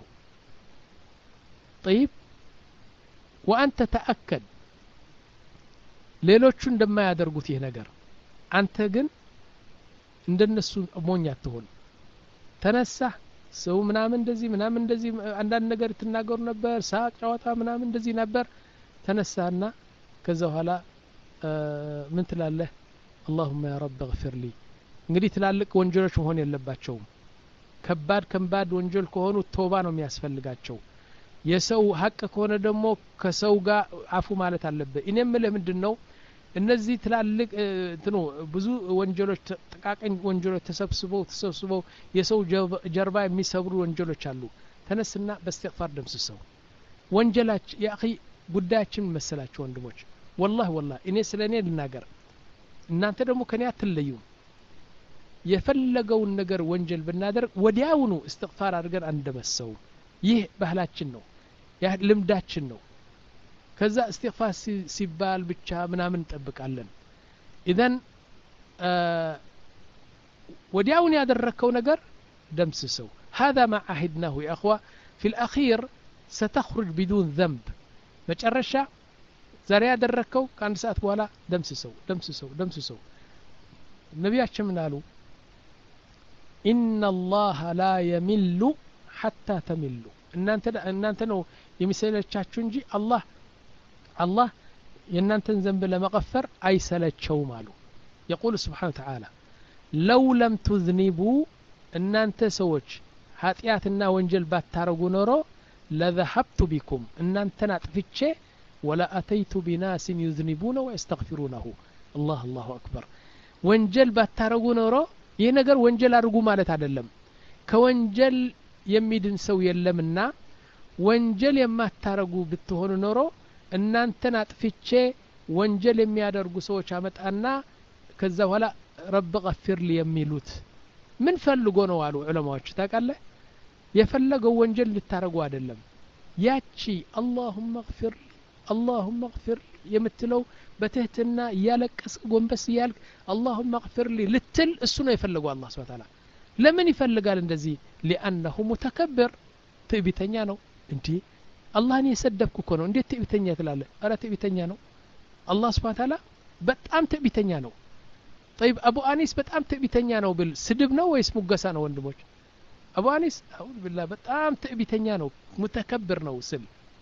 طيب وانت تاكد ሌሎቹ እንደማያደርጉት ይሄ ነገር አንተ ግን እንደነሱ ሞኝ አትሆን ተነሳ ሰው ምናምን እንደዚህ ምናምን እንደዚህ አንዳንድ ነገር ትናገሩ ነበር ሳቅ ጨዋታ ምናምን እንደዚህ ነበር ተነሳና ከዛ በኋላ ምን ትላለህ اللهم يا رب اغفر لي እንግዲህ ትላልቅ ወንጀሎች መሆን የለባቸውም ከባድ ከባድ ወንጀል ከሆኑ ተውባ ነው የሚያስፈልጋቸው የሰው ሀቅ ከሆነ ደግሞ ከሰው ጋር አፉ ማለት አለበት እኔም ለምንድነው እነዚህ ትላልቅ እንትኑ ብዙ ወንጀሎች ተቃቀኝ ወንጀሎች ተሰብስበው ተሰብስበው የሰው ጀርባ የሚሰብሩ ወንጀሎች አሉ ተነስና በእስትግፋር ደምስሰው ወንጀላች ያ اخي ጉዳያችን መሰላችሁ ወንድሞች والله والله እኔ ስለኔ ልናገር እናንተ ደግሞ ከኔ አትለዩ የፈለገውን ነገር ወንጀል ብናደርግ ወዲያውኑ እስትግፋር አድርገን አንደመሰው ይህ ባህላችን ነው ያ ልምዳችን ነው ከዛ እስትግፋር ሲባል ብቻ ምናምን እንጠብቃለን ኢዘን ወዲያውኑ ያደረከው ነገር ደምስሰው هذا ما عهدناه يا اخوه في الاخير ستخرج بدون ذنب መጨረሻ ዛሬ ያደረከው ከአንድ ሰዓት በኋላ ደምስሰው ደምስሰው ደምስሰው ነብያችን ምን አሉ ان الله لا يمل حتى تمل እናንተ እናንተ ነው የሚሰለቻችሁ እንጂ አላህ አላህ የእናንተን ዘንብ ለመغፈር አይሰለቸውም አሉ يقول سبحانه وتعالى لو لم تذنبوا እናንተ ሰዎች ኃጢያትና ወንጀል ባታረጉ ኖሮ لذهبت بكم እናንተን አጥፍቼ ولا أتيت بناس يذنبون ويستغفرونه الله الله أكبر ወንጀል ባታረጉ ኖሮ ይሄ ነገር ወንጀል አድርጉ ማለት አይደለም ከወንጀል የሚድን ሰው የለምና ወንጀል የማታረጉ ብትሆኑ ኖሮ እናንተን አጥፍቼ ወንጀል የሚያደርጉ ሰዎች አመጣና ከዛ በኋላ ረብ غفر لي የሚሉት ምን ፈልጎ ነው አሉ ዑለማዎች ታውቃለህ የፈለገው ወንጀል ልታረጉ አይደለም ያቺ اللهم اغفر اللهم اغفر የምትለው በትህትና ያለቀስ ጎንበስ ያልክ اللهم اغفر لي ልትል እሱ ነው የፈለገው አላህ Subhanahu Wa Ta'ala ለምን ይፈልጋል እንደዚህ لانه متكبر ትዕቢተኛ ነው እንዴ አላህን የሰደብኩ እኮ ነው እንዴት ትዕቢተኛ ትላለህ አረ ትዕቢተኛ ነው አላህ Subhanahu Wa Ta'ala በጣም ትዕቢተኛ ነው طيب ابو انيس በጣም ትዕቢተኛ ነው ብል ስድብ ነው ወይስ ሙገሳ ነው ወንድሞች አቡ አኒስ አውድ ቢላህ በጣም ትዕቢተኛ ነው متكبر ነው ስል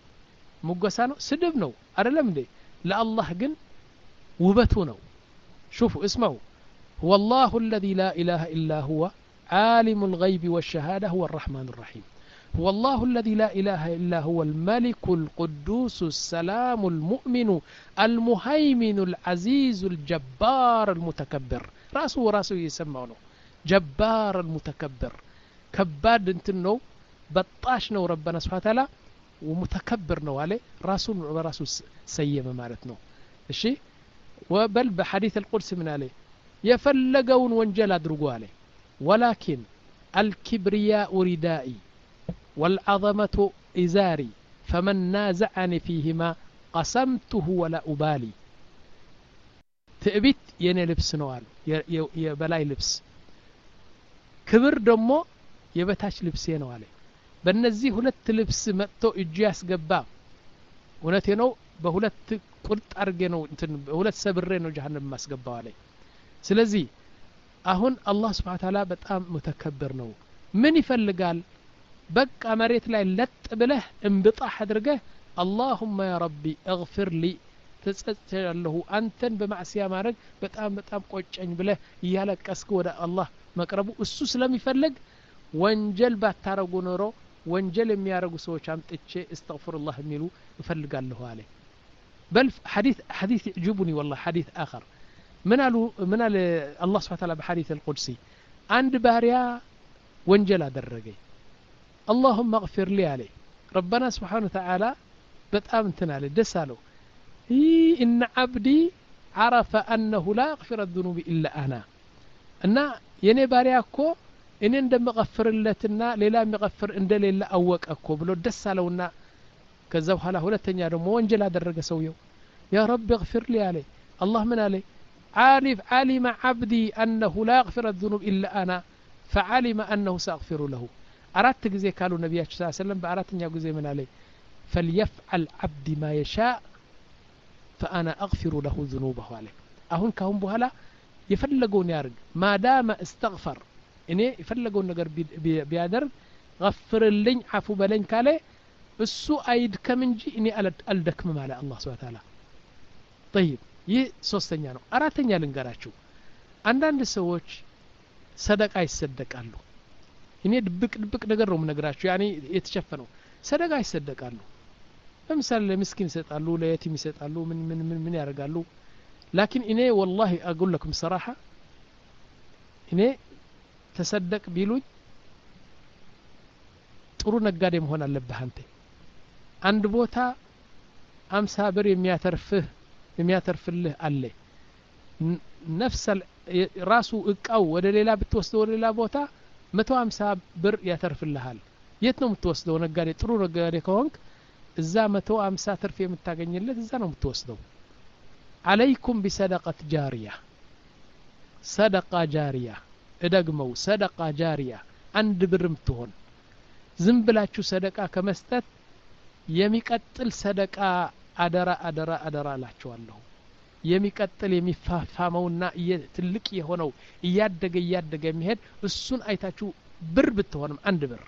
ሙገሳ ነው ስድብ ነው አይደለም እንዴ ለአላህ ግን ውበቱ ነው شوفوا اسمعوا هو الله الذي لا اله الا هو عالم الغيب والشهاده هو الرحمن الرحيم هو الله الذي لا اله الا هو الملك القدوس السلام المؤمن المهيمن العزيز الجبار المتكبر راسه وراسه يسمعونه جبار المتكبر كباد انتنو بطاش نو ربنا سبحانه وتعالى ومتكبر نو عليه راسه وراسه سيما معناتنو እሺ وبل بحديث القدس من عليه يفلقون وانجل ادرغوا عليه ولكن الكبرياء ردائي والعظمة إزاري فمن نازعني فيهما قسمته ولا أبالي تأبيت يني لبس نوال يبلاي لبس كبر دمو يبتاش لبسي نوالي በእነዚህ ሁለት ልብስ መጥቶ እጅ ያስገባ እውነቴ ነው በሁለት ቁርጥ አርጌ ነው እንትን በሁለት ሰብሬ ነው ጀሃነም ማስገባው አለኝ ስለዚህ አሁን አላህ Subhanahu Ta'ala በጣም متكبر ነው ምን ይፈልጋል በቃ መሬት ላይ ለጥ ብለህ እንብጣህ አድርገህ اللهم يا ربي اغفر لي ተጸጸያለሁ አንተን በማዕሲያ ማድረግ በጣም በጣም ቆጨኝ ብለህ ያለቀስክ ወደ አላህ መቅረቡ እሱ ስለሚፈልግ ወንጀል ባታረጉ ኖሮ ወንጀል የሚያረጉ ሰዎች አምጥቼ استغفرالله የሚሉ እፈልጋለሁ አለ بل حديث حديث يعجبني والله حديث آخر من قالوا من قال الله سبحانه وتعالى بحديث القدسي عند باريا وانجل ادرجي اللهم اغفر لي عليه ربنا سبحانه وتعالى بتام تنال دسالو ان عبدي عرف انه لا يغفر الذنوب الا انا ان يني باريا እኮ እኔ እንደምቀፍርለትና ሌላ የሚቀፍር እንደሌለ አወቀ እኮ ብሎ ደስ አለውና ከዛ በኋላ ሁለተኛ ደግሞ ወንጀል አደረገ ሰውየው ያ ረቢ اغفر لي عليه الله من عليه عارف علم عبدي أنه لا يغفر الذنوب إلا أنا فعلم أنه سأغفر له أردت ጊዜ ካሉ ነብያችን ሰለላሁ ዐለይሂ ወሰለም በአራተኛው ጊዜ ምን አለ فليفعل عبدي ما يشاء فأنا أغفر له ذنوبه عليه አሁን ካሁን በኋላ የፈለገውን ያርግ ማዳማ استغفر እኔ የፈለገውን ነገር ቢያደርግ غفرልኝ አፉ በለኝ ካለ እሱ አይድከም እንጂ እኔ አልደክምም አለ አላህ Subhanahu Ta'ala طيب ይህ ሶስተኛ ነው አራተኛ ልንገራችሁ አንዳንድ ሰዎች ሰደቃ ይሰደቃሉ እኔ ድብቅ ድብቅ ነገር ነው የምነግራችሁ ያኔ የተሸፈነው ሰደቃ ይሰደቃሉ ለምሳሌ ለምስኪን ይሰጣሉ ለየቲም ይሰጣሉ ምን ምን ምን ምን ያደርጋሉ لكن እኔ والله اقول لكم صراحه እኔ ተሰደቅ ቢሉኝ ጥሩ ነጋዴ መሆን አለብህ አንተ አንድ ቦታ አምሳ ብር የሚያተርፍህ የሚያተርፍልህ አለ ነፍስ ራሱ እቃው ወደ ሌላ ብትወስደው ወደ ሌላ ቦታ መቶ ሃምሳ ብር ያተርፍልሃል የት ነው የምትወስደው ነጋዴ ጥሩ ነጋዴ ከሆንክ እዛ መቶ ሃምሳ ትርፍ የምታገኝለት እዛ ነው የምትወስደው عليكم بصدقة جارية صدقة جارية ادغمو صدقة جارية عند برم تهون ዝም ብላችሁ ሰደቃ ከመስጠት የሚቀጥል ሰደቃ አደራ አደራ አደራ አላችኋለሁ የሚቀጥል የሚፋፋመውና ትልቅ የሆነው እያደገ እያደገ የሚሄድ እሱን አይታችሁ ብር ብትሆንም አንድ ብር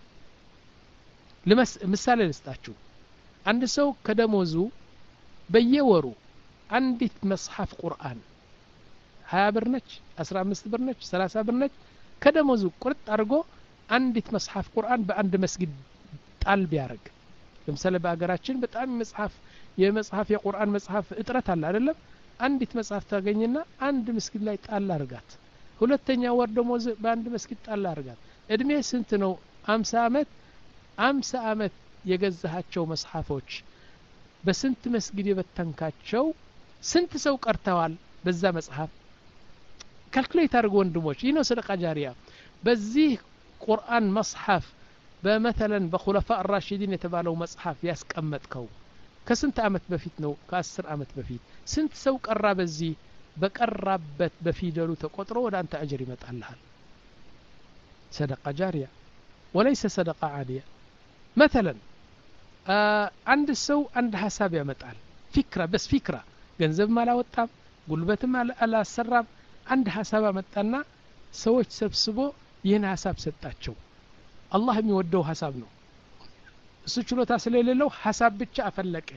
ለምሳሌ ልስጣችሁ አንድ ሰው ከደሞዙ በየወሩ አንዲት መጽሐፍ ቁርአን ሀያ ብር ነች አስራ አምስት ብር ነች ሰላሳ ብር ነች ከደሞዙ ቁርጥ አድርጎ አንዲት መጽሐፍ ቁርአን በአንድ መስጊድ ጣል ቢያረግ ለምሳሌ በአገራችን በጣም መጽሐፍ የመጽሐፍ የቁርአን መጽሐፍ እጥረት አለ አይደለም አንዲት መጽሐፍ ታገኝና አንድ መስጊድ ላይ ጣል አርጋት ሁለተኛ ወር ደሞዝ በአንድ መስጊድ ጣል አርጋት እድሜ ስንት ነው ሃምሳ አመት ሃምሳ አመት የገዛሃቸው መጽሐፎች በስንት መስጊድ የበተንካቸው ስንት ሰው ቀርተዋል በዛ መጽሐፍ ካልኩሌት አድርጉ ወንድሞች ይህ ነው ሰደቃ ጃሪያ በዚህ ቁርአን መጽሐፍ በመተለን በኹለፋ الراشدين የተባለው መጽሐፍ ያስቀመጥከው ከስንት አመት በፊት ነው ከ10 አመት በፊት ስንት ሰው ቀራ በዚህ በቀራበት በፊደሉ ተቆጥሮ ወደ አንተ አጅር ይመጣልሃል ሰደቃ ጃሪያ وليس صدقه عاديه مثلا አንድ ሰው አንድ ሐሳብ ያመጣል ፍክራ በስ ፍክራ ገንዘብ ማላወጣም ጉልበትም አላሰራም አንድ ሐሳብ አመጣና ሰዎች ሰብስቦ ይህን ሐሳብ ሰጣቸው አላህ የሚወደው ሐሳብ ነው እሱ ችሎታ ስለሌለው ሐሳብ ብቻ አፈለቀ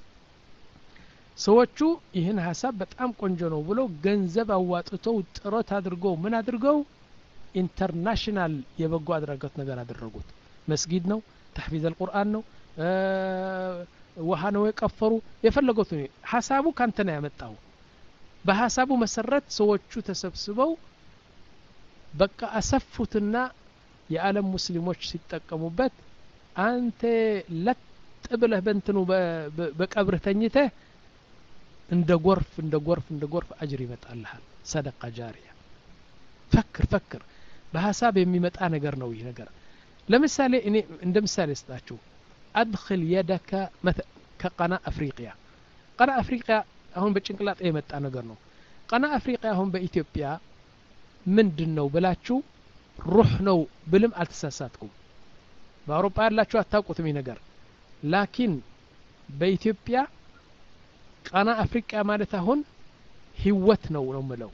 ሰዎቹ ይህን ሐሳብ በጣም ቆንጆ ነው ብሎ ገንዘብ አዋጥተው ጥረት አድርገው ምን አድርገው ኢንተርናሽናል የበጎ አድራጎት ነገር አደረጉት መስጊድ ነው ተሕፊዝ القرآن ነው ውሃ ነው የቀፈሩ የፈለጉት ሐሳቡ ካንተ ነው ያመጣው በሐሳቡ መሰረት ሰዎቹ ተሰብስበው በቃ አሰፉትና የዓለም ሙስሊሞች ሲጠቀሙበት አንተ ለጥብለህ በእንትኑ በቀብር ተኝተህ እንደ ጎርፍ እንደ ጎርፍ እንደ ጎርፍ አጅር ይመጣልሃል ሰደቃ ጃሪያ ፈክር ፈክር በሐሳብ የሚመጣ ነገር ነው ይሄ ነገር ለምሳሌ እኔ እንደ ምሳሌ ስጣችሁ أدخل يدك مثل كقناة أفريقيا قناة أفريقيا هم بچنقلاط የመጣ ነገር ነው قناة أفريقيا هم በኢትዮጵያ ምንድነው ብላችሁ ሩህ ነው ብልም አልተሳሳትኩም በአውሮፓ ያላችሁ አታውቁትም ነገር ላኪን በኢትዮጵያ قناة أفريقيا ማለት አሁን ህይወት ነው ነው ምለው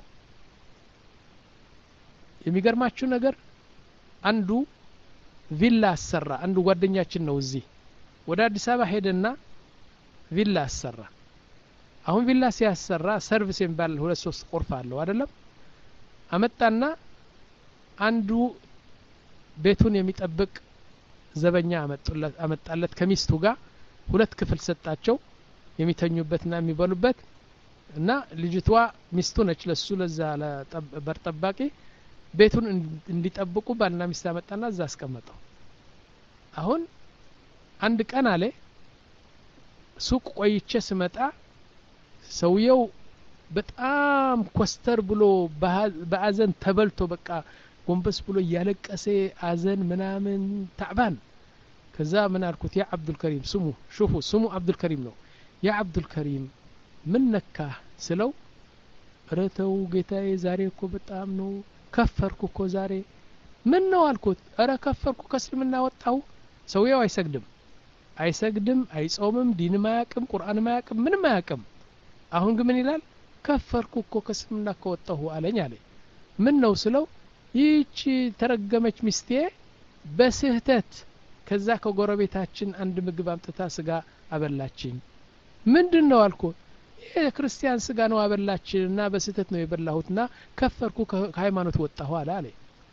የሚገርማችሁ ነገር አንዱ ቪላ አሰራ አንዱ ጓደኛችን ነው እዚህ ወደ አዲስ አበባ ሄደና ቪላ አሰራ አሁን ቪላ ሲያሰራ ሰርቪስ የሚባል ሁለት ሶስት ቆርፍ አለው አይደለም አመጣና አንዱ ቤቱን የሚጠብቅ ዘበኛ አመጣለት አመጣለት ከሚስቱ ጋር ሁለት ክፍል ሰጣቸው የሚተኙበትና የሚበሉበት እና ልጅቷ ሚስቱ ነች ለሱ ለዛ ለበር ጠባቂ ቤቱን እንዲጠብቁ ባልና ሚስት አመጣና እዛ አስቀመጠው አሁን አንድ ቀን አለ ሱቅ ቆይቼ ስመጣ ሰውየው በጣም ኮስተር ብሎ በአዘን ተበልቶ በቃ ጎንበስ ብሎ እያለቀሰ አዘን ምናምን ታዕባን ከዛ ምን አልኩት ያ አብዱል ከሪም ስሙ ሹፉ ስሙ አብዱል ከሪም ነው ያ አብዱል ከሪም ምን ነካ ስለው ረተው ጌታዬ ዛሬ እኮ በጣም ነው ከፈርኩ እኮ ዛሬ ምን ነው አልኩት አረ ከፈርኩ ከእስልምና ወጣሁ ሰውየው አይሰግድም አይሰግድም አይጾምም ዲን ማያቅም ቁርአን ማያቅም ምንም ማያቅም አሁን ግን ምን ይላል ከፈርኩ እኮ ከእስልምና ከወጣሁ አለኝ አለ ምን ነው ስለው ይህች ተረገመች ሚስቴ በስህተት ከዛ ከጎረቤታችን አንድ ምግብ አምጥታ ስጋ አበላችኝ ምንድነው አልኩት የክርስቲያን ስጋ ነው አበላችንና በስህተት ነው የበላሁትና ከፈርኩ ከሃይማኖት ወጣሁ አለ አለ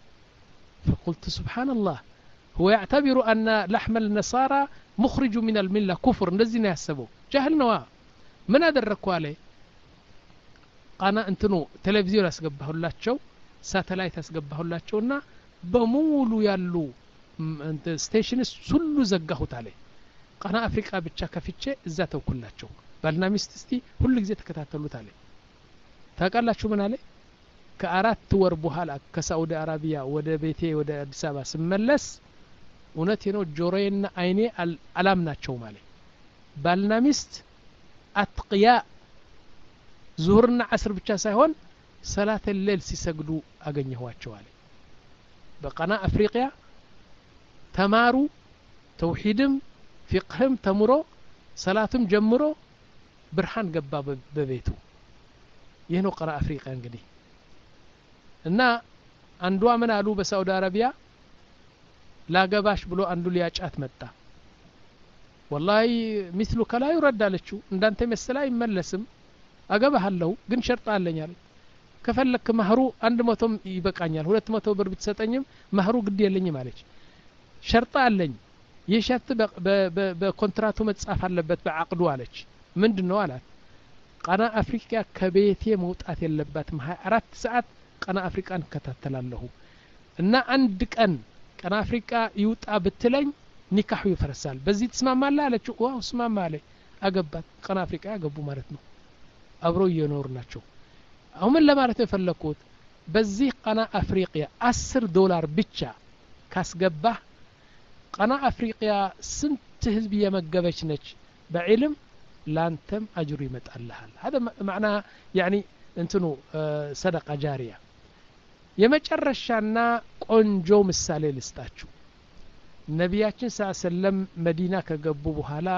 فقلت سبحان الله هو يعتبر أن لحم النصارى مخرج من الملة كفر እንደዚህ ነው ያሰበው ጃህል ነው ምን አደረኩ አለ قناه እንትኑ ቴሌቪዥን አስገባሁላቸው ሳተላይት አስገባሁላቸውና በሙሉ ያሉ እንት ስቴሽንስ ሁሉ ዘጋሁት አለ ቀና አፍሪካ ብቻ ከፍቼ እዛ ተውኩላቸው ባልና ሚስት እስቲ ሁሉ ጊዜ ተከታተሉት አለ ታውቃላችሁ ምን አለ ከአራት ወር በኋላ ከሳውዲ አረቢያ ወደ ቤቴ ወደ አዲስ አበባ ስመለስ እውነቴ ነው ጆሮዬና አይኔ አላምናቸው ማለት ባልና ሚስት አትቂያ ዙህርና ዓስር ብቻ ሳይሆን ሰላት الليل ሲሰግዱ አገኘኋቸው አለ በቀና አፍሪካ ተማሩ ተውሂድም ፍቅህም ተምሮ ሰላትም ጀምሮ ብርሃን ገባ በቤቱ ይሄ ነው ቀራ አፍሪካ እንግዲህ እና አንዷ ምን አሉ በሳውዲ አረቢያ ላገባሽ ብሎ አንዱ ሊያጫት መጣ والله مثل ከላ ይረዳለችው እንዳንተ መስላ ይመለስም አገባሃለሁ ግን ሸርጣ አለኛል ከፈለክ ማህሩ አንድ መቶ ይበቃኛል ሁለት መቶ ብር ብትሰጠኝም ማህሩ ግድ የለኝም አለች ሸርጣ አለኝ የሸርጥ በኮንትራቱ መጻፍ አለበት በአቅዱ አለች ምንድነው አላት ቀና አፍሪካ ከቤቴ መውጣት የለባትም ሃያ አራት ሰዓት ቀና አፍሪካን ከተተላለሁ እና አንድ ቀን ቀና አፍሪካ ይውጣ ብትለኝ ኒካሁ ይፈርሳል በዚህ ተስማማለህ አለችው ዋው ተስማማለ አገባት ቀና አፍሪካ ያገቡ ማለት ነው አብሮ እየኖሩ ናቸው አሁን ምን ለማለት የፈለኩት በዚህ ቀና አፍሪካ አስር ዶላር ብቻ ካስገባ ቀና አፍሪካ ስንት ህዝብ የመገበች ነች በዕልም ላንተም አጅሩ ይመጣልሃል هذا معنى يعني እንትኑ ሰደቃ ጃሪያ የመጨረሻና ቆንጆ ምሳሌ ልስጣችሁ ነቢያችን ሰለም መዲና ከገቡ በኋላ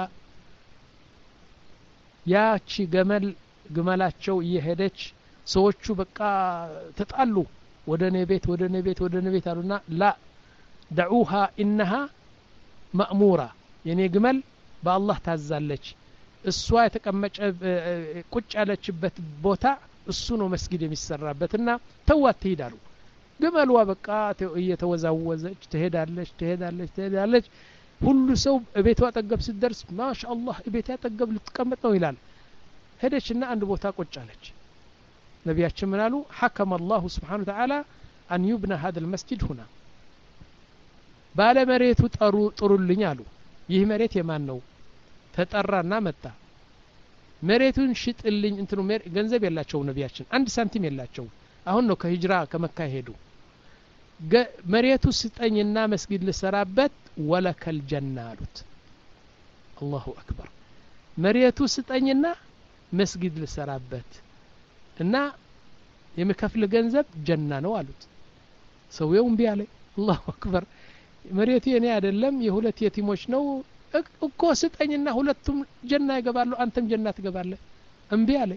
ያቺ ገመል ግመላቸው እየሄደች ሰዎቹ በቃ ተጣሉ ወደ ነቤት ወደ ነቤት ወደ ነቤት አሉና ላ دعوها انها مأمورة የኔ ግመል በአላህ ታዛለች እሷ የተቀመጨ ቁጭ ያለችበት ቦታ እሱ ነው መስጊድ የሚሰራበትና ተዋት ትሄዳሉ ግመልዋ በቃ እየተወዛወዘች ትሄዳለች ትሄዳለች ትሄዳለች ሁሉ ሰው ቤቷ አጠገብ ሲደርስ ማሻአላህ ቤቷ አጠገብ ልትቀመጥ ነው ይላል ሄደችና አንድ ቦታ ቁጭ አለች ነቢያችን ምን አሉ حكم الله سبحانه وتعالى ان يبنى هذا المسجد هنا ባለ መሬቱ ጠሩ ጥሩልኝ አሉ ይህ መሬት የማን ነው ተጠራና መጣ መሬቱን ሽጥልኝ እንትኑ ገንዘብ የላቸው ነቢያችን አንድ ሳንቲም የላቸው አሁን ነው ከሂጅራ ከመካ ሄዱ መሬቱ ስጠኝና መስጊድ ልሰራበት ወለከል ጀና አሉት አላሁ አክበር መሬቱ ስጠኝና መስጊድ ልሰራበት እና የምከፍል ገንዘብ ጀና ነው አሉት ሰውየው እምቢ አለ አላሁ አክበር መሬቱ የኔ አይደለም የሁለት የቲሞች ነው እኮ ስጠኝና ሁለቱም ጀና ይገባሉ አንተም ጀና ትገባለህ እምቢ አለ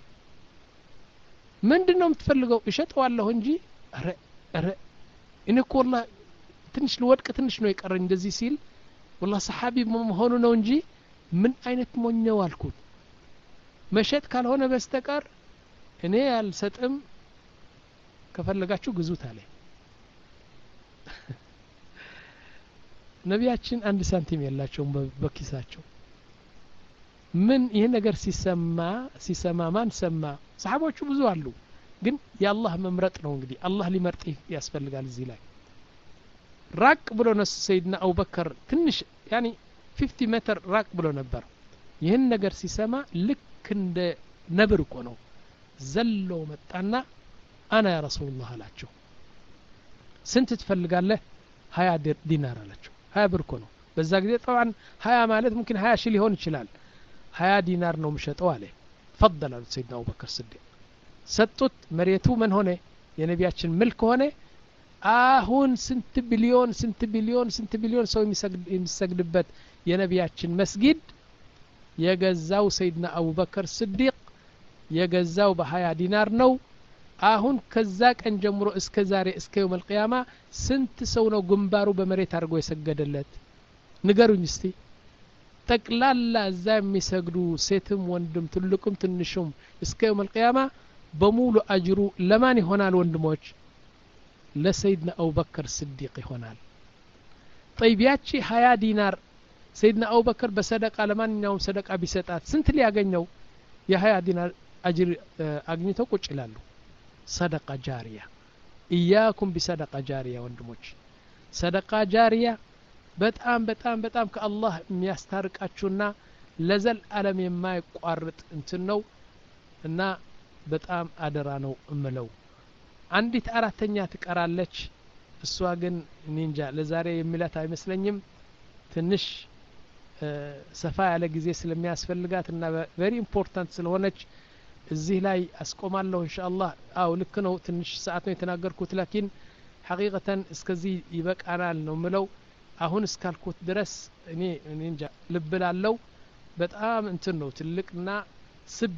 ምንድነው የምትፈልገው እሸጠዋለሁ እንጂ አረ አረ እነኮ والله ትንሽ ልወድቅ ትንሽ ነው የቀረኝ እንደዚህ ሲል والله ሰሃቢ መሆኑ ነው እንጂ ምን አይነት ሞኘው አልኩት መሸጥ ካልሆነ በስተቀር እኔ አልሰጥም ከፈለጋችሁ ግዙት አለ ነቢያችን አንድ ሳንቲም የላቸውም በኪሳቸው ምን ይሄ ነገር ሲሰማ ሲሰማ ማን ሰማ ሰሃቦቹ ብዙ አሉ ግን ያላህ መምረጥ ነው እንግዲህ አላህ ሊመርጥ ያስፈልጋል እዚህ ላይ ራቅ ብሎ ነው ሰይድና አቡበከር ትንሽ ያኒ ፊፍቲ ሜትር ራቅ ብሎ ነበር ይሄን ነገር ሲሰማ ልክ እንደ ነብር እኮ ነው ዘሎ መጣና አና ያ ረሱላህ አላቸው ስንት ትፈልጋለህ ሀያ ዲናር አላቸው ሀያ ብር እኮ ነው በዛ ጊዜ طبعا ሀያ ማለት ممكن ሀያ ሺህ ሊሆን ይችላል ሀያ ዲናር ነው የምሸጠው አለ فضل سيدنا ابو بكر الصديق ሰጡት መሬቱ ምን ሆነ የነቢያችን ምልክ ሆነ አሁን ስንት ቢሊዮን ስንት ቢሊዮን ስንት ቢሊዮን ሰው የሚሰግድበት የነቢያችን መስጊድ የገዛው ሰይድና አቡበከር ስዲቅ የገዛው በ20 ዲናር ነው አሁን ከዛ ቀን ጀምሮ እስከ ዛሬ እስከ يوم القيامه ስንት ሰው ነው ግንባሩ በመሬት አድርጎ የሰገደለት ንገሩኝ እስቲ ጠቅላላ እዛ የሚሰግዱ ሴትም ወንድም ትልቁም ትንሹም እስከ يوم القيامه በሙሉ አጅሩ ለማን ይሆናል ወንድሞች ለሰይድና አቡበከር ስዲቅ ይሆናል طيب ያቺ ሀያ ዲናር ሰይድና አቡበከር በሰደቃ ለማንኛውም ሰደቃ ቢሰጣት ስንት ሊያገኘው የ20 ዲናር አጅር አግኝተው ቁጭ ይላሉ ሰደቃ ጃሪያ ኢያኩም ቢሰደቃ ጃሪያ ወንድሞች ሰደቃ ጃሪያ በጣም በጣም በጣም ከአላህ የሚያስታርቃችሁና ለዘል ዓለም የማይቋርጥ እንትን ነው እና በጣም አደራ ነው እምለው አንዲት አራተኛ ትቀራለች እሷ ግን ኒንጃ ለዛሬ የሚላት አይመስለኝም ትንሽ ሰፋ ያለ ጊዜ ስለሚያስፈልጋትና very important ስለሆነች እዚህ ላይ አስቆማለሁ ኢንሻአላህ አው ልክ ነው ትንሽ ሰዓት ነው የተናገርኩት ላኪን ሐቂቀተን እስከዚህ ይበቃናል ነው ምለው አሁን እስካልኩት ድረስ እኔ ኒንጃ ልብላለው በጣም እንትን ነው ትልቅና ስብ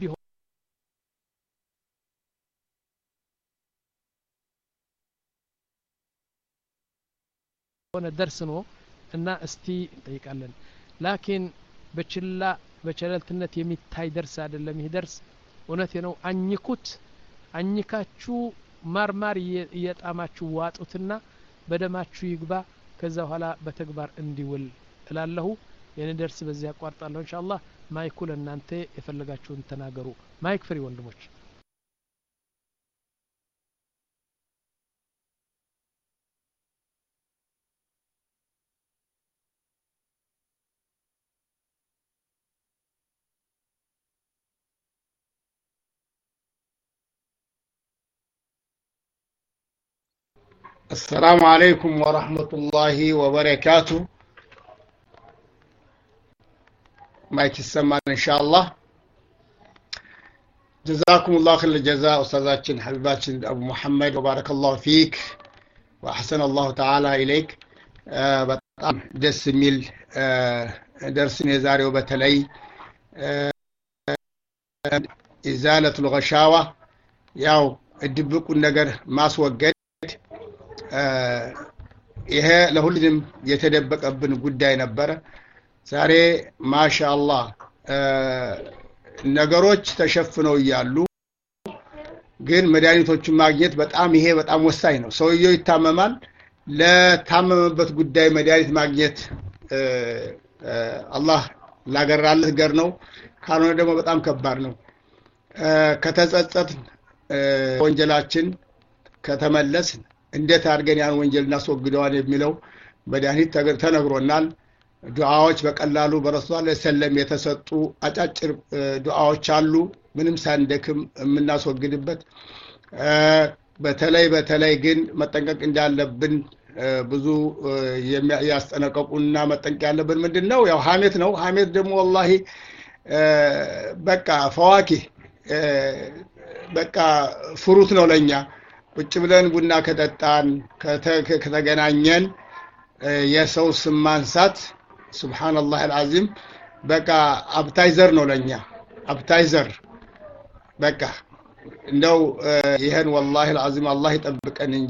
ሆነ ደርስ ነው እና እስቲ እንጠይቃለን ላኪን በችላ በቸለልትነት የሚታይ ደርስ አይደለም ይሄ ደርስ እውነቴ ነው አኝኩት አኝካችሁ ማርማር እየጣማችሁ ዋጡትና በደማችሁ ይግባ ከዛ በኋላ በተግባር እንዲውል እላለሁ የኔ ደርስ በዚህ አቋርጣለሁ ኢንሻአላህ ማይኩ ለእናንተ የፈለጋችሁን ተናገሩ ማይክ ፍሪ ወንድሞች السلام عليكم ورحمة الله وبركاته مايك السمان إن شاء الله جزاكم الله خير الجزاء أستاذاتنا حبيباتنا أبو محمد وبارك الله فيك وأحسن الله تعالى إليك آه بطعم دس ميل آه درس نزاري وبتلي آه إزالة الغشاوة ياو الدبك النجر ما سوجد ይሄ ለሁሉም የተደበቀብን ጉዳይ ነበር ዛሬ ማሻአላህ ነገሮች ተሸፍነው ይያሉ ግን መድኃኒቶችን ማግኘት በጣም ይሄ በጣም ወሳኝ ነው ሰውየው ይታመማል ለታመመበት ጉዳይ መድኃኒት ማግኘት አላህ ላገራለት ገር ነው ካልሆነ ደግሞ በጣም ከባድ ነው ከተጸጸት ወንጀላችን ከተመለስ እንዴት አድርገን ያን ወንጀል እናስወግደዋል የሚለው መድኃኒት ተነግሮናል ዱዓዎች በቀላሉ በረሱላህ ሰለም የተሰጡ አጫጭር ዱዓዎች አሉ ምንም ሳንደክም የምናስወግድበት በተለይ በተለይ ግን መጠንቀቅ እንዳለብን ብዙ ያስጠነቀቁና መጠንቀቅ ያለብን ምንድነው ያው ሐሜት ነው ሐሜት ደግሞ والله በቃ ፈዋኪ በቃ ፍሩት ነው ለኛ ቁጭ ብለን ቡና ከጠጣን ከተገናኘን የሰው ስም ማንሳት ሱብሃንአላህ አልዓዚም በቃ አፕታይዘር ነው ለኛ አፕታይዘር በቃ እንደው ይሄን والله العظيم አላህ ይጠብቀን እንጂ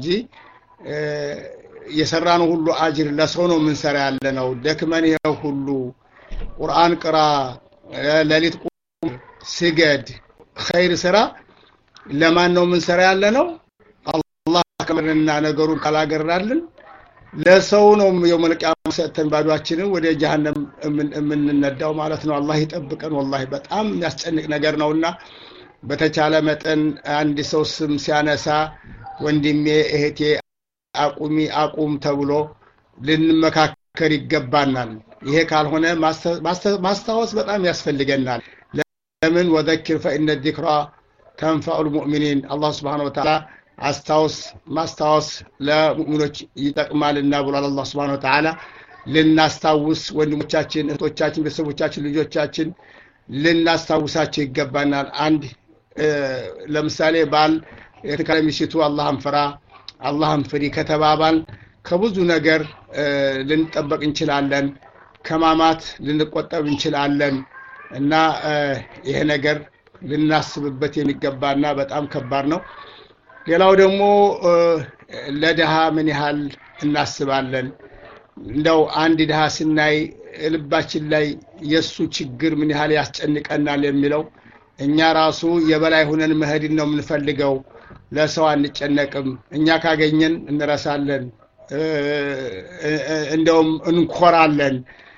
የሰራነው ሁሉ አጅር ለሰው ነው ምን ሰራ ያለ ነው ደክመን ይሄው ሁሉ ቁርአን ቅራ ለሊት ቁም ስገድ ኸይር ስራ ለማን ነው ምን ሰራ ያለ ነው አላህ ከመረና ነገሩን ካላገራልን ለሰው ነው የመልቂያም ሰተን ባዷችንን ወደ ጀሃነም የምንነዳው ማለት ነው አላህ ይጠብቀን والله በጣም የሚያስጨንቅ ነገር ነውና በተቻለ መጠን አንድ ሰው ስም ሲያነሳ ወንድሜ እህቴ አቁሚ አቁም ተብሎ ልንመካከር ይገባናል ይሄ ካልሆነ ማስተዋወስ በጣም ያስፈልገናል ለምን ወذكر فإن الذكرى تنفع المؤمنين الله سبحانه وتعالى አስታውስ ማስታወስ ለሙእሚኖች ይጠቅማልና ብሏል አላህ Subhanahu Wa Ta'ala ልናስታውስ ወንድሞቻችን እህቶቻችን ቤተሰቦቻችን ልጆቻችን ልናስታውሳቸው ይገባናል አንድ ለምሳሌ ባል የተካለ ሚስቱ አላህን ፍራ አላህን ፍሪ ከተባባል ከብዙ ነገር ልንጠበቅ እንችላለን ከማማት ልንቆጠብ እንችላለን እና ይሄ ነገር ልናስብበት የሚገባና በጣም ከባድ ነው ሌላው ደግሞ ለደሃ ምን ያህል እናስባለን እንደው አንድ ደሃ ስናይ ልባችን ላይ የሱ ችግር ምን ያህል ያስጨንቀናል የሚለው እኛ ራሱ የበላይ ሆነን መሄድ ነው የምንፈልገው ለሰው አንጨነቅም እኛ ካገኘን እንረሳለን እንደውም እንኮራለን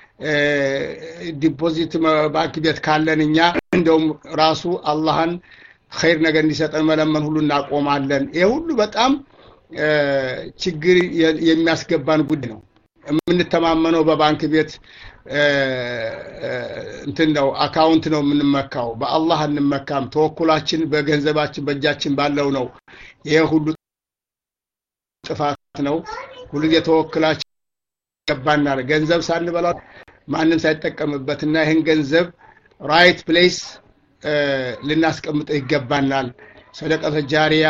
ዲፖዚት ባንክ ቤት ካለን እኛ እንደውም ራሱ አላህን ኸይር ነገር እንዲሰጠን መለመን ሁሉ እናቆማለን ይሄ ሁሉ በጣም ችግር የሚያስገባን ጉዳይ ነው የምንተማመነው በባንክ ቤት እንትን ነው አካውንት ነው የምንመካው በአላህ እንመካም ተወኩላችን በገንዘባችን በእጃችን ባለው ነው ይሄ ሁሉ ጥፋት ነው ሁሉ የተወኩላችን ገባናል ገንዘብ ሳንበላ ማንንም ሳይጠቀምበትና ይሄን ገንዘብ ራይት ፕሌስ ልናስቀምጠው ይገባናል ሰደቀተ ጃሪያ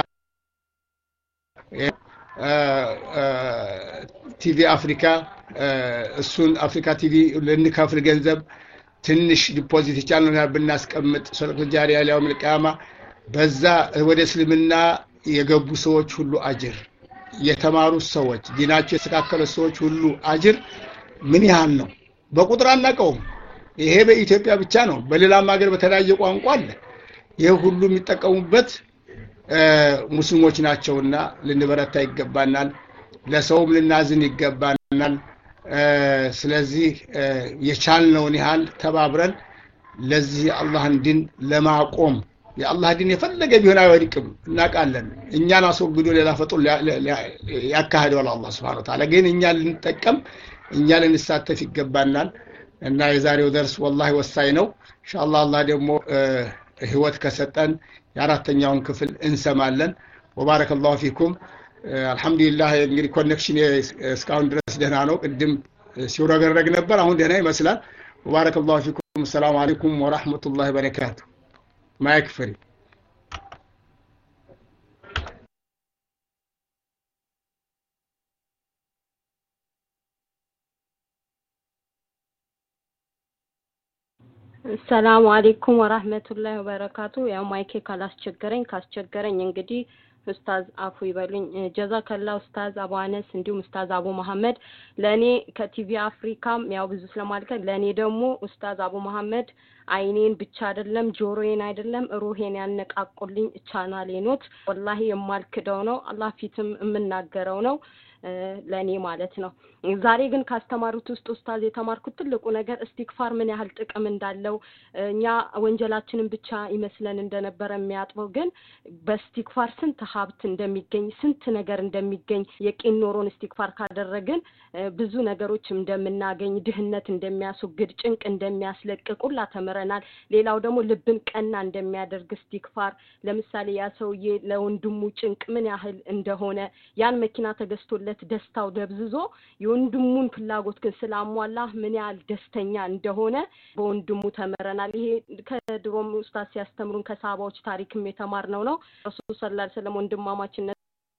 ቲቪ አፍሪካ እሱን አፍሪካ ቲቪ ለንከፍል ገንዘብ ትንሽ ዲፖዚት ይቻላል ብናስቀምጥ ሰደቀተ ጃሪያ ለያውም القيامه በዛ ወደ እስልምና የገቡ ሰዎች ሁሉ አጅር የተማሩ ሰዎች ዲናቸው የተስተካከለ ሰዎች ሁሉ አጅር ምን ያህል ነው በቁጥር አናቀውም ይሄ በኢትዮጵያ ብቻ ነው በሌላም ሀገር በተለያየ ቋንቋ አለ ይሄ ሁሉ የሚጠቀሙበት ሙስሊሞች ናቸውና ልንበረታ ይገባናል ለሰውም ልናዝን ይገባናል ስለዚህ የቻልነውን ያህል ተባብረን ለዚህ አላህን ዲን ለማቆም የአላህ ዲን የፈለገ ቢሆን አይወድቅም እናቃለን እኛን አስወግዶ ሌላ ፈጥሮ ያካሂደዋል አላህ Subhanahu Wa Ta'ala ግን እኛ ልንጠቀም እኛ ልንሳተፍ ይገባናል እና የዛሬው ደርስ والله ወሳኝ ነው ኢንሻአላህ አላህ ደግሞ ህይወት ከሰጠን የአራተኛውን ክፍል እንሰማለን ወባረከላሁ ፊኩም አልহামዱሊላህ እንግዲህ ኮኔክሽን እስካሁን ድረስ ደህና ነው ቅድም ሲወረገረግ ነበር አሁን ደህና ይመስላል ወባረከላሁ ፊኩም ሰላም አለይኩም ወራህመቱላሂ ወበረካቱ ማይክ ፍሪ ሰላም አለይኩም ወራህመቱላሂ ወበረካቱ ያው ማይኬ ካላስቸገረኝ ካስቸገረኝ እንግዲህ ኡስታዝ አፉ ይበሉኝ ጀዛከላ ኡስታዝ አቡ አነስ እንዲሁም ኡስታዝ አቡ መሐመድ ለኔ ከቲቪ አፍሪካም ያው ብዙ ስለማልከ ለኔ ደግሞ ኡስታዝ አቡ መሐመድ አይኔን ብቻ አይደለም ጆሮዬን አይደለም ሩሄን ያነቃቁልኝ ቻናሌ ኖት ወላሂ የማልክደው ነው አላህ ፊትም የምናገረው ነው ለኔ ማለት ነው ዛሬ ግን ካስተማሩት ውስጥ ኡስታዝ የተማርኩት ትልቁ ነገር እስቲግፋር ምን ያህል ጥቅም እንዳለው እኛ ወንጀላችንን ብቻ ይመስለን እንደነበረ የሚያጥበው ግን በስቲግፋር ስንት ሀብት እንደሚገኝ ስንት ነገር እንደሚገኝ የቂን ኖሮን እስቲግፋር ካደረግን ብዙ ነገሮች እንደምናገኝ ድህነት እንደሚያስወግድ ጭንቅ እንደሚያስለቅቅ ሁላ ተመረናል ሌላው ደግሞ ልብን ቀና እንደሚያደርግ እስቲግፋር ለምሳሌ ያ ሰውዬ ለወንድሙ ጭንቅ ምን ያህል እንደሆነ ያን መኪና ተገዝቶለት ደስታው ደብዝዞ የወንድሙን ፍላጎት ግን ስላሟላ ምን ያህል ደስተኛ እንደሆነ በወንድሙ ተመረናል ይሄ ከድሮም ኡስታዝ ሲያስተምሩን ከሳባዎች ታሪክም የተማርነው ነው ረሱል ሰለላሁ ዐለይሂ ወሰለም ወንድማማችነት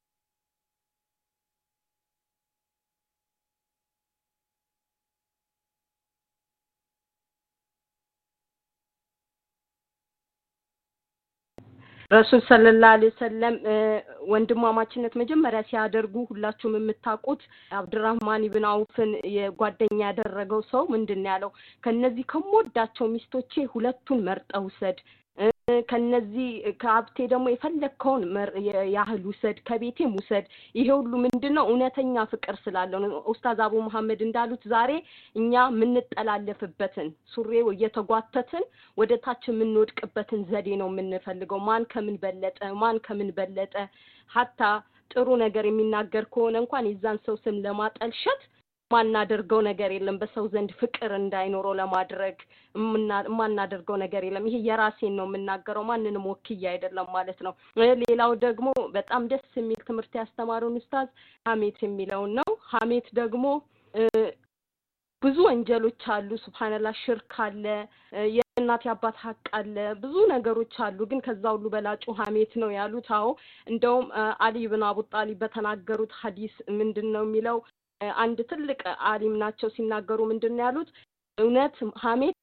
ረሱል ሰለላሁ ዐለይሂ ወሰለም ወንድማማችነት መጀመሪያ ሲያደርጉ ሁላችሁም የምታውቁት አብዱራህማን ኢብኑ አውፍን የጓደኛ ያደረገው ሰው ምንድነው ያለው ከነዚህ ከሞዳቸው ሚስቶቼ ሁለቱን መርጠው ውሰድ ከነዚህ ከአብቴ ደግሞ የፈለከውን ያህል ውሰድ ከቤቴም ውሰድ ይሄ ሁሉ ምንድነው እውነተኛ ፍቅር ስላለው ኡስታዝ አቡ መሐመድ እንዳሉት ዛሬ እኛ ምንጠላለፍበትን ሱሬው እየተጓተትን ወደ ታች ምንወድቅበትን ዘዴ ነው የምንፈልገው ማን ከምን በለጠ ማን ከምን በለጠ hatta ጥሩ ነገር የሚናገር ከሆነ እንኳን የዛን ሰው ስም ለማጠልሸት ማናደርገው ነገር የለም በሰው ዘንድ ፍቅር እንዳይኖረው ለማድረግ ማናደርገው ነገር የለም። ይሄ የራሴን ነው የምናገረው ማንንም ወክዬ አይደለም ማለት ነው። ሌላው ደግሞ በጣም ደስ የሚል ትምህርት ያስተማሩን ኡስታዝ ሐሜት የሚለው ነው። ሐሜት ደግሞ ብዙ ወንጀሎች አሉ። ሱብሃንአላህ ሽርክ አለ፣ የእናት የአባት ሐቅ አለ፣ ብዙ ነገሮች አሉ። ግን ከዛ ሁሉ በላጩ ሐሜት ነው ያሉት። አዎ እንደውም አሊ ኢብኑ አቡ ጣሊብ በተናገሩት ሐዲስ ምንድነው የሚለው አንድ ትልቅ ዓሊም ናቸው ሲናገሩ ምንድነው ያሉት እውነት ሐሜት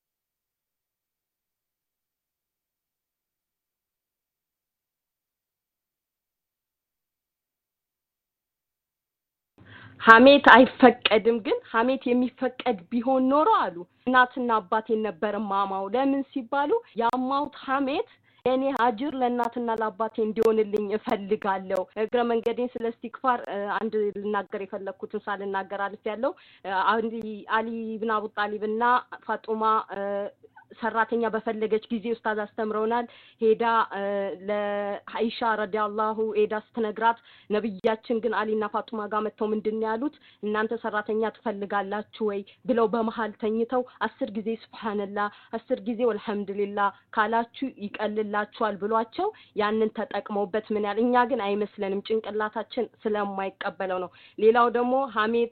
ሐሜት አይፈቀድም። ግን ሐሜት የሚፈቀድ ቢሆን ኖሮ አሉ እናትና አባቴን ነበር ማማው። ለምን ሲባሉ ያማውት ሐሜት የኔ አጅር ለእናትና ለአባቴ እንዲሆንልኝ እፈልጋለሁ። እግረ መንገዴን ስለ ኢስቲግፋር አንድ ልናገር የፈለኩትን ሳልናገር አልፍ ያለው አሊ ኢብኑ አቡ ጣሊብና ፋጡማ ሰራተኛ በፈለገች ጊዜ ኡስታዝ አስተምረውናል። ሄዳ ለአይሻ ረዲያላሁ ሄዳ ስትነግራት ነብያችን ግን አሊና ፋጡማ ጋር መተው ምንድን ያሉት እናንተ ሰራተኛ ትፈልጋላችሁ ወይ ብለው በመሃል ተኝተው አስር ጊዜ ሱብሃንአላህ አስር ጊዜ ወልሐምዱሊላህ ካላችሁ ይቀልላችኋል ብሏቸው ያንን ተጠቅመውበት ምን ያህል እኛ ግን አይመስለንም ጭንቅላታችን ስለማይቀበለው ነው። ሌላው ደግሞ ሐሜት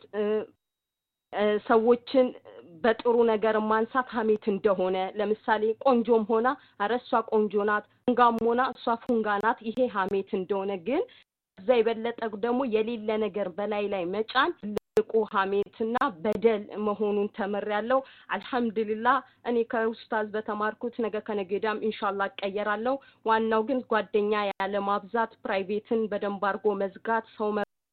ሰዎችን በጥሩ ነገር ማንሳት ሐሜት እንደሆነ ለምሳሌ ቆንጆም ሆና አረሷ ቆንጆ ናት ፉንጋም ሆና እሷ ፉንጋ ናት ይሄ ሐሜት እንደሆነ ግን እዛ የበለጠ ደግሞ የሌለ ነገር በላይ ላይ መጫን ልቁ ሐሜትና በደል መሆኑን ተመሪያለሁ። አልহামዱሊላህ እኔ ከኡስታዝ በተማርኩት ነገ ከነገዳም ኢንሻአላህ ቀየራለሁ። ዋናው ግን ጓደኛ ያለ ማብዛት ፕራይቬትን በደንብ አርጎ መዝጋት ሰው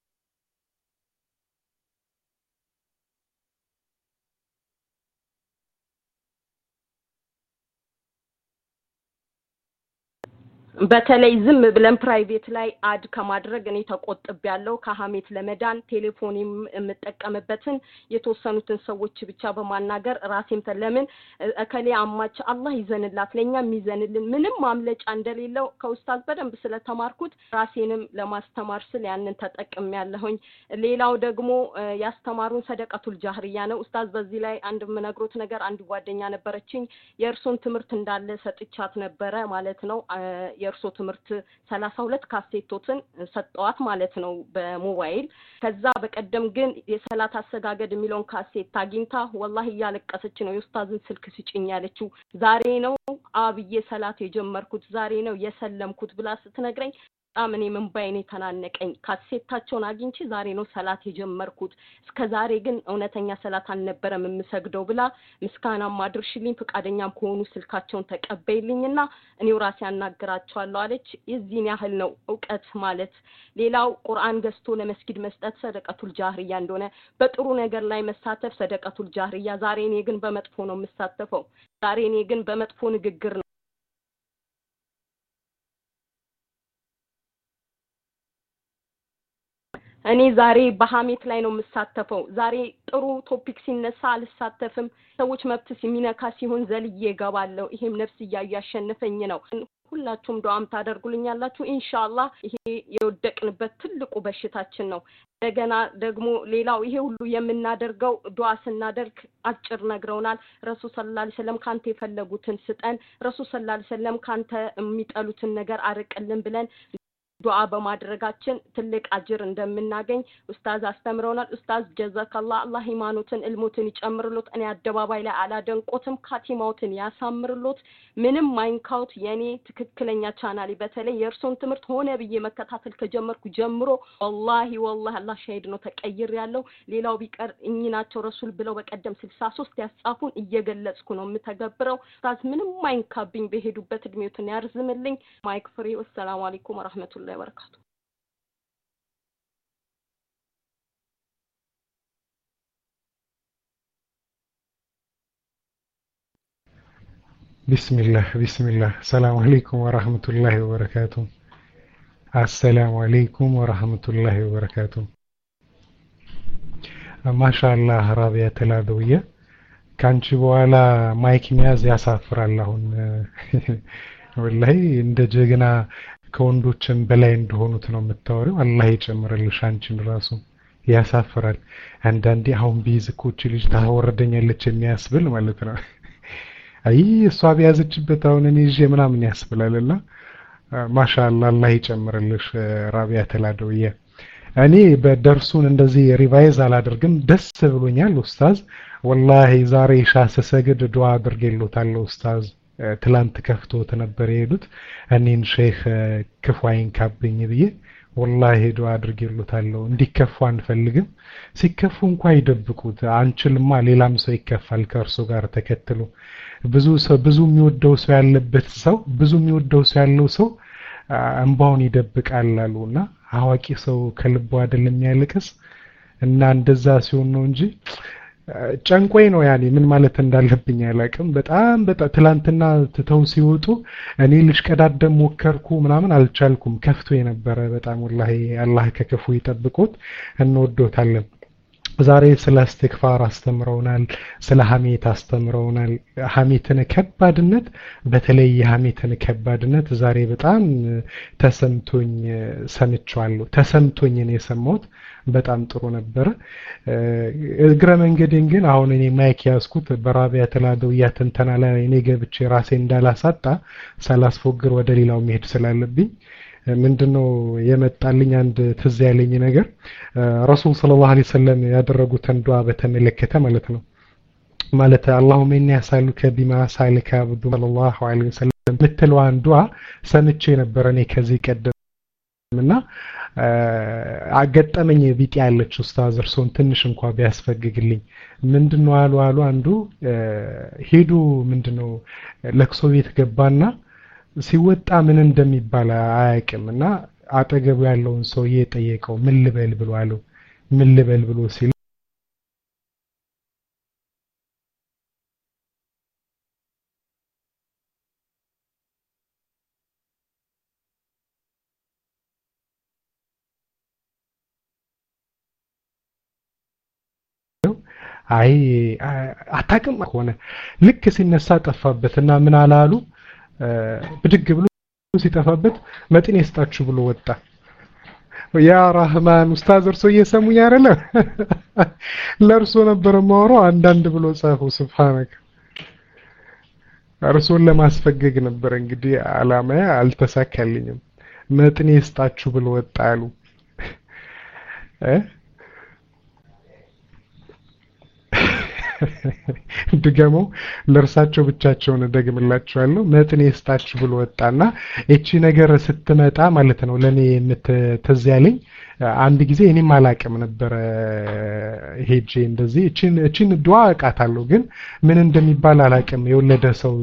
በተለይ ዝም ብለን ፕራይቬት ላይ አድ ከማድረግ እኔ ተቆጥቤያለሁ። ከሐሜት ለመዳን ቴሌፎንም የምጠቀምበትን የተወሰኑትን ሰዎች ብቻ በማናገር ራሴም ተለምን እከሌ አማች አላህ ይዘንላት ለኛም ይዘንልን ምንም ማምለጫ እንደሌለው ከኡስታዝ በደንብ ስለተማርኩት ራሴንም ለማስተማር ስለ ያንን ተጠቅሜያለሁኝ። ሌላው ደግሞ ያስተማሩን ሰደቀቱል ጃህሪያ ነው። ኡስታዝ በዚህ ላይ አንድ ምነግሮት ነገር አንድ ጓደኛ ነበረችኝ የእርሱን ትምህርት እንዳለ ሰጥቻት ነበረ ማለት ነው። የእርሱ ትምህርት ሰላሳ ሁለት ካሴቶችን ሰጠዋት ማለት ነው በሞባይል። ከዛ በቀደም ግን የሰላት አሰጋገድ የሚለውን ካሴት አግኝታ ወላሂ ያለቀሰች ነው የኡስታዝን ስልክ ስጭኝ ያለችው። ዛሬ ነው አብዬ ሰላት የጀመርኩት ዛሬ ነው የሰለምኩት ብላ ስትነግረኝ በጣም እኔ መንባይኔ ተናነቀኝ። ካሴታቸውን አግኝቼ ዛሬ ነው ሰላት የጀመርኩት እስከ ዛሬ ግን እውነተኛ ሰላት አልነበረም የምሰግደው ብላ ምስጋና ማድርሽልኝ ፍቃደኛም ከሆኑ ስልካቸውን ተቀበይልኝና እኔው ራሴ አናግራቸዋለሁ አለች። የዚህን ያህል ነው ዕውቀት ማለት። ሌላው ቁርአን ገዝቶ ለመስጊድ መስጠት ሰደቀቱል ጃህሪያ እንደሆነ በጥሩ ነገር ላይ መሳተፍ ሰደቀቱል ጃህሪያ። ዛሬ እኔ ግን በመጥፎ ነው የምሳተፈው ዛሬ እኔ ግን በመጥፎ ንግግር ነው እኔ ዛሬ በሐሜት ላይ ነው የምሳተፈው። ዛሬ ጥሩ ቶፒክ ሲነሳ አልሳተፍም። ሰዎች መብት ሲሚነካ ሲሆን ዘልዬ ገባለሁ። ይሄም ነፍስ ያያሸነፈኝ ነው። ሁላችሁም ዱዓም ታደርጉልኛላችሁ ኢንሻአላህ። ይሄ የወደቅንበት ትልቁ በሽታችን ነው። እንደገና ደግሞ ሌላው ይሄ ሁሉ የምናደርገው ዱዓ ስናደርግ አጭር ነግረውናል። ረሱል ሰለላሁ ዐለይሂ ወሰለም ካንተ የፈለጉትን ስጠን፣ ረሱል ሰለላሁ ዐለይሂ ወሰለም ካንተ የሚጠሉትን ነገር አርቅልን ብለን ዱዓ በማድረጋችን ትልቅ አጅር እንደምናገኝ ኡስታዝ አስተምረውናል። ኡስታዝ ጀዛከላህ አላህ ኢማኑትን እልሙትን ይጨምርሎት። እኔ አደባባይ ላይ አላደንቆትም ካቲማውትን ያሳምርሎት። ምንም ማይንካውት የኔ ትክክለኛ ቻናሌ በተለይ የእርሱን ትምህርት ሆነ ብዬ መከታተል ከጀመርኩ ጀምሮ ወላሂ ወላሂ አላህ ሻሂድ ነው ተቀይር ያለው። ሌላው ቢቀር እኚህ ናቸው ረሱል ብለው በቀደም ስልሳ ሶስት ያጻፉን እየገለጽኩ ነው የምተገብረው። ኡስታዝ ምንም ማይንካብኝ በሄዱበት እድሜዎትን ያርዝምልኝ። ማይክ ፍሪ። ወሰላሙ አለይኩም ወራህመቱላሂ وبركاته. بسم الله بسم الله السلام عليكم ورحمة الله وبركاته. السلام عليكم ورحمة الله وبركاته. ما شاء الله رابية العدوية كانش بوالا مايك مياز يسافر اللهن والله عند جينا ከወንዶችም በላይ እንደሆኑት ነው የምታወሪው። አላህ ይጨምርልሽ አንቺን ራሱ ያሳፍራል። አንዳንዴ አሁን ቢይዝ እኮ እቺ ልጅ ታወርደኛለች የሚያስብል ማለት ነው። አይ እሷ ቢያዘችበት አሁን እኔ ይዤ ምናምን ያስብላልና ማሻአላህ አላህ ይጨምርልሽ ራቢያ ተላደውየ። እኔ በደርሱን እንደዚህ ሪቫይዝ አላደርግም፣ ደስ ብሎኛል ኡስታዝ። ወላሂ ዛሬ ሻ ስሰግድ ዱዓ አድርጌልዎታለሁ ኡስታዝ። ትላንት ከፍቶት ነበር የሄዱት እኔን ሼክ ክፉ አይንካብኝ ብዬ ወላሂ ዱዓ አድርጌልዎታለሁ። እንዲከፉ አንፈልግም፣ ሲከፉ እንኳን ይደብቁት። አንችልማ ሌላም ሰው ይከፋል ከእርሱ ጋር ተከትሎ። ብዙ ሰው ብዙ የሚወደው ሰው ያለበት ሰው ብዙ የሚወደው ሰው ያለው ሰው እንባውን ይደብቃል አሉና አዋቂ ሰው ከልቡ አይደለም የሚያለቅስ እና እንደዛ ሲሆን ነው እንጂ ጨንቆይ ነው ያኔ ምን ማለት እንዳለብኝ አላቅም። በጣም በጣም ትላንትና ትተው ሲወጡ እኔ ልጅ ቀዳደም ሞከርኩ ምናምን አልቻልኩም። ከፍቶ የነበረ በጣም ወላሂ አላህ ከክፉ ይጠብቁት። እንወዶታለን። ዛሬ ስለ እስትግፋር አስተምረውናል፣ ስለ ሐሜት አስተምረውናል። ሐሜትን ከባድነት በተለይ የሐሜትን ከባድነት ዛሬ በጣም ተሰምቶኝ ሰምቻለሁ። ተሰምቶኝ ነው የሰማሁት። በጣም ጥሩ ነበር። እግረ መንገዴን ግን አሁን እኔ ማይክ ያስኩት በራቢያ ተላደውያ ተንተና ላይ እኔ ገብቼ ራሴ እንዳላሳጣ ሳላስፎግር ወደ ሌላው መሄድ ስላለብኝ ምንድነው የመጣልኝ አንድ ትዝ ያለኝ ነገር ረሱል ሰለላሁ ዐለይሂ ወሰለም ያደረጉትን ዱዓ በተመለከተ ማለት ነው። ማለት አላሁመ ኢኒ አስአሉከ ቢማ ሰአለከ አብዱ ሰለላሁ ዐለይሂ ወሰለም ምትለዋን ዱዓ ሰምቼ ነበር እኔ ከዚህ ቀደምና አገጠመኝ ቢጤ ያለች ኡስታዝ እርሶን ትንሽ እንኳን ቢያስፈግግልኝ ምንድነው አሉ አሉ አንዱ ሄዱ ምንድነው ለክሶ ቤት ገባና ሲወጣ ምን እንደሚባል አያውቅምና አጠገቡ ያለውን ሰውዬ ጠየቀው ምን ልበል ብሎ አለው። ምን ልበል ብሎ ሲል አይ አታውቅም ሆነ ልክ ሲነሳ ጠፋበትና ምን አላሉ ብድግ ብሎ ሲጠፋበት መጥኔ ይስጣችሁ ብሎ ወጣ። ያ ረህማን ኡስታዝ እርሶ እየሰሙኝ አይደለ? ለርሶ ነበር ማወራው አንዳንድ ብሎ ጻፈው። ሱብሃንክ እርሶን ለማስፈገግ ነበር እንግዲህ አላማዬ፣ አልተሳካልኝም። መጥኔ ይስጣችሁ ብሎ ወጣ አሉ እ ድገሞ ለርሳቸው ብቻቸውን ደግምላቸዋለሁ። መጥኔ ይስጣችሁ ብሎ ወጣና እቺ ነገር ስትመጣ ማለት ነው ለኔ የምትተዝ ያለኝ አንድ ጊዜ እኔም አላቅም ነበር ሄጄ እንደዚህ እቺን እቺን ዱዓ አቃታለሁ ግን ምን እንደሚባል አላቅም። የወለደ ሰው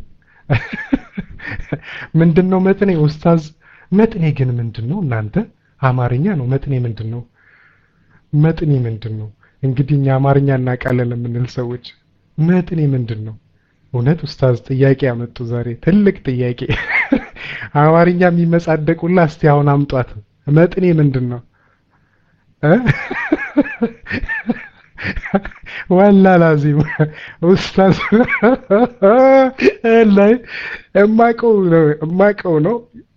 ምንድነው መጥኔ ኡስታዝ? መጥኔ ግን ምንድነው? እናንተ አማርኛ ነው መጥኔ ምንድነው? መጥኔ ምንድነው? እንግዲህ እኛ አማርኛ እናቃለን የምንል ሰዎች መጥኔ ምንድነው? እውነት ኡስታዝ ጥያቄ ያመጡ ዛሬ ትልቅ ጥያቄ። አማርኛ የሚመጻደቁላ እስቲ አሁን አምጧት። መጥኔ ምንድነው? እ ወላ ላዚም ኡስታዝ ላይ እማቀው ነው እማቀው ነው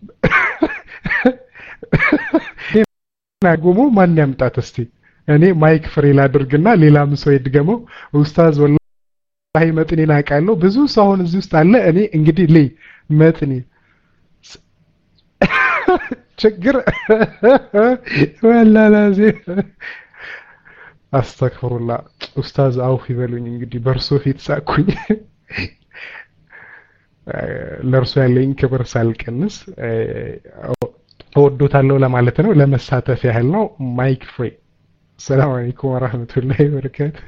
ናጉሙ ማን ያምጣት እስቲ? እኔ ማይክ ፍሬ ላድርግና ሌላም ሰው ይድገመው። ኡስታዝ ወላሂ መጥኔን አውቃለሁ። ብዙ ሰው አሁን እዚህ ውስጥ አለ። እኔ እንግዲህ ለይ መጥኔ ችግር ወላላዚ አስተግፍሩላህ ኡስታዝ አውፍ ይበሉኝ። እንግዲህ በርሶ ፊት ሳኩኝ ለርሶ ያለኝ ክብር ሳልቀንስ እወዶታለሁ ለማለት ነው። ለመሳተፍ ያህል ነው። ማይክ ፍሬ السلام عليكم ورحمة الله وبركاته.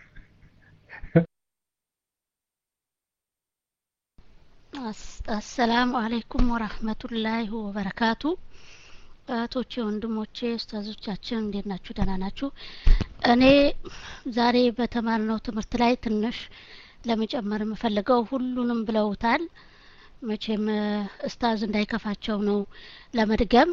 السلام عليكم ورحمة الله وبركاته. እህቶቼ ወንድሞቼ ኡስታዞቻችን እንዴት ናችሁ? ደህና ናችሁ? እኔ ዛሬ በተማርነው ትምህርት ላይ ትንሽ ለመጨመር የምፈልገው ሁሉንም ብለውታል። መቼም ኡስታዝ እንዳይከፋቸው ነው ለመድገም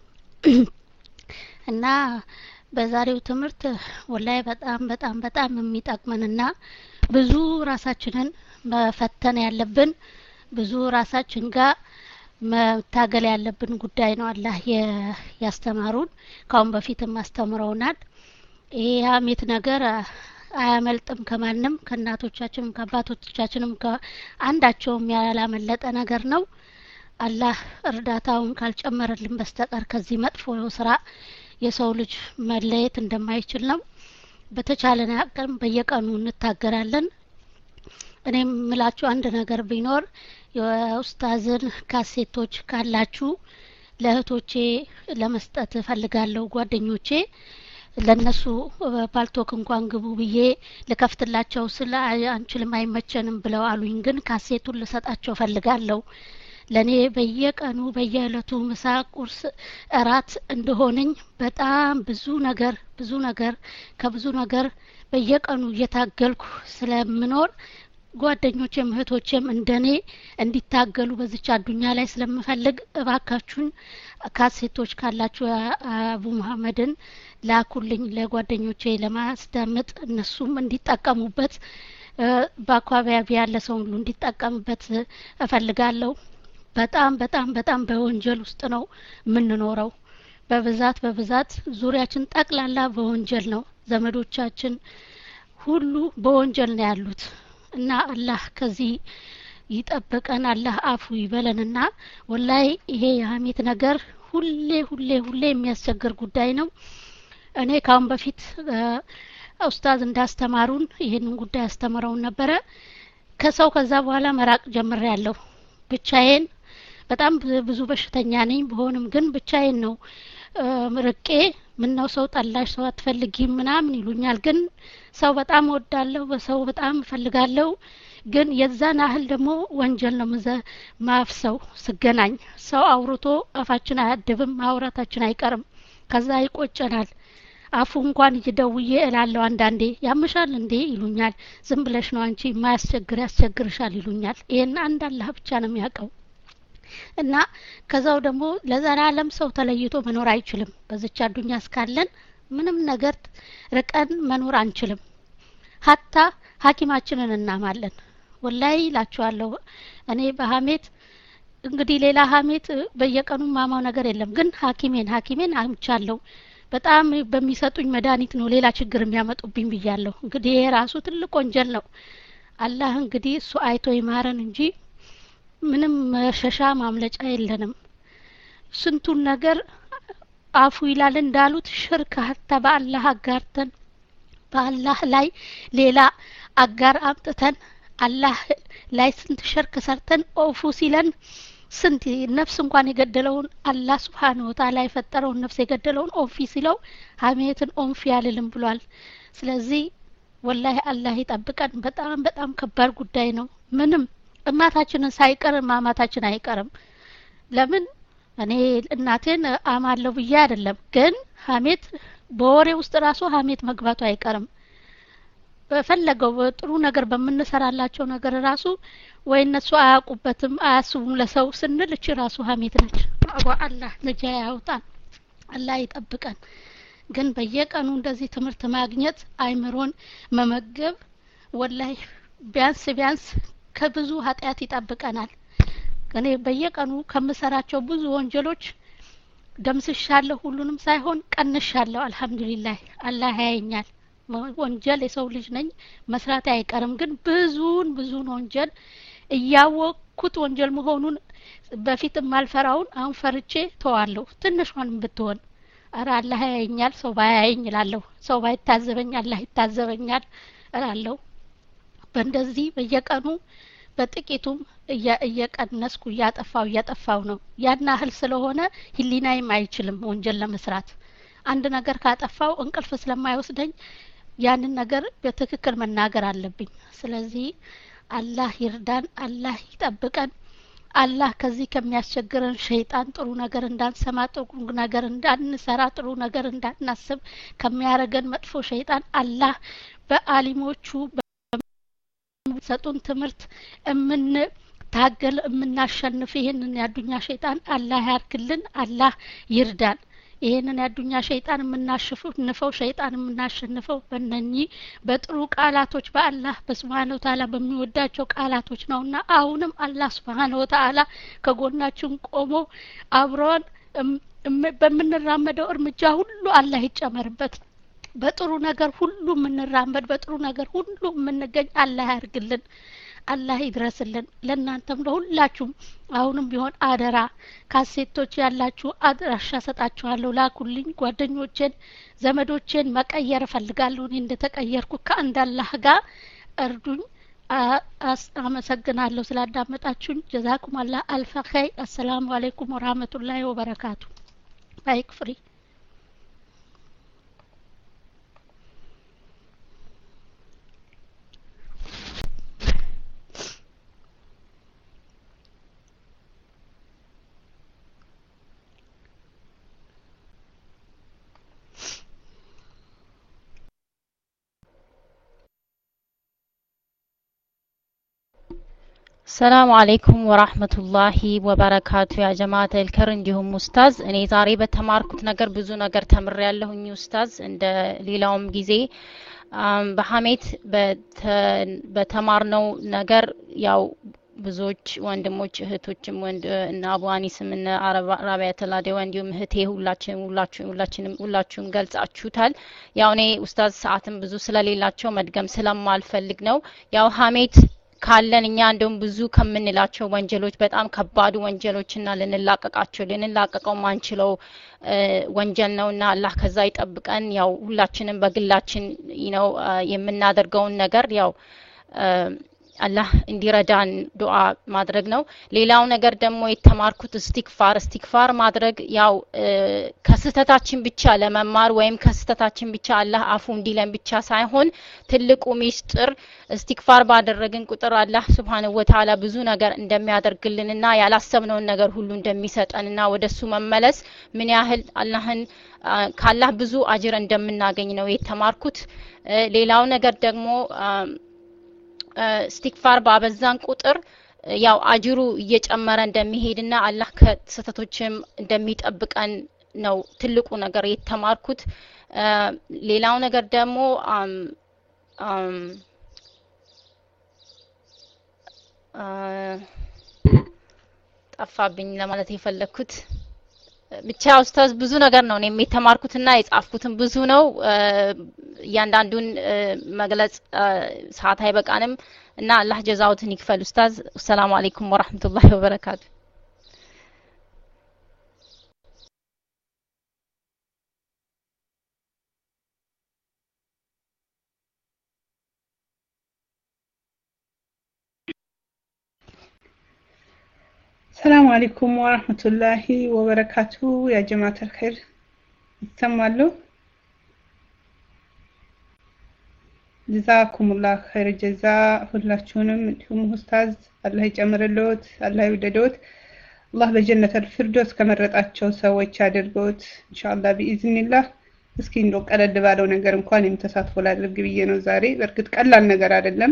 እና በዛሬው ትምህርት ወላይ በጣም በጣም በጣም የሚጠቅመንና ብዙ ራሳችንን መፈተን ያለብን ብዙ ራሳችን ጋር መታገል ያለብን ጉዳይ ነው። አላህ ያስተማሩን ካሁን በፊትም አስተምረውናል። ይሄ ሀሜት ነገር አያመልጥም ከማንም ከእናቶቻችንም ከአባቶቻችንም ከአንዳቸውም ያላመለጠ ነገር ነው። አላህ እርዳታውን ካልጨመረልን በስተቀር ከዚህ መጥፎ ስራ የሰው ልጅ መለየት እንደማይችል ነው። በተቻለን አቅም በየቀኑ እንታገራለን። እኔም ምላችሁ አንድ ነገር ቢኖር የኡስታዝን ካሴቶች ካላችሁ ለእህቶቼ ለመስጠት ፈልጋለሁ። ጓደኞቼ ለነሱ ፓልቶክ እንኳን ግቡ ብዬ ልከፍትላቸው ስለ አንችልም አይመቸንም ብለው አሉኝ። ግን ካሴቱን ልሰጣቸው ፈልጋለሁ። ለኔ በየቀኑ በየእለቱ ምሳ፣ ቁርስ፣ እራት እንደሆነኝ በጣም ብዙ ነገር ብዙ ነገር ከብዙ ነገር በየቀኑ እየታገልኩ ስለምኖር ጓደኞቼም እህቶቼም እንደኔ እንዲታገሉ በዚች አዱኛ ላይ ስለምፈልግ እባካችሁን ካሴቶች ካላችሁ አቡ መሐመድን ላኩልኝ ለጓደኞቼ ለማስደመጥ እነሱም እንዲጠቀሙበት በአካባቢ ያለ ሰው ሁሉ እንዲጠቀምበት እፈልጋለሁ። በጣም በጣም በጣም በወንጀል ውስጥ ነው የምንኖረው። በብዛት በብዛት ዙሪያችን ጠቅላላ በወንጀል ነው። ዘመዶቻችን ሁሉ በወንጀል ነው ያሉት እና አላህ ከዚህ ይጠብቀን። አላህ አፉ ይበለንና ወላይ ይሄ የሀሜት ነገር ሁሌ ሁሌ ሁሌ የሚያስቸግር ጉዳይ ነው። እኔ ካሁን በፊት ኡስታዝ እንዳስተማሩን ይሄንን ጉዳይ አስተምረውን ነበረ። ከሰው ከዛ በኋላ መራቅ ጀምሬያለሁ። ብቻዬን በጣም ብዙ በሽተኛ ነኝ። በሆንም ግን ብቻዬን ነው ርቄ ምነው ሰው ጠላሽ ሰው አትፈልጊም ምናምን ይሉኛል። ግን ሰው በጣም ወዳለሁ፣ በሰው በጣም ፈልጋለሁ። ግን የዛን ያህል ደግሞ ወንጀል ነው ምዘ ማፍሰው ስገናኝ ሰው አውርቶ አፋችን አያድብም፣ ማውራታችን አይቀርም። ከዛ ይቆጨናል። አፉ እንኳን እየደውዬ እላለሁ አንዳንዴ ያምሻል እንዴ ይሉኛል። ዝም ብለሽ ነው አንቺ ማያስቸግር ያስቸግርሻል ይሉኛል። ይሄን አንድ አላህ ብቻ ነው የሚያውቀው። እና ከዛው ደግሞ ለዘላለም ሰው ተለይቶ መኖር አይችልም። በዚች አዱኛ እስካለን ምንም ነገር ርቀን መኖር አንችልም። ሀታ ሐኪማችንን እናማለን። ወላይ ላችኋለሁ እኔ በሀሜት እንግዲህ ሌላ ሀሜት በየቀኑ ማማው ነገር የለም። ግን ሐኪሜን ሐኪሜን አምቻለሁ። በጣም በሚሰጡኝ መድኃኒት ነው ሌላ ችግር የሚያመጡብኝ ብያለሁ። እንግዲህ ይሄ ራሱ ትልቅ ወንጀል ነው። አላህ እንግዲህ እሱ አይቶ ይማረን እንጂ ምንም መሸሻ ማምለጫ የለንም። ስንቱን ነገር አፉ ይላል እንዳሉት ሽርክ ሀታ በአላህ አጋርተን በአላህ ላይ ሌላ አጋር አምጥተን አላህ ላይ ስንት ሽርክ ሰርተን ኦፉ ሲለን ስንት ነፍስ እንኳን የገደለውን አላህ Subhanahu Wa Ta'ala የፈጠረውን ነፍስ የገደለውን ኦፊ ሲለው ሀሜትን ኦንፊ ያልልም ብሏል። ስለዚህ ወላሂ አላህ ይጠብቀን። በጣም በጣም ከባድ ጉዳይ ነው። ምንም እማታችንን ሳይቀር ማማታችን አይቀርም። ለምን እኔ እናቴን አማለሁ ብዬ አይደለም፣ ግን ሀሜት በወሬ ውስጥ ራሱ ሀሜት መግባቱ አይቀርም። በፈለገው ጥሩ ነገር በመነሰራላቸው ነገር ራሱ ወይ እነሱ አያውቁበትም አያስቡም ለሰው ስንል እቺ ራሱ ሀሜት ነች። አላህ ነጃ ያውጣን፣ አላህ ይጠብቀን። ግን በየቀኑ እንደዚህ ትምህርት ማግኘት አይምሮን መመገብ ወላሂ ቢያንስ ቢያንስ ከብዙ ኃጢአት ይጠብቀናል። እኔ በየቀኑ ከምሰራቸው ብዙ ወንጀሎች ደምስሻለሁ፣ ሁሉንም ሳይሆን ቀንሻለሁ። አልহামዱሊላህ አላህ ያየኛል። ወንጀል የሰው ልጅ ነኝ መስራት አይቀርም። ግን ብዙን ብዙን ወንጀል እያወቅኩት ወንጀል መሆኑን በፊት ማልፈራውን አሁን ፈርቼ ተዋለሁ። ትንሿን ብትሆን አረ አላህ ያየኛል፣ ሰው ባያየኝ እላለሁ። ሰው ባይታዘበኝ አላህ ይታዘበኛል እላለሁ። በእንደዚህ በየቀኑ በጥቂቱም እየቀነስኩ እያጠፋው እያጠፋው ነው። ያን ያህል ስለሆነ ህሊናዬም አይችልም ወንጀል ለመስራት። አንድ ነገር ካጠፋው እንቅልፍ ስለማይወስደኝ ያንን ነገር በትክክል መናገር አለብኝ። ስለዚህ አላህ ይርዳን፣ አላህ ይጠብቀን። አላህ ከዚህ ከሚያስቸግረን ሸይጣን ጥሩ ነገር እንዳንሰማ፣ ጥሩ ነገር እንዳንሰራ፣ ጥሩ ነገር እንዳናስብ ከሚያረገን መጥፎ ሸይጣን አላህ በአሊሞቹ ሰጡን ትምህርት እምን ታገል እምናሸንፍ ይሄንን ያዱኛ ሸይጣን አላህ ያርክልን፣ አላህ ይርዳን። ይሄንን ያዱኛ ሸይጣን የምናሸንፈው ሸይጣን የምናሸንፈው በእነኚህ በጥሩ ቃላቶች በአላህ በሱብሃነሁ ወተዓላ በሚወዳቸው ቃላቶች ነውና አሁንም አላህ ሱብሃነሁ ወተዓላ ከጎናችን ቆሞ አብሮን በምንራመደው እርምጃ ሁሉ አላህ ይጨመርበት። በጥሩ ነገር ሁሉ የምንራመድ በጥሩ ነገር ሁሉ የምንገኝ አላህ ያርግልን አላህ ይድረስልን ለእናንተም ለሁላችሁም አሁንም ቢሆን አደራ ካሴቶች ያላችሁ አድራሻ ሰጣችኋለሁ ላኩልኝ ጓደኞቼን ዘመዶቼን መቀየር ፈልጋለሁ እኔ እንደተቀየርኩ ከአንድ አላህ ጋር እርዱኝ አመሰግናለሁ ስላዳመጣችሁኝ ጀዛኩም አላህ አልፈ ኸይር አሰላሙ አለይኩም ወራህመቱላሂ ወበረካቱ ባይክ ፍሪ السلام عليكم ورحمة الله وبركاته يا جماعة الكر እንዲሁም ኡስታዝ እኔ ዛሬ በተማርኩት ነገር ብዙ ነገር ተምሬያለሁኝ ኡስታዝ እንደ ሌላውም ጊዜ በሐሜት በተማርነው ነገር ያው ብዙዎች ወንድሞች እህቶችም ወንድ እና አቡአኒስም እና አረቢያ ተላደ ወንድም እህቴ ሁላችንም ሁላችንም ሁላችንም ሁላችሁም ገልጻችሁታል ያው እኔ ኡስታዝ ሰዓትም ብዙ ስለሌላቸው መድገም ስለማልፈልግ ነው ያው ሐሜት ካለን እኛ እንደውም ብዙ ከምንላቸው ወንጀሎች በጣም ከባዱ ወንጀሎችና ልንላቀቃቸው ልንላቀቀው ማንችለው ወንጀል ነውና አላህ ከዛ ይጠብቀን ያው ሁላችንም በግላችን ነው የምናደርገውን ነገር ያው አላህ እንዲረዳን ዱዓ ማድረግ ነው ሌላው ነገር ደግሞ የተማርኩት እስቲግፋር እስቲግፋር ማድረግ ያው ከስተታችን ብቻ ለመማር ወይም ከስተታችን ብቻ አላህ አፉ እንዲለን ብቻ ሳይሆን ትልቁ ሚስጥር እስቲግፋር ባደረግን ቁጥር አላህ Subhanahu Wa Ta'ala ብዙ ነገር እንደሚያደርግልንና ያላሰብነውን ነገር ሁሉ እንደሚሰጠንና ወደሱ መመለስ ምን ያህል አላህን ካላህ ብዙ አጅር እንደምናገኝ ነው የተማርኩት ሌላው ነገር ደግሞ እስቲግፋር ባበዛን ቁጥር ያው አጅሩ እየጨመረ እንደሚሄድና አላህ ከስተቶችም እንደሚጠብቀን ነው ትልቁ ነገር የተማርኩት ሌላው ነገር ደግሞ አም አም ጠፋብኝ ለማለት የፈለኩት ብቻ ኡስታዝ ብዙ ነገር ነው እኔ የተማርኩትና የጻፍኩትን ብዙ ነው ያንዳንዱን መግለጽ ሰዓት አይበቃንም እና አላህ ጀዛውትን ይክፈል ኡስታዝ ሰላም አለይኩም ወራህመቱላሂ ወበረካቱ السلام عليكم ورحمة الله وبركاته يا جماعة الخير تمالو جزاكم الله خير الجزاء ሁላችሁንም እንዲሁም ኡስታዝ አላህ ይጨምርልዎት አላህ ይወደዶት አላህ በጀነት الفردوس ከመረጣቸው ሰዎች ያድርጎት ኢንሻአላህ باذنillah እስኪ እንደው ቀለል ባለው ነገር እንኳን የምተሳትፎ ላድርግ ብዬ ነው ዛሬ በርግጥ ቀላል ነገር አይደለም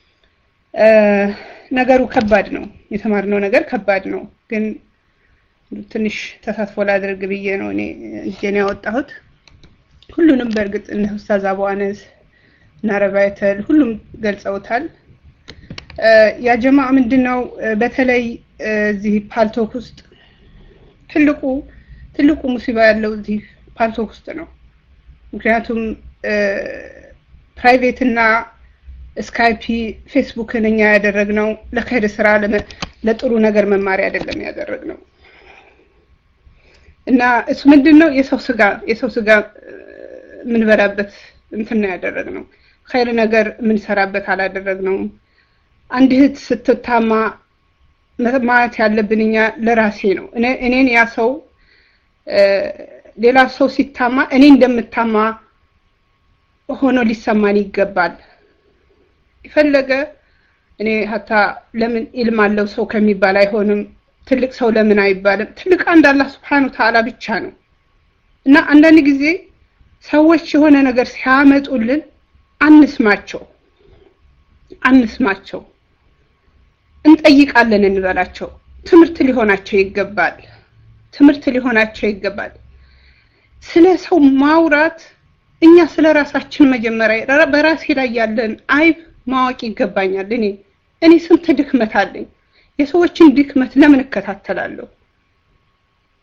ነገሩ ከባድ ነው የተማርነው ነገር ከባድ ነው ግን ትንሽ ተሳትፎ ላድርግ ብዬ ነው እኔ እጄን ያወጣሁት ሁሉንም በርግጥ እነ ኡስታዝ አቡ አነስ ናረባይተል ሁሉም ገልጸውታል ያ ጀማዓ ምንድነው በተለይ እዚህ ፓልቶክ ውስጥ ትልቁ ትልቁ ሙሲባ ያለው እዚህ ፓልቶክ ውስጥ ነው ምክንያቱም ፕራይቬት እና ስካይፒ ፌስቡክ ነኛ ያደረግነው ለኸይር ስራ ለጥሩ ነገር መማር አይደለም ያደረግነው እና እሱ ምንድነው የሰው ስጋ የሰው ስጋ ምን በራበት እንትን ያደረግነው ኸይር ነገር ምን ሰራበት አላደረግነው አንድ እህት ስትታማ ማለት ያለብንኛ ለራሴ ነው እኔ እኔን ያ ሰው ሌላ ሰው ሲታማ እኔ እንደምታማ ሆኖ ሊሰማን ይገባል ይፈልገ እኔ hatta ለምን ኢልም አለው ሰው ከሚባል አይሆንም ትልቅ ሰው ለምን አይባልም ትልቅ አንድ አላህ Subhanahu Ta'ala ብቻ ነው እና አንዳንድ ጊዜ ሰዎች የሆነ ነገር ሲያመጡልን አንስማቸው አንስማቸው እንጠይቃለን እንበላቸው ትምርት ሊሆናቸው ይገባል ትምርት ሊሆናቸው ይገባል ስለ ሰው ማውራት እኛ ስለ ራሳችን መጀመሪያ በራሴ ላይ ያለን አይብ ማወቅ ይገባኛል እኔ እኔ ስንት ድክመት አለኝ የሰዎችን ድክመት ለምን እከታተላለሁ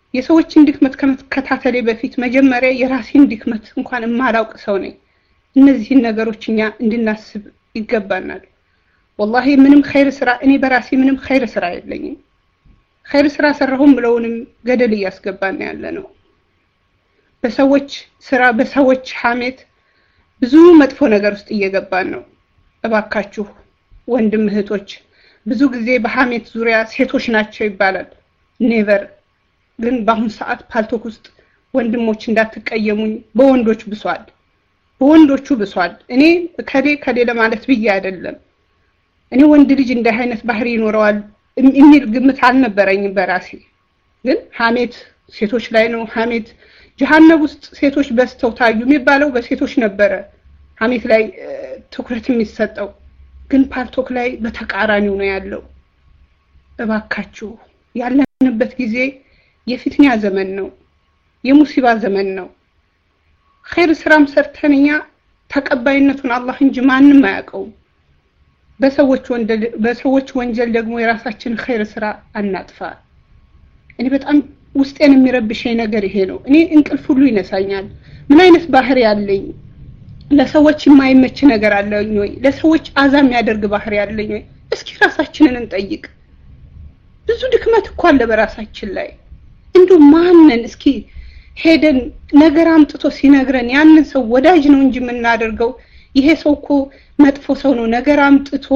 የሰዎችን ድክመት ከመከታተሌ በፊት መጀመሪያ የራሴን ድክመት እንኳን የማላውቅ ሰው ነኝ። እነዚህን ነገሮች እኛ እንድናስብ ይገባናል። والله ምንም ኸይር ስራ እኔ በራሴ ምንም ኸይር ስራ የለኝም። ኸይር ስራ ሰራሁም ብለውንም ገደል እያስገባን ያለ ነው። በሰዎች ስራ በሰዎች ሐሜት ብዙ መጥፎ ነገር ውስጥ እየገባን ነው። እባካችሁ ወንድም እህቶች ብዙ ጊዜ በሐሜት ዙሪያ ሴቶች ናቸው ይባላል። ኔቨር ግን በአሁን ሰዓት ፓልቶክ ውስጥ ወንድሞች እንዳትቀየሙኝ በወንዶች ብሷል። በወንዶቹ ብሷል። እኔ ከሌ ከሌ ለማለት ብዬ አይደለም። እኔ ወንድ ልጅ እንደ አይነት ባህሪ ይኖረዋል የሚል ግምት አልነበረኝም በራሴ። ግን ሐሜት ሴቶች ላይ ነው። ሐሜት ጀሃነም ውስጥ ሴቶች በስተው ታዩ የሚባለው በሴቶች ነበረ ሐሜት ላይ ትኩረት የሚሰጠው። ግን ፓልቶክ ላይ በተቃራኒው ነው ያለው። እባካችሁ ያለንበት ጊዜ የፊትኛ ዘመን ነው። የሙሲባ ዘመን ነው። ኸይር ስራም ሰርተንኛ ተቀባይነቱን አላህ እንጂ ማንም አያውቀውም። በሰዎች ወንጀል በሰዎች ወንጀል ደግሞ የራሳችን ኸይር ስራ አናጥፋ። እኔ በጣም ውስጤን የሚረብሸኝ ነገር ይሄ ነው። እኔ እንቅልፍ ሁሉ ይነሳኛል። ምን አይነት ባህሪ ያለኝ? ለሰዎች የማይመች ነገር አለኝ ወይ? ለሰዎች አዛም ያደርግ ባህሪ ያለኝ ወይ? እስኪ ራሳችንን እንጠይቅ። ብዙ ድክመት እኮ አለ በራሳችን ላይ። እንደው ማንን እስኪ ሄደን ነገር አምጥቶ ሲነግረን ያንን ሰው ወዳጅ ነው እንጂ የምናደርገው ይሄ ሰው እኮ መጥፎ ሰው ነው ነገር አምጥቶ